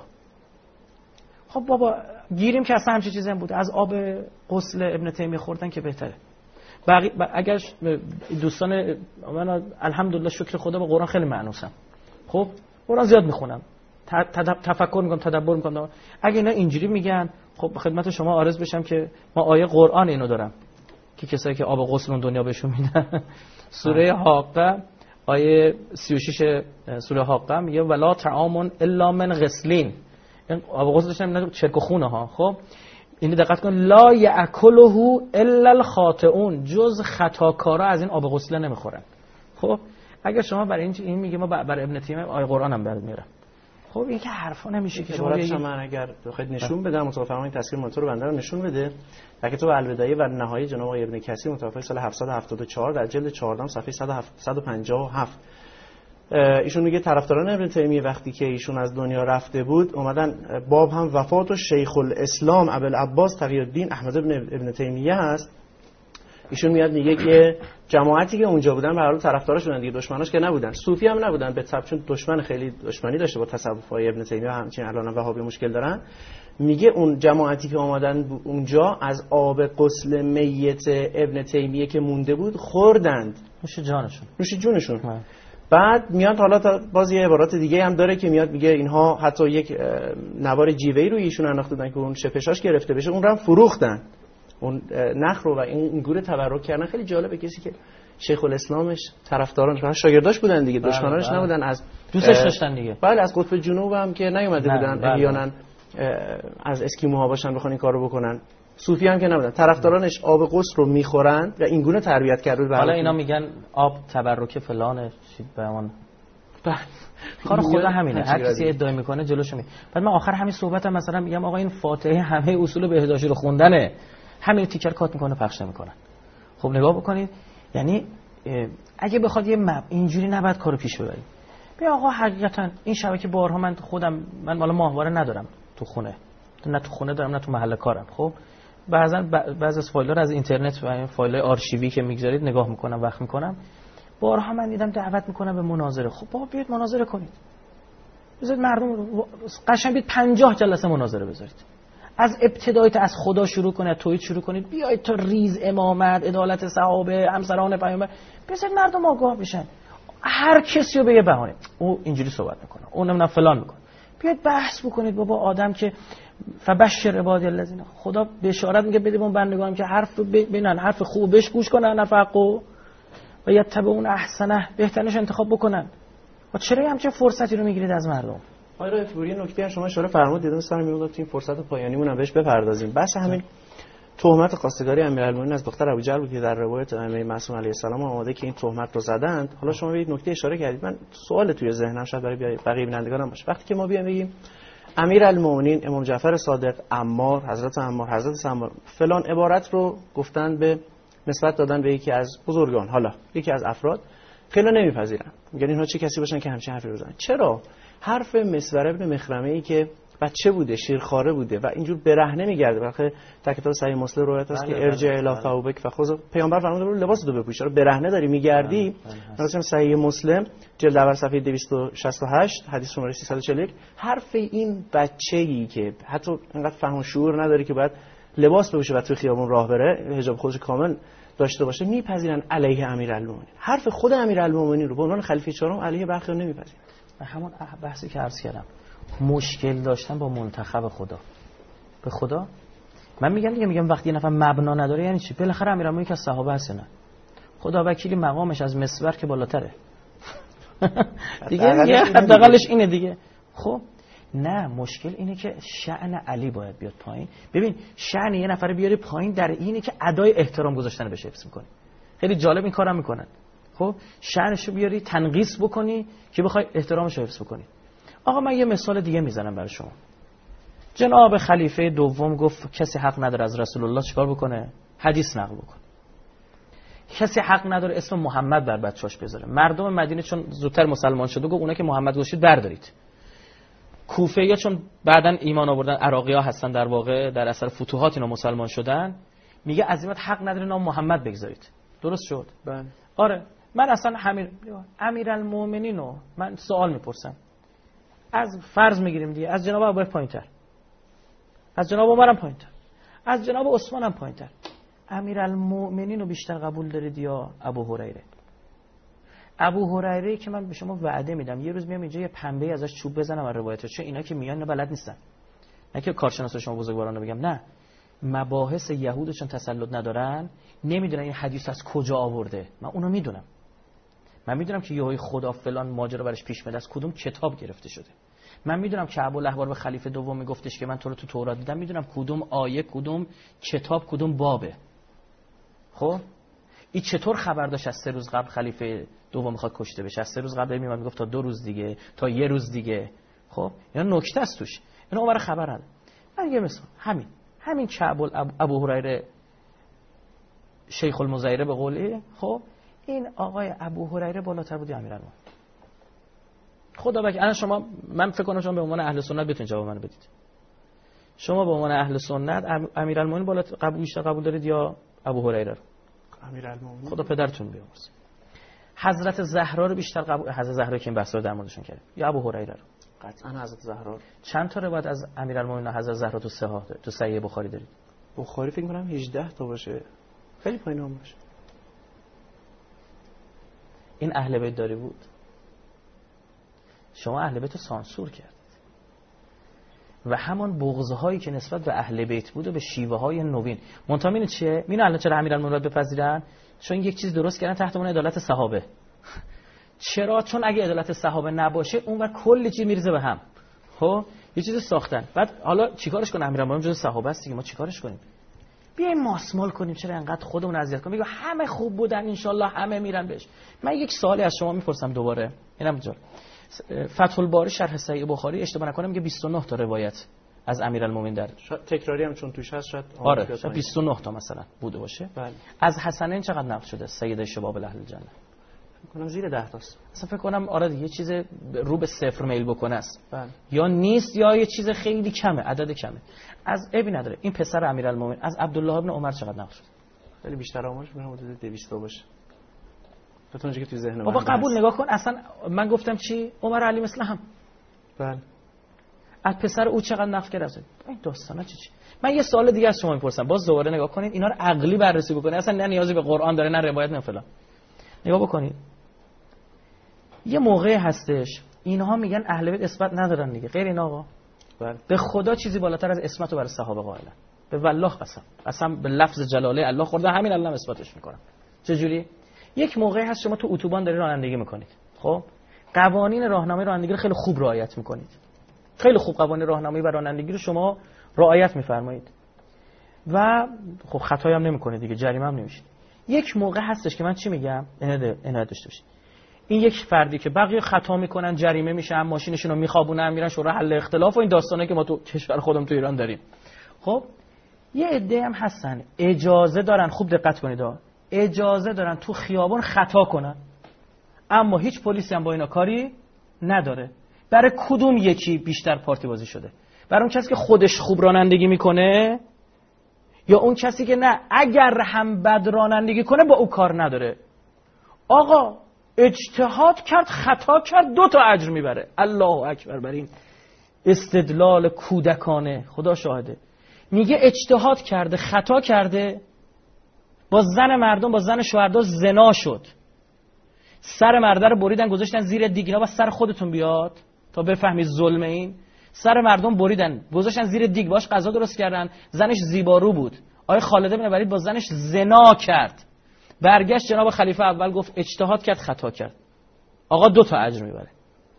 خب بابا گیریم که اصلا همچین چیزی هم بوده، از آب غسل ابن تیمیه خوردن که بهتره. باقی اگر دوستان من الحمدلله شکر خدا به قرآن خیلی معنوسم، خب قرآن زیاد میخونم، تفکر میکنم، تدبر میکنم. اگه اینا اینجوری میگن خب خدمت شما عرض بشم که ما آیه قرآن اینو دارم که کسایی که آب غسل اون دنیا بهشون میدن. سوره حاقه آیه سی و شش سوره حاقه میگه ولا طعام الا من غسلین. این آب غسلش نمیدونم چرک و خونه ها. خب اینو دقت کن، لا یاکله الا الخاطئون، جز خطاکارا از این آب غسل نمیخورن. خب اگر شما برای این این میگه ما برای ابن تیمیه آیه قرآن هم بعد میارم. خب این که حرفا نمیشه که شما بگید. من اگر بخواید نشون بدم متوفر این تصویر مونتور رو بنده رو نشون بده. در کتاب البدایه و نهایی جناب آقای ابن کثیر متوفی سال هفتصد و هفتاد و چهار در جلد چهاردهم صفحه صد و پنجاه و هفت ایشون میگه طرفداران ابن تیمیه وقتی که ایشون از دنیا رفته بود اومدن باب هم وفات و شیخ الاسلام ابوالعباس تقی‌الدین احمد ابن ابن تیمیه هست. ایشون میاد میگه که جماعتی که اونجا بودن به هر حال طرفداراشون دیگه، دشمناش که نبودن، صوفی هم نبودن به طبع، چون دشمن خیلی دشمنی داشته با تصوف‌های ابن تیمیه، همچنین الان وهابی مشکل دارن. میگه اون جماعتی که اومدن اونجا از آب غسل میت ابن تیمیه که مونده بود خوردند، نوش جانشون نوش جونشون. بعد میاد حالا تا باز یه عبارات دیگه هم داره که میاد میگه اینها حتی یک نوار جیوه‌ای روی ایشون انداخته بودن که اون شپشاش گرفته بشه، اون رو هم فروختن، اون نخ رو، و این گور تبرک کردن. خیلی جالبه کسی که شیخ الاسلامش طرفدارانش و شاگرداش بودن دیگه، دشمنانش نبودن، از دوستش داشتن دیگه. بله از قطب جنوب هم که نیومده بودن احیانا از اسکیموها باشن بخوان این کارو بکنن. صوفی هم که نبودن، طرفدارانش آب غسل رو میخورن و این گونه تربیت کرده. حالا اینا میگن آب تبرک فلانه چی به اون کار خدا همینه، هر کسی ادعا میکنه جلوشو می. بعد من آخر همین صحبتم مثلا میگم آقا این فاتحه همه اصول بهداشتی رو خوندنه، همین تیکر کات میکنه پخش نمیکنن. خب نگاه بکنید، یعنی اگه بخواد یه مب اینجوری نباید کارو پیش ببرید. بیا آقا حقیقتا این شبکه بارها من خودم من والا ماهواره ندارم تو خونه، نه تو خونه دارم نه تو محل کارم. خب بعضا بعضی از فایل‌ها رو از اینترنت و فایل‌های آرشیوی که میگذارید نگاه میکنم، وقت میکنم. بارها من دیدم دعوت میکنم به مناظره. خب بابا بیاید مناظره کنید، بذارید مردم قشنگ بیاید پنجاه جلسه مناظره بذارید، از ابتدای از خدا شروع کنید، توحید شروع کنید، بیاید تا ریز امامت، عدالت صحابه، همسران پیامبر، بذارید مردم آگاه بشن. هر کسی رو به یه بهانه او اینجوری صحبت میکنه، اون نمیدونم فلان میکنه. بیاید بحث بکنید بابا. آدم که فبشر عبادی الذین، خدا بشارت میگه بده اون بندگانم که حرف ببینن، حرف خوب بهش گوش کنن، نفقو و یتبعون احسنه، بهترینش انتخاب بکنن. و چرا همچین فرصتی رو میگیرید از مردم؟ آقای رفیع پوری نکته هم شما اشاره فرمودید، دوست دارم میگم تو این فرصت پایانیمون هم بهش بپردازیم. بس همین تهمت خواستگاری امیرالمومنین از دختر ابوجهل بود که در روایت امیر معصوم علیه السلام آماده که این تهمت رو زدند. حالا شما به نکته اشاره کردید، من سوال توی ذهنم شاید برای بقیه بینندگانم باشه. وقتی که ما بیایم بگیم امیرالمومنین امام جعفر صادق، عمار، حضرت عمار، حضرت عمار، فلان عبارت رو گفتن به نسبت دادن به یکی از بزرگان، حالا یکی از افراد، خیلی نمیپذیرن، میگن اینها چه کسی باشن که همچین حرفی رو بزنن. چرا؟ حرف مسور ابن مخرمه ای که بچه بوده، شیرخواره بوده و اینجور برهنه میگرده، بلکه در کتاب صحیح مسلم روایت است که ارجع الی ثوبک فخذ، پیامبر فرموده رو لباس تو بپوش، رو برهنه داری میگردی. مثلا صحیح مسلم جلد اول صفحه دویست و شصت و هشت حدیث شماره سیصد و چهل و یک، حرف این بچه‌ای که حتی انقدر فهم و شعور نداره که باید لباس بپوشه و توی خیابون راه بره، حجاب خودش کامل داشته باشه، میپذیرن علیه امیرالمومنین. حرف خود امیرالمومنین رو به عنوان خلیفه چهارم علیه برخی نمیپذیرن. همون بحثی که عرض کردم، مشکل داشتن با منتخب خدا. به خدا من میگم دیگه، میگم وقتی یه نفر مبنا نداره یعنی چی؟ بالاخره امیرالمومنین که از صحابه هست نه، خدا وکیلی مقامش از مسور که بالاتره دیگه دیگه حداقلش اینه دیگه. خب نه، مشکل اینه که شأن علی باید بیاد پایین. ببین شأن یه نفر بیاری پایین در اینه که ادای احترام گذاشتن بهش حفظ می‌کنی. خیلی جالب این کارم میکنن. خب شأنشو بیاری تنقیص بکنی که بخوای احترامشو حفظ بکنی. آقا من یه مثال دیگه میزنم برای شما. جناب خلیفه دوم گفت کسی حق نداره از رسول الله چیکار بکنه؟ حدیث نقل بکنه. کسی حق نداره اسم محمد بر بچه‌اش بذاره. مردم مدینه چون زودتر مسلمان شده گفت اونا که محمد گذاشتید بردارید. کوفه‌یا چون بعدن ایمان آوردن، عراقی‌ها هستن در واقع در اثر فتوحات اینا مسلمان شدن، میگه عزیمت حق نداره نام محمد بگذارید. درست شد؟ بله. آره من اصلا امیر امیرالمومنین رو من سوال میپرسم، از فرض میگیریم دیگه از جناب ابوبکر پایینتر، از جناب عمرم پایینتر، از جناب عثمانم پایینتر، امیرالمومنین رو بیشتر قبول دارید یا ابو هریره؟ ابو هریره که من به شما وعده میدم یه روز میام اینجا یه پنبه ازش چوب بزنم و روایتش، چون اینا که میان اینا بلد نیستن، نه که کارشناس شما بزرگواران رو بگم، نه مباحث یهود چون تسلط ندارن نمیدونن این حدیث از کجا آورده. من اونو میدونم، من میدونم که یهوی خدا فلان ماجرا براش پیش میاد از کدوم کتاب گرفته شده. من میدونم که ابوالاحبار به خلیفه دوم میگفتش که من تو رو تو تورات دیدم، میدونم کدوم آیه کدوم کتاب کدوم بابه. خب این چطور خبر داشت از سه روز قبل خلیفه دوم میخواد کشته بشه؟ از سه روز قبل میاد میگفت تا دو روز دیگه، تا یه روز دیگه. خب اینا نکته است توش، اینا عمر خبر نداره. من یه مثال همین همین کعب ابو هریره شیخ المزیره به قوله، خب این آقای ابو هریره بالاتر بود یا امیرالمومنین؟ خدا بک الان شما من فکر کنم شما به عنوان اهل سنت بتونید جواب منو بدید. شما به عنوان اهل سنت امیرالمومنین بالاتر قبول بیشتر قبول دارید یا ابو هریره رو؟ امیرالمومنین. خدا پدرتون بیامرزه. حضرت زهرا رو بیشتر قبول، حضرت زهرا که این بحث رو در موردشون کردیم، یا ابو هریره رو؟ قطعا حضرت زهرا. چند تا روایت از امیرالمومنین حضرت زهرا تو صحاح تو صحیح بخاری دارید؟ بخاری فکر کنم هجده تا باشه، خیلی پایین هم باشه. این اهل بیت داری بود. شما اهل بیت رو سانسور کردید و همان بغض‌هایی که نسبت به اهل بیت بود و به شیوه‌های نوین. منتها چیه؟ می‌بینید الان چرا امیرالمومنین رو بپذیرن؟ چون یک چیز درست کردن تحت عنوان عدالت صحابه. چرا؟ چون اگه عدالت صحابه نباشه اونور کلی چیز میریزه به هم. خب یه چیزی ساختن، بعد حالا چیکارش کنه؟ امیرالمومنین جز صحابه است دیگه، ما چیکارش کنیم؟ بیایم ماسمال کنیم، چرا انقدر خودمون اذیت کنیم؟ بگو همه خوب بودن ان شاءالله همه میرن بهش. من یک سوالی از شما میپرسم دوباره، اینم جا فتح الباری شرح صحیح بخاری اشتباه نکنم میگه بیست و نه تا روایت از امیرالمومنین در تکراری هم چون توش هست شاید آره شاید بیست و نه تا مثلا بوده باشه. بله. از حسنین چقدر نقل شده؟ سید شباب اهل الجنه فکر کنم زیر ده تاست. اصلا فکر کنم آره یه چیز رو به صفر میل بکنه است. بله. یا نیست یا یه چیز خیلی کمه، عدد کمه. از ابی نداره. این پسر امیرالمومنین از عبدالله ابن عمر چقدر نقل شده؟ خیلی بیشتر آمارش میشه حدود دویست تا باشه. بتون که توی ذهن بابا قبول نگاه کن، اصلا من گفتم چی؟ عمر علی مثل هم. بله. از پسر او چقدر نقل کرده؟ این داستانا چی چی؟ من یه سوال دیگه از شما میپرسم، باز دوباره نگاه کنید اینا رو عقلی بررسی بکنید، اصلا نه نیازی به قرآن داره نه روایت نه فلان. نگاه بکنید. یه موقعی هستش اینها میگن اهل بیت اثبات ندارن دیگه، غیر این آقا. بله. به خدا چیزی بالاتر از اسمت رو برای صحابه قائلن. به والله قسم. قسم به لفظ جلاله الله خورده، همین الله اثباتش میکنم. چه جوری؟ یک موقعی هست شما تو اتوبان دارید رانندگی میکنید، خب قوانین راهنمایی رانندگی رو خیلی خوب رعایت میکنید، خیلی خوب قوانین راهنمایی و رانندگی رو شما رعایت میفرمایید و خب خطایی هم نمیکنید دیگه، جریمه هم نمیشید. یک موقع هستش که من چی میگم، عنایت داشته باشید، این یک فردی که بقیه خطا میکنن جریمه میشن، ماشینشون رو میخوابونن، میرن شورای حل اختلاف و این داستانه که ما تو کشور خودم تو ایران داریم. خب یه عده هم هستن اجازه دارن، خوب دقت کنید ها، اجازه دارن تو خیابان خطا کنن اما هیچ پلیسی هم با اینا کاری نداره. برای کدوم یکی بیشتر پارتی بازی شده؟ برای اون کسی که خودش خوب رانندگی میکنه یا اون کسی که نه اگر هم بد رانندگی کنه با او کار نداره؟ آقا اجتهاد کرد خطا کرد دو تا اجر میبره. الله اکبر بر این استدلال کودکانه. خدا شاهده، میگه اجتهاد کرده خطا کرده، با زن مردم با زن شهدا زنا شد، سر مرده رو بریدن گذاشتن زیر دیگ، اینا با سر خودتون بیاد تا بفهمید ظلم. این سر مردم بریدن گذاشتن زیر دیگ، باش غذا درست کردن، زنش زیبارو بود، آیه خالد بن ولید با زنش زنا کرد، برگشت جناب خلیفه اول گفت اجتهاد کرد خطا کرد، آقا دو تا اجر میبره.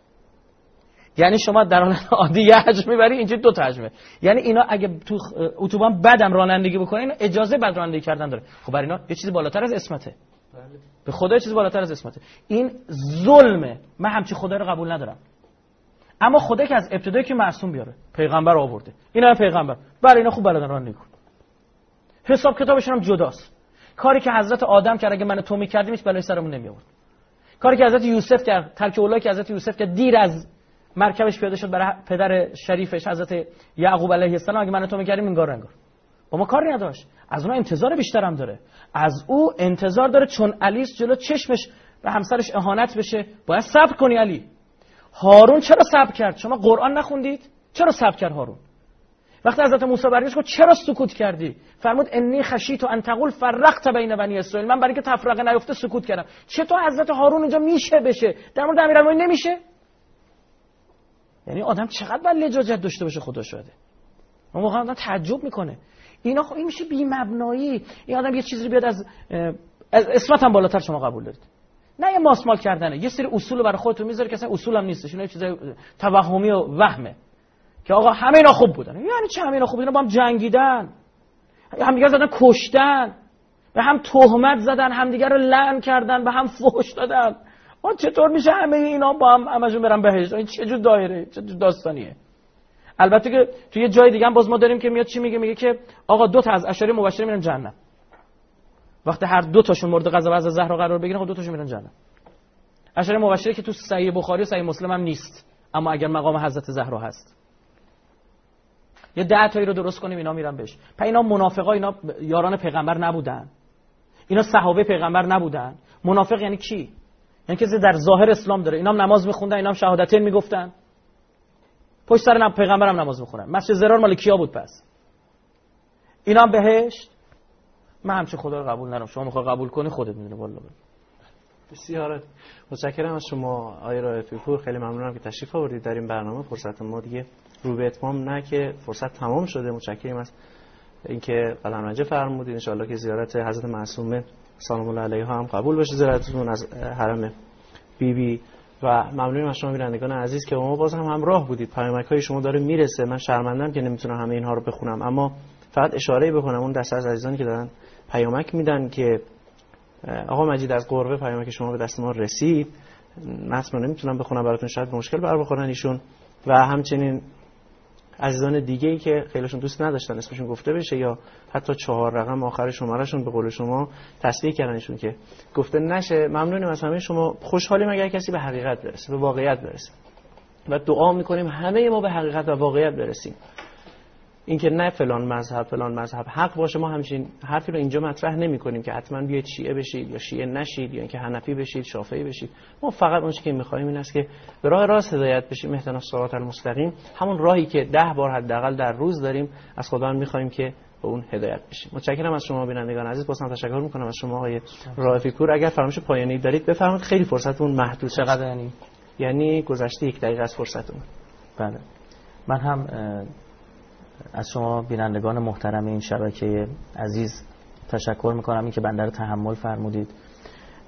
یعنی شما در حالت عادی یه اجر میبری، اینجوری دو تا اجر میبری. یعنی اینا اگه تو اتوبان بدم رانندگی بکنن اجازه بد رانندگی کردن داره. خب برای اینا یه چیزی بالاتر از اسمته، به خدا یه چیزی بالاتر از اسمته. این ظلمه. من همچی خدا رو قبول ندارم. اما خدا که از ابتدایی که معصوم بیاره، پیغمبر آورده، اینا پیغمبر، برای اینا خوب بلدن رانندگی کن، حساب کتابشون هم جداست. کاری که حضرت آدم کرد اگه من تو می‌کردیم هیچ بلایی سرمون نمی‌آورد. کاری که حضرت یوسف کرد، ترک اولایی که حضرت یوسف کرد، دیر از مرکبش پیاده شد برای پدر شریفش حضرت یعقوب علیه السلام، اگه من تو می‌کردیم انگار انگار با ما کاری نداشت. از اونها انتظار بیشتر هم داره، از او انتظار داره چون علی جلو چشمش به همسرش اهانت بشه باید صبر کنی. علی هارون چرا صبر کرد؟ شما قرآن نخوندید؟ چرا صبر کرد هارون؟ وقتی حضرت موسی برگشت گفت چرا سکوت کردی؟ فرمود انی خشیت ان تقول فرقت بین بنی اسرائیل، من برای اینکه تفرقه نیفته سکوت کردم. چطور حضرت هارون اینجا میشه بشه در مورد امیرالمومنین نمیشه؟ یعنی آدم چقدر باید لجاجت داشته باشه خدا شاهده. من واقعا آدم تعجب میکنه. اینا خب این میشه بی مبنایی. این آدم یه چیزی بیاد از از اسمت هم بالاتر شما قبول دارید. نه یه ماسمال کردنه، یه سری اصول برای خودتون میذاره که اصلا اصول هم نیستش، اینا چیزای توهمی و وهمه که آقا همه اینا خوب بودن. یعنی چه همه اینا خوب بودن؟ با هم جنگیدن، همدیگه زدن کشتن، به هم تهمت زدن، همدیگه رو لعن کردن، به هم فحش دادن. اون چطور میشه همه اینا با هم همشون برن بهشت؟ این چه جور دایره، چه جور داستانیه؟ البته که تو یه جای دیگه هم باز ما داریم که میاد چی میگه، میگه که آقا دو تا از عشره مبشره میرن جهنم. وقتی هر دو تاشون مورد غضب از زهرا قرار بگیرن خب دو تاشون میرن جهنم. عشره مبشره که تو صحیح بخاری و صحیح مسلم هم نیست، اما اگر مقام حضرت زهرا هست یه ده تایی رو درست کنیم اینا میرن بهش. پس اینا منافقا، اینا یاران پیغمبر نبودن، اینا صحابه پیغمبر نبودن. منافق یعنی کی؟ یعنی کسی در ظاهر اسلام داره، اینا هم نماز میخوندن، اینا هم شهادتین میگفتن، پشت سر پیغمبر هم نماز میخونن. مسجد زرار مال کیا بود پس؟ اینا هم بهشت؟ من همچه خدا رو قبول ندارم. شما میخوای قبول کنی خودت میدونی. والله بسیار متشکرم از شما آقای رائفی پور، خیلی ممنونم که تشریف آوردید در این برنامه. فرصت ما دیگه رو به اتمام نه که فرصت تمام شده. متشکرم از اینکه قلمرنجه فرمودید. ان شاءالله که زیارت حضرت معصومه سلام الله علیها هم قبول بشه، زیارتتون از حرم بی بی. و ممنونم از شما بینندگان عزیز که ما باز هم همراه بودید. پیامک‌های شما داره میرسه. من شرمندم که نمیتونم همه اینها رو بخونم، اما فقط اشاره بکنم اون دسته از عزیزانی که دارن پیامک میدن که آقا مجید از قربه پیامک شما به دست ما رسید. متن رو نمیتونم بخونم براتون، شاید به مشکل بر بخورن ایشون. و همچنین عزیزان دیگه ای که خیلیشون دوست نداشتن اسمشون گفته بشه یا حتی چهار رقم آخر شمارهشون به قول شما تصفیه کردنشون که گفته نشه. ممنونیم از همه شما. خوشحالیم اگر کسی به حقیقت برسه، به واقعیت برسه، و دعا میکنیم همه ما به حقیقت و واقعیت برسیم. اینکه نه فلان مذهب فلان مذهب حق باشه، ما همچین حرفی رو اینجا مطرح نمی‌کنیم که حتما بیاید شیعه بشید یا شیعه نشید یا اینکه حنفی بشید شافعی بشید. ما فقط اون چیزی که می‌خوایم این است که به راه راست هدایت بشیم، اهدنا الصراط المستقیم، همون راهی که ده بار حداقل در روز داریم. از خدا می‌خوایم که به اون هدایت بشیم. متشکرم از شما بینندگان عزیز. بازم تشکر می‌کنم از شما آقای رائفی پور. اگر فرمایش پایانی دارید بفرمایید. خیلی فرصتمون محدود. چقدر یعنی؟ یعنی گذشته یک دقیقه از فرصتمون. بله. من هم از شما بینندگان محترم این شبکه عزیز تشکر میکنم این که بنده رو تحمل فرمودید.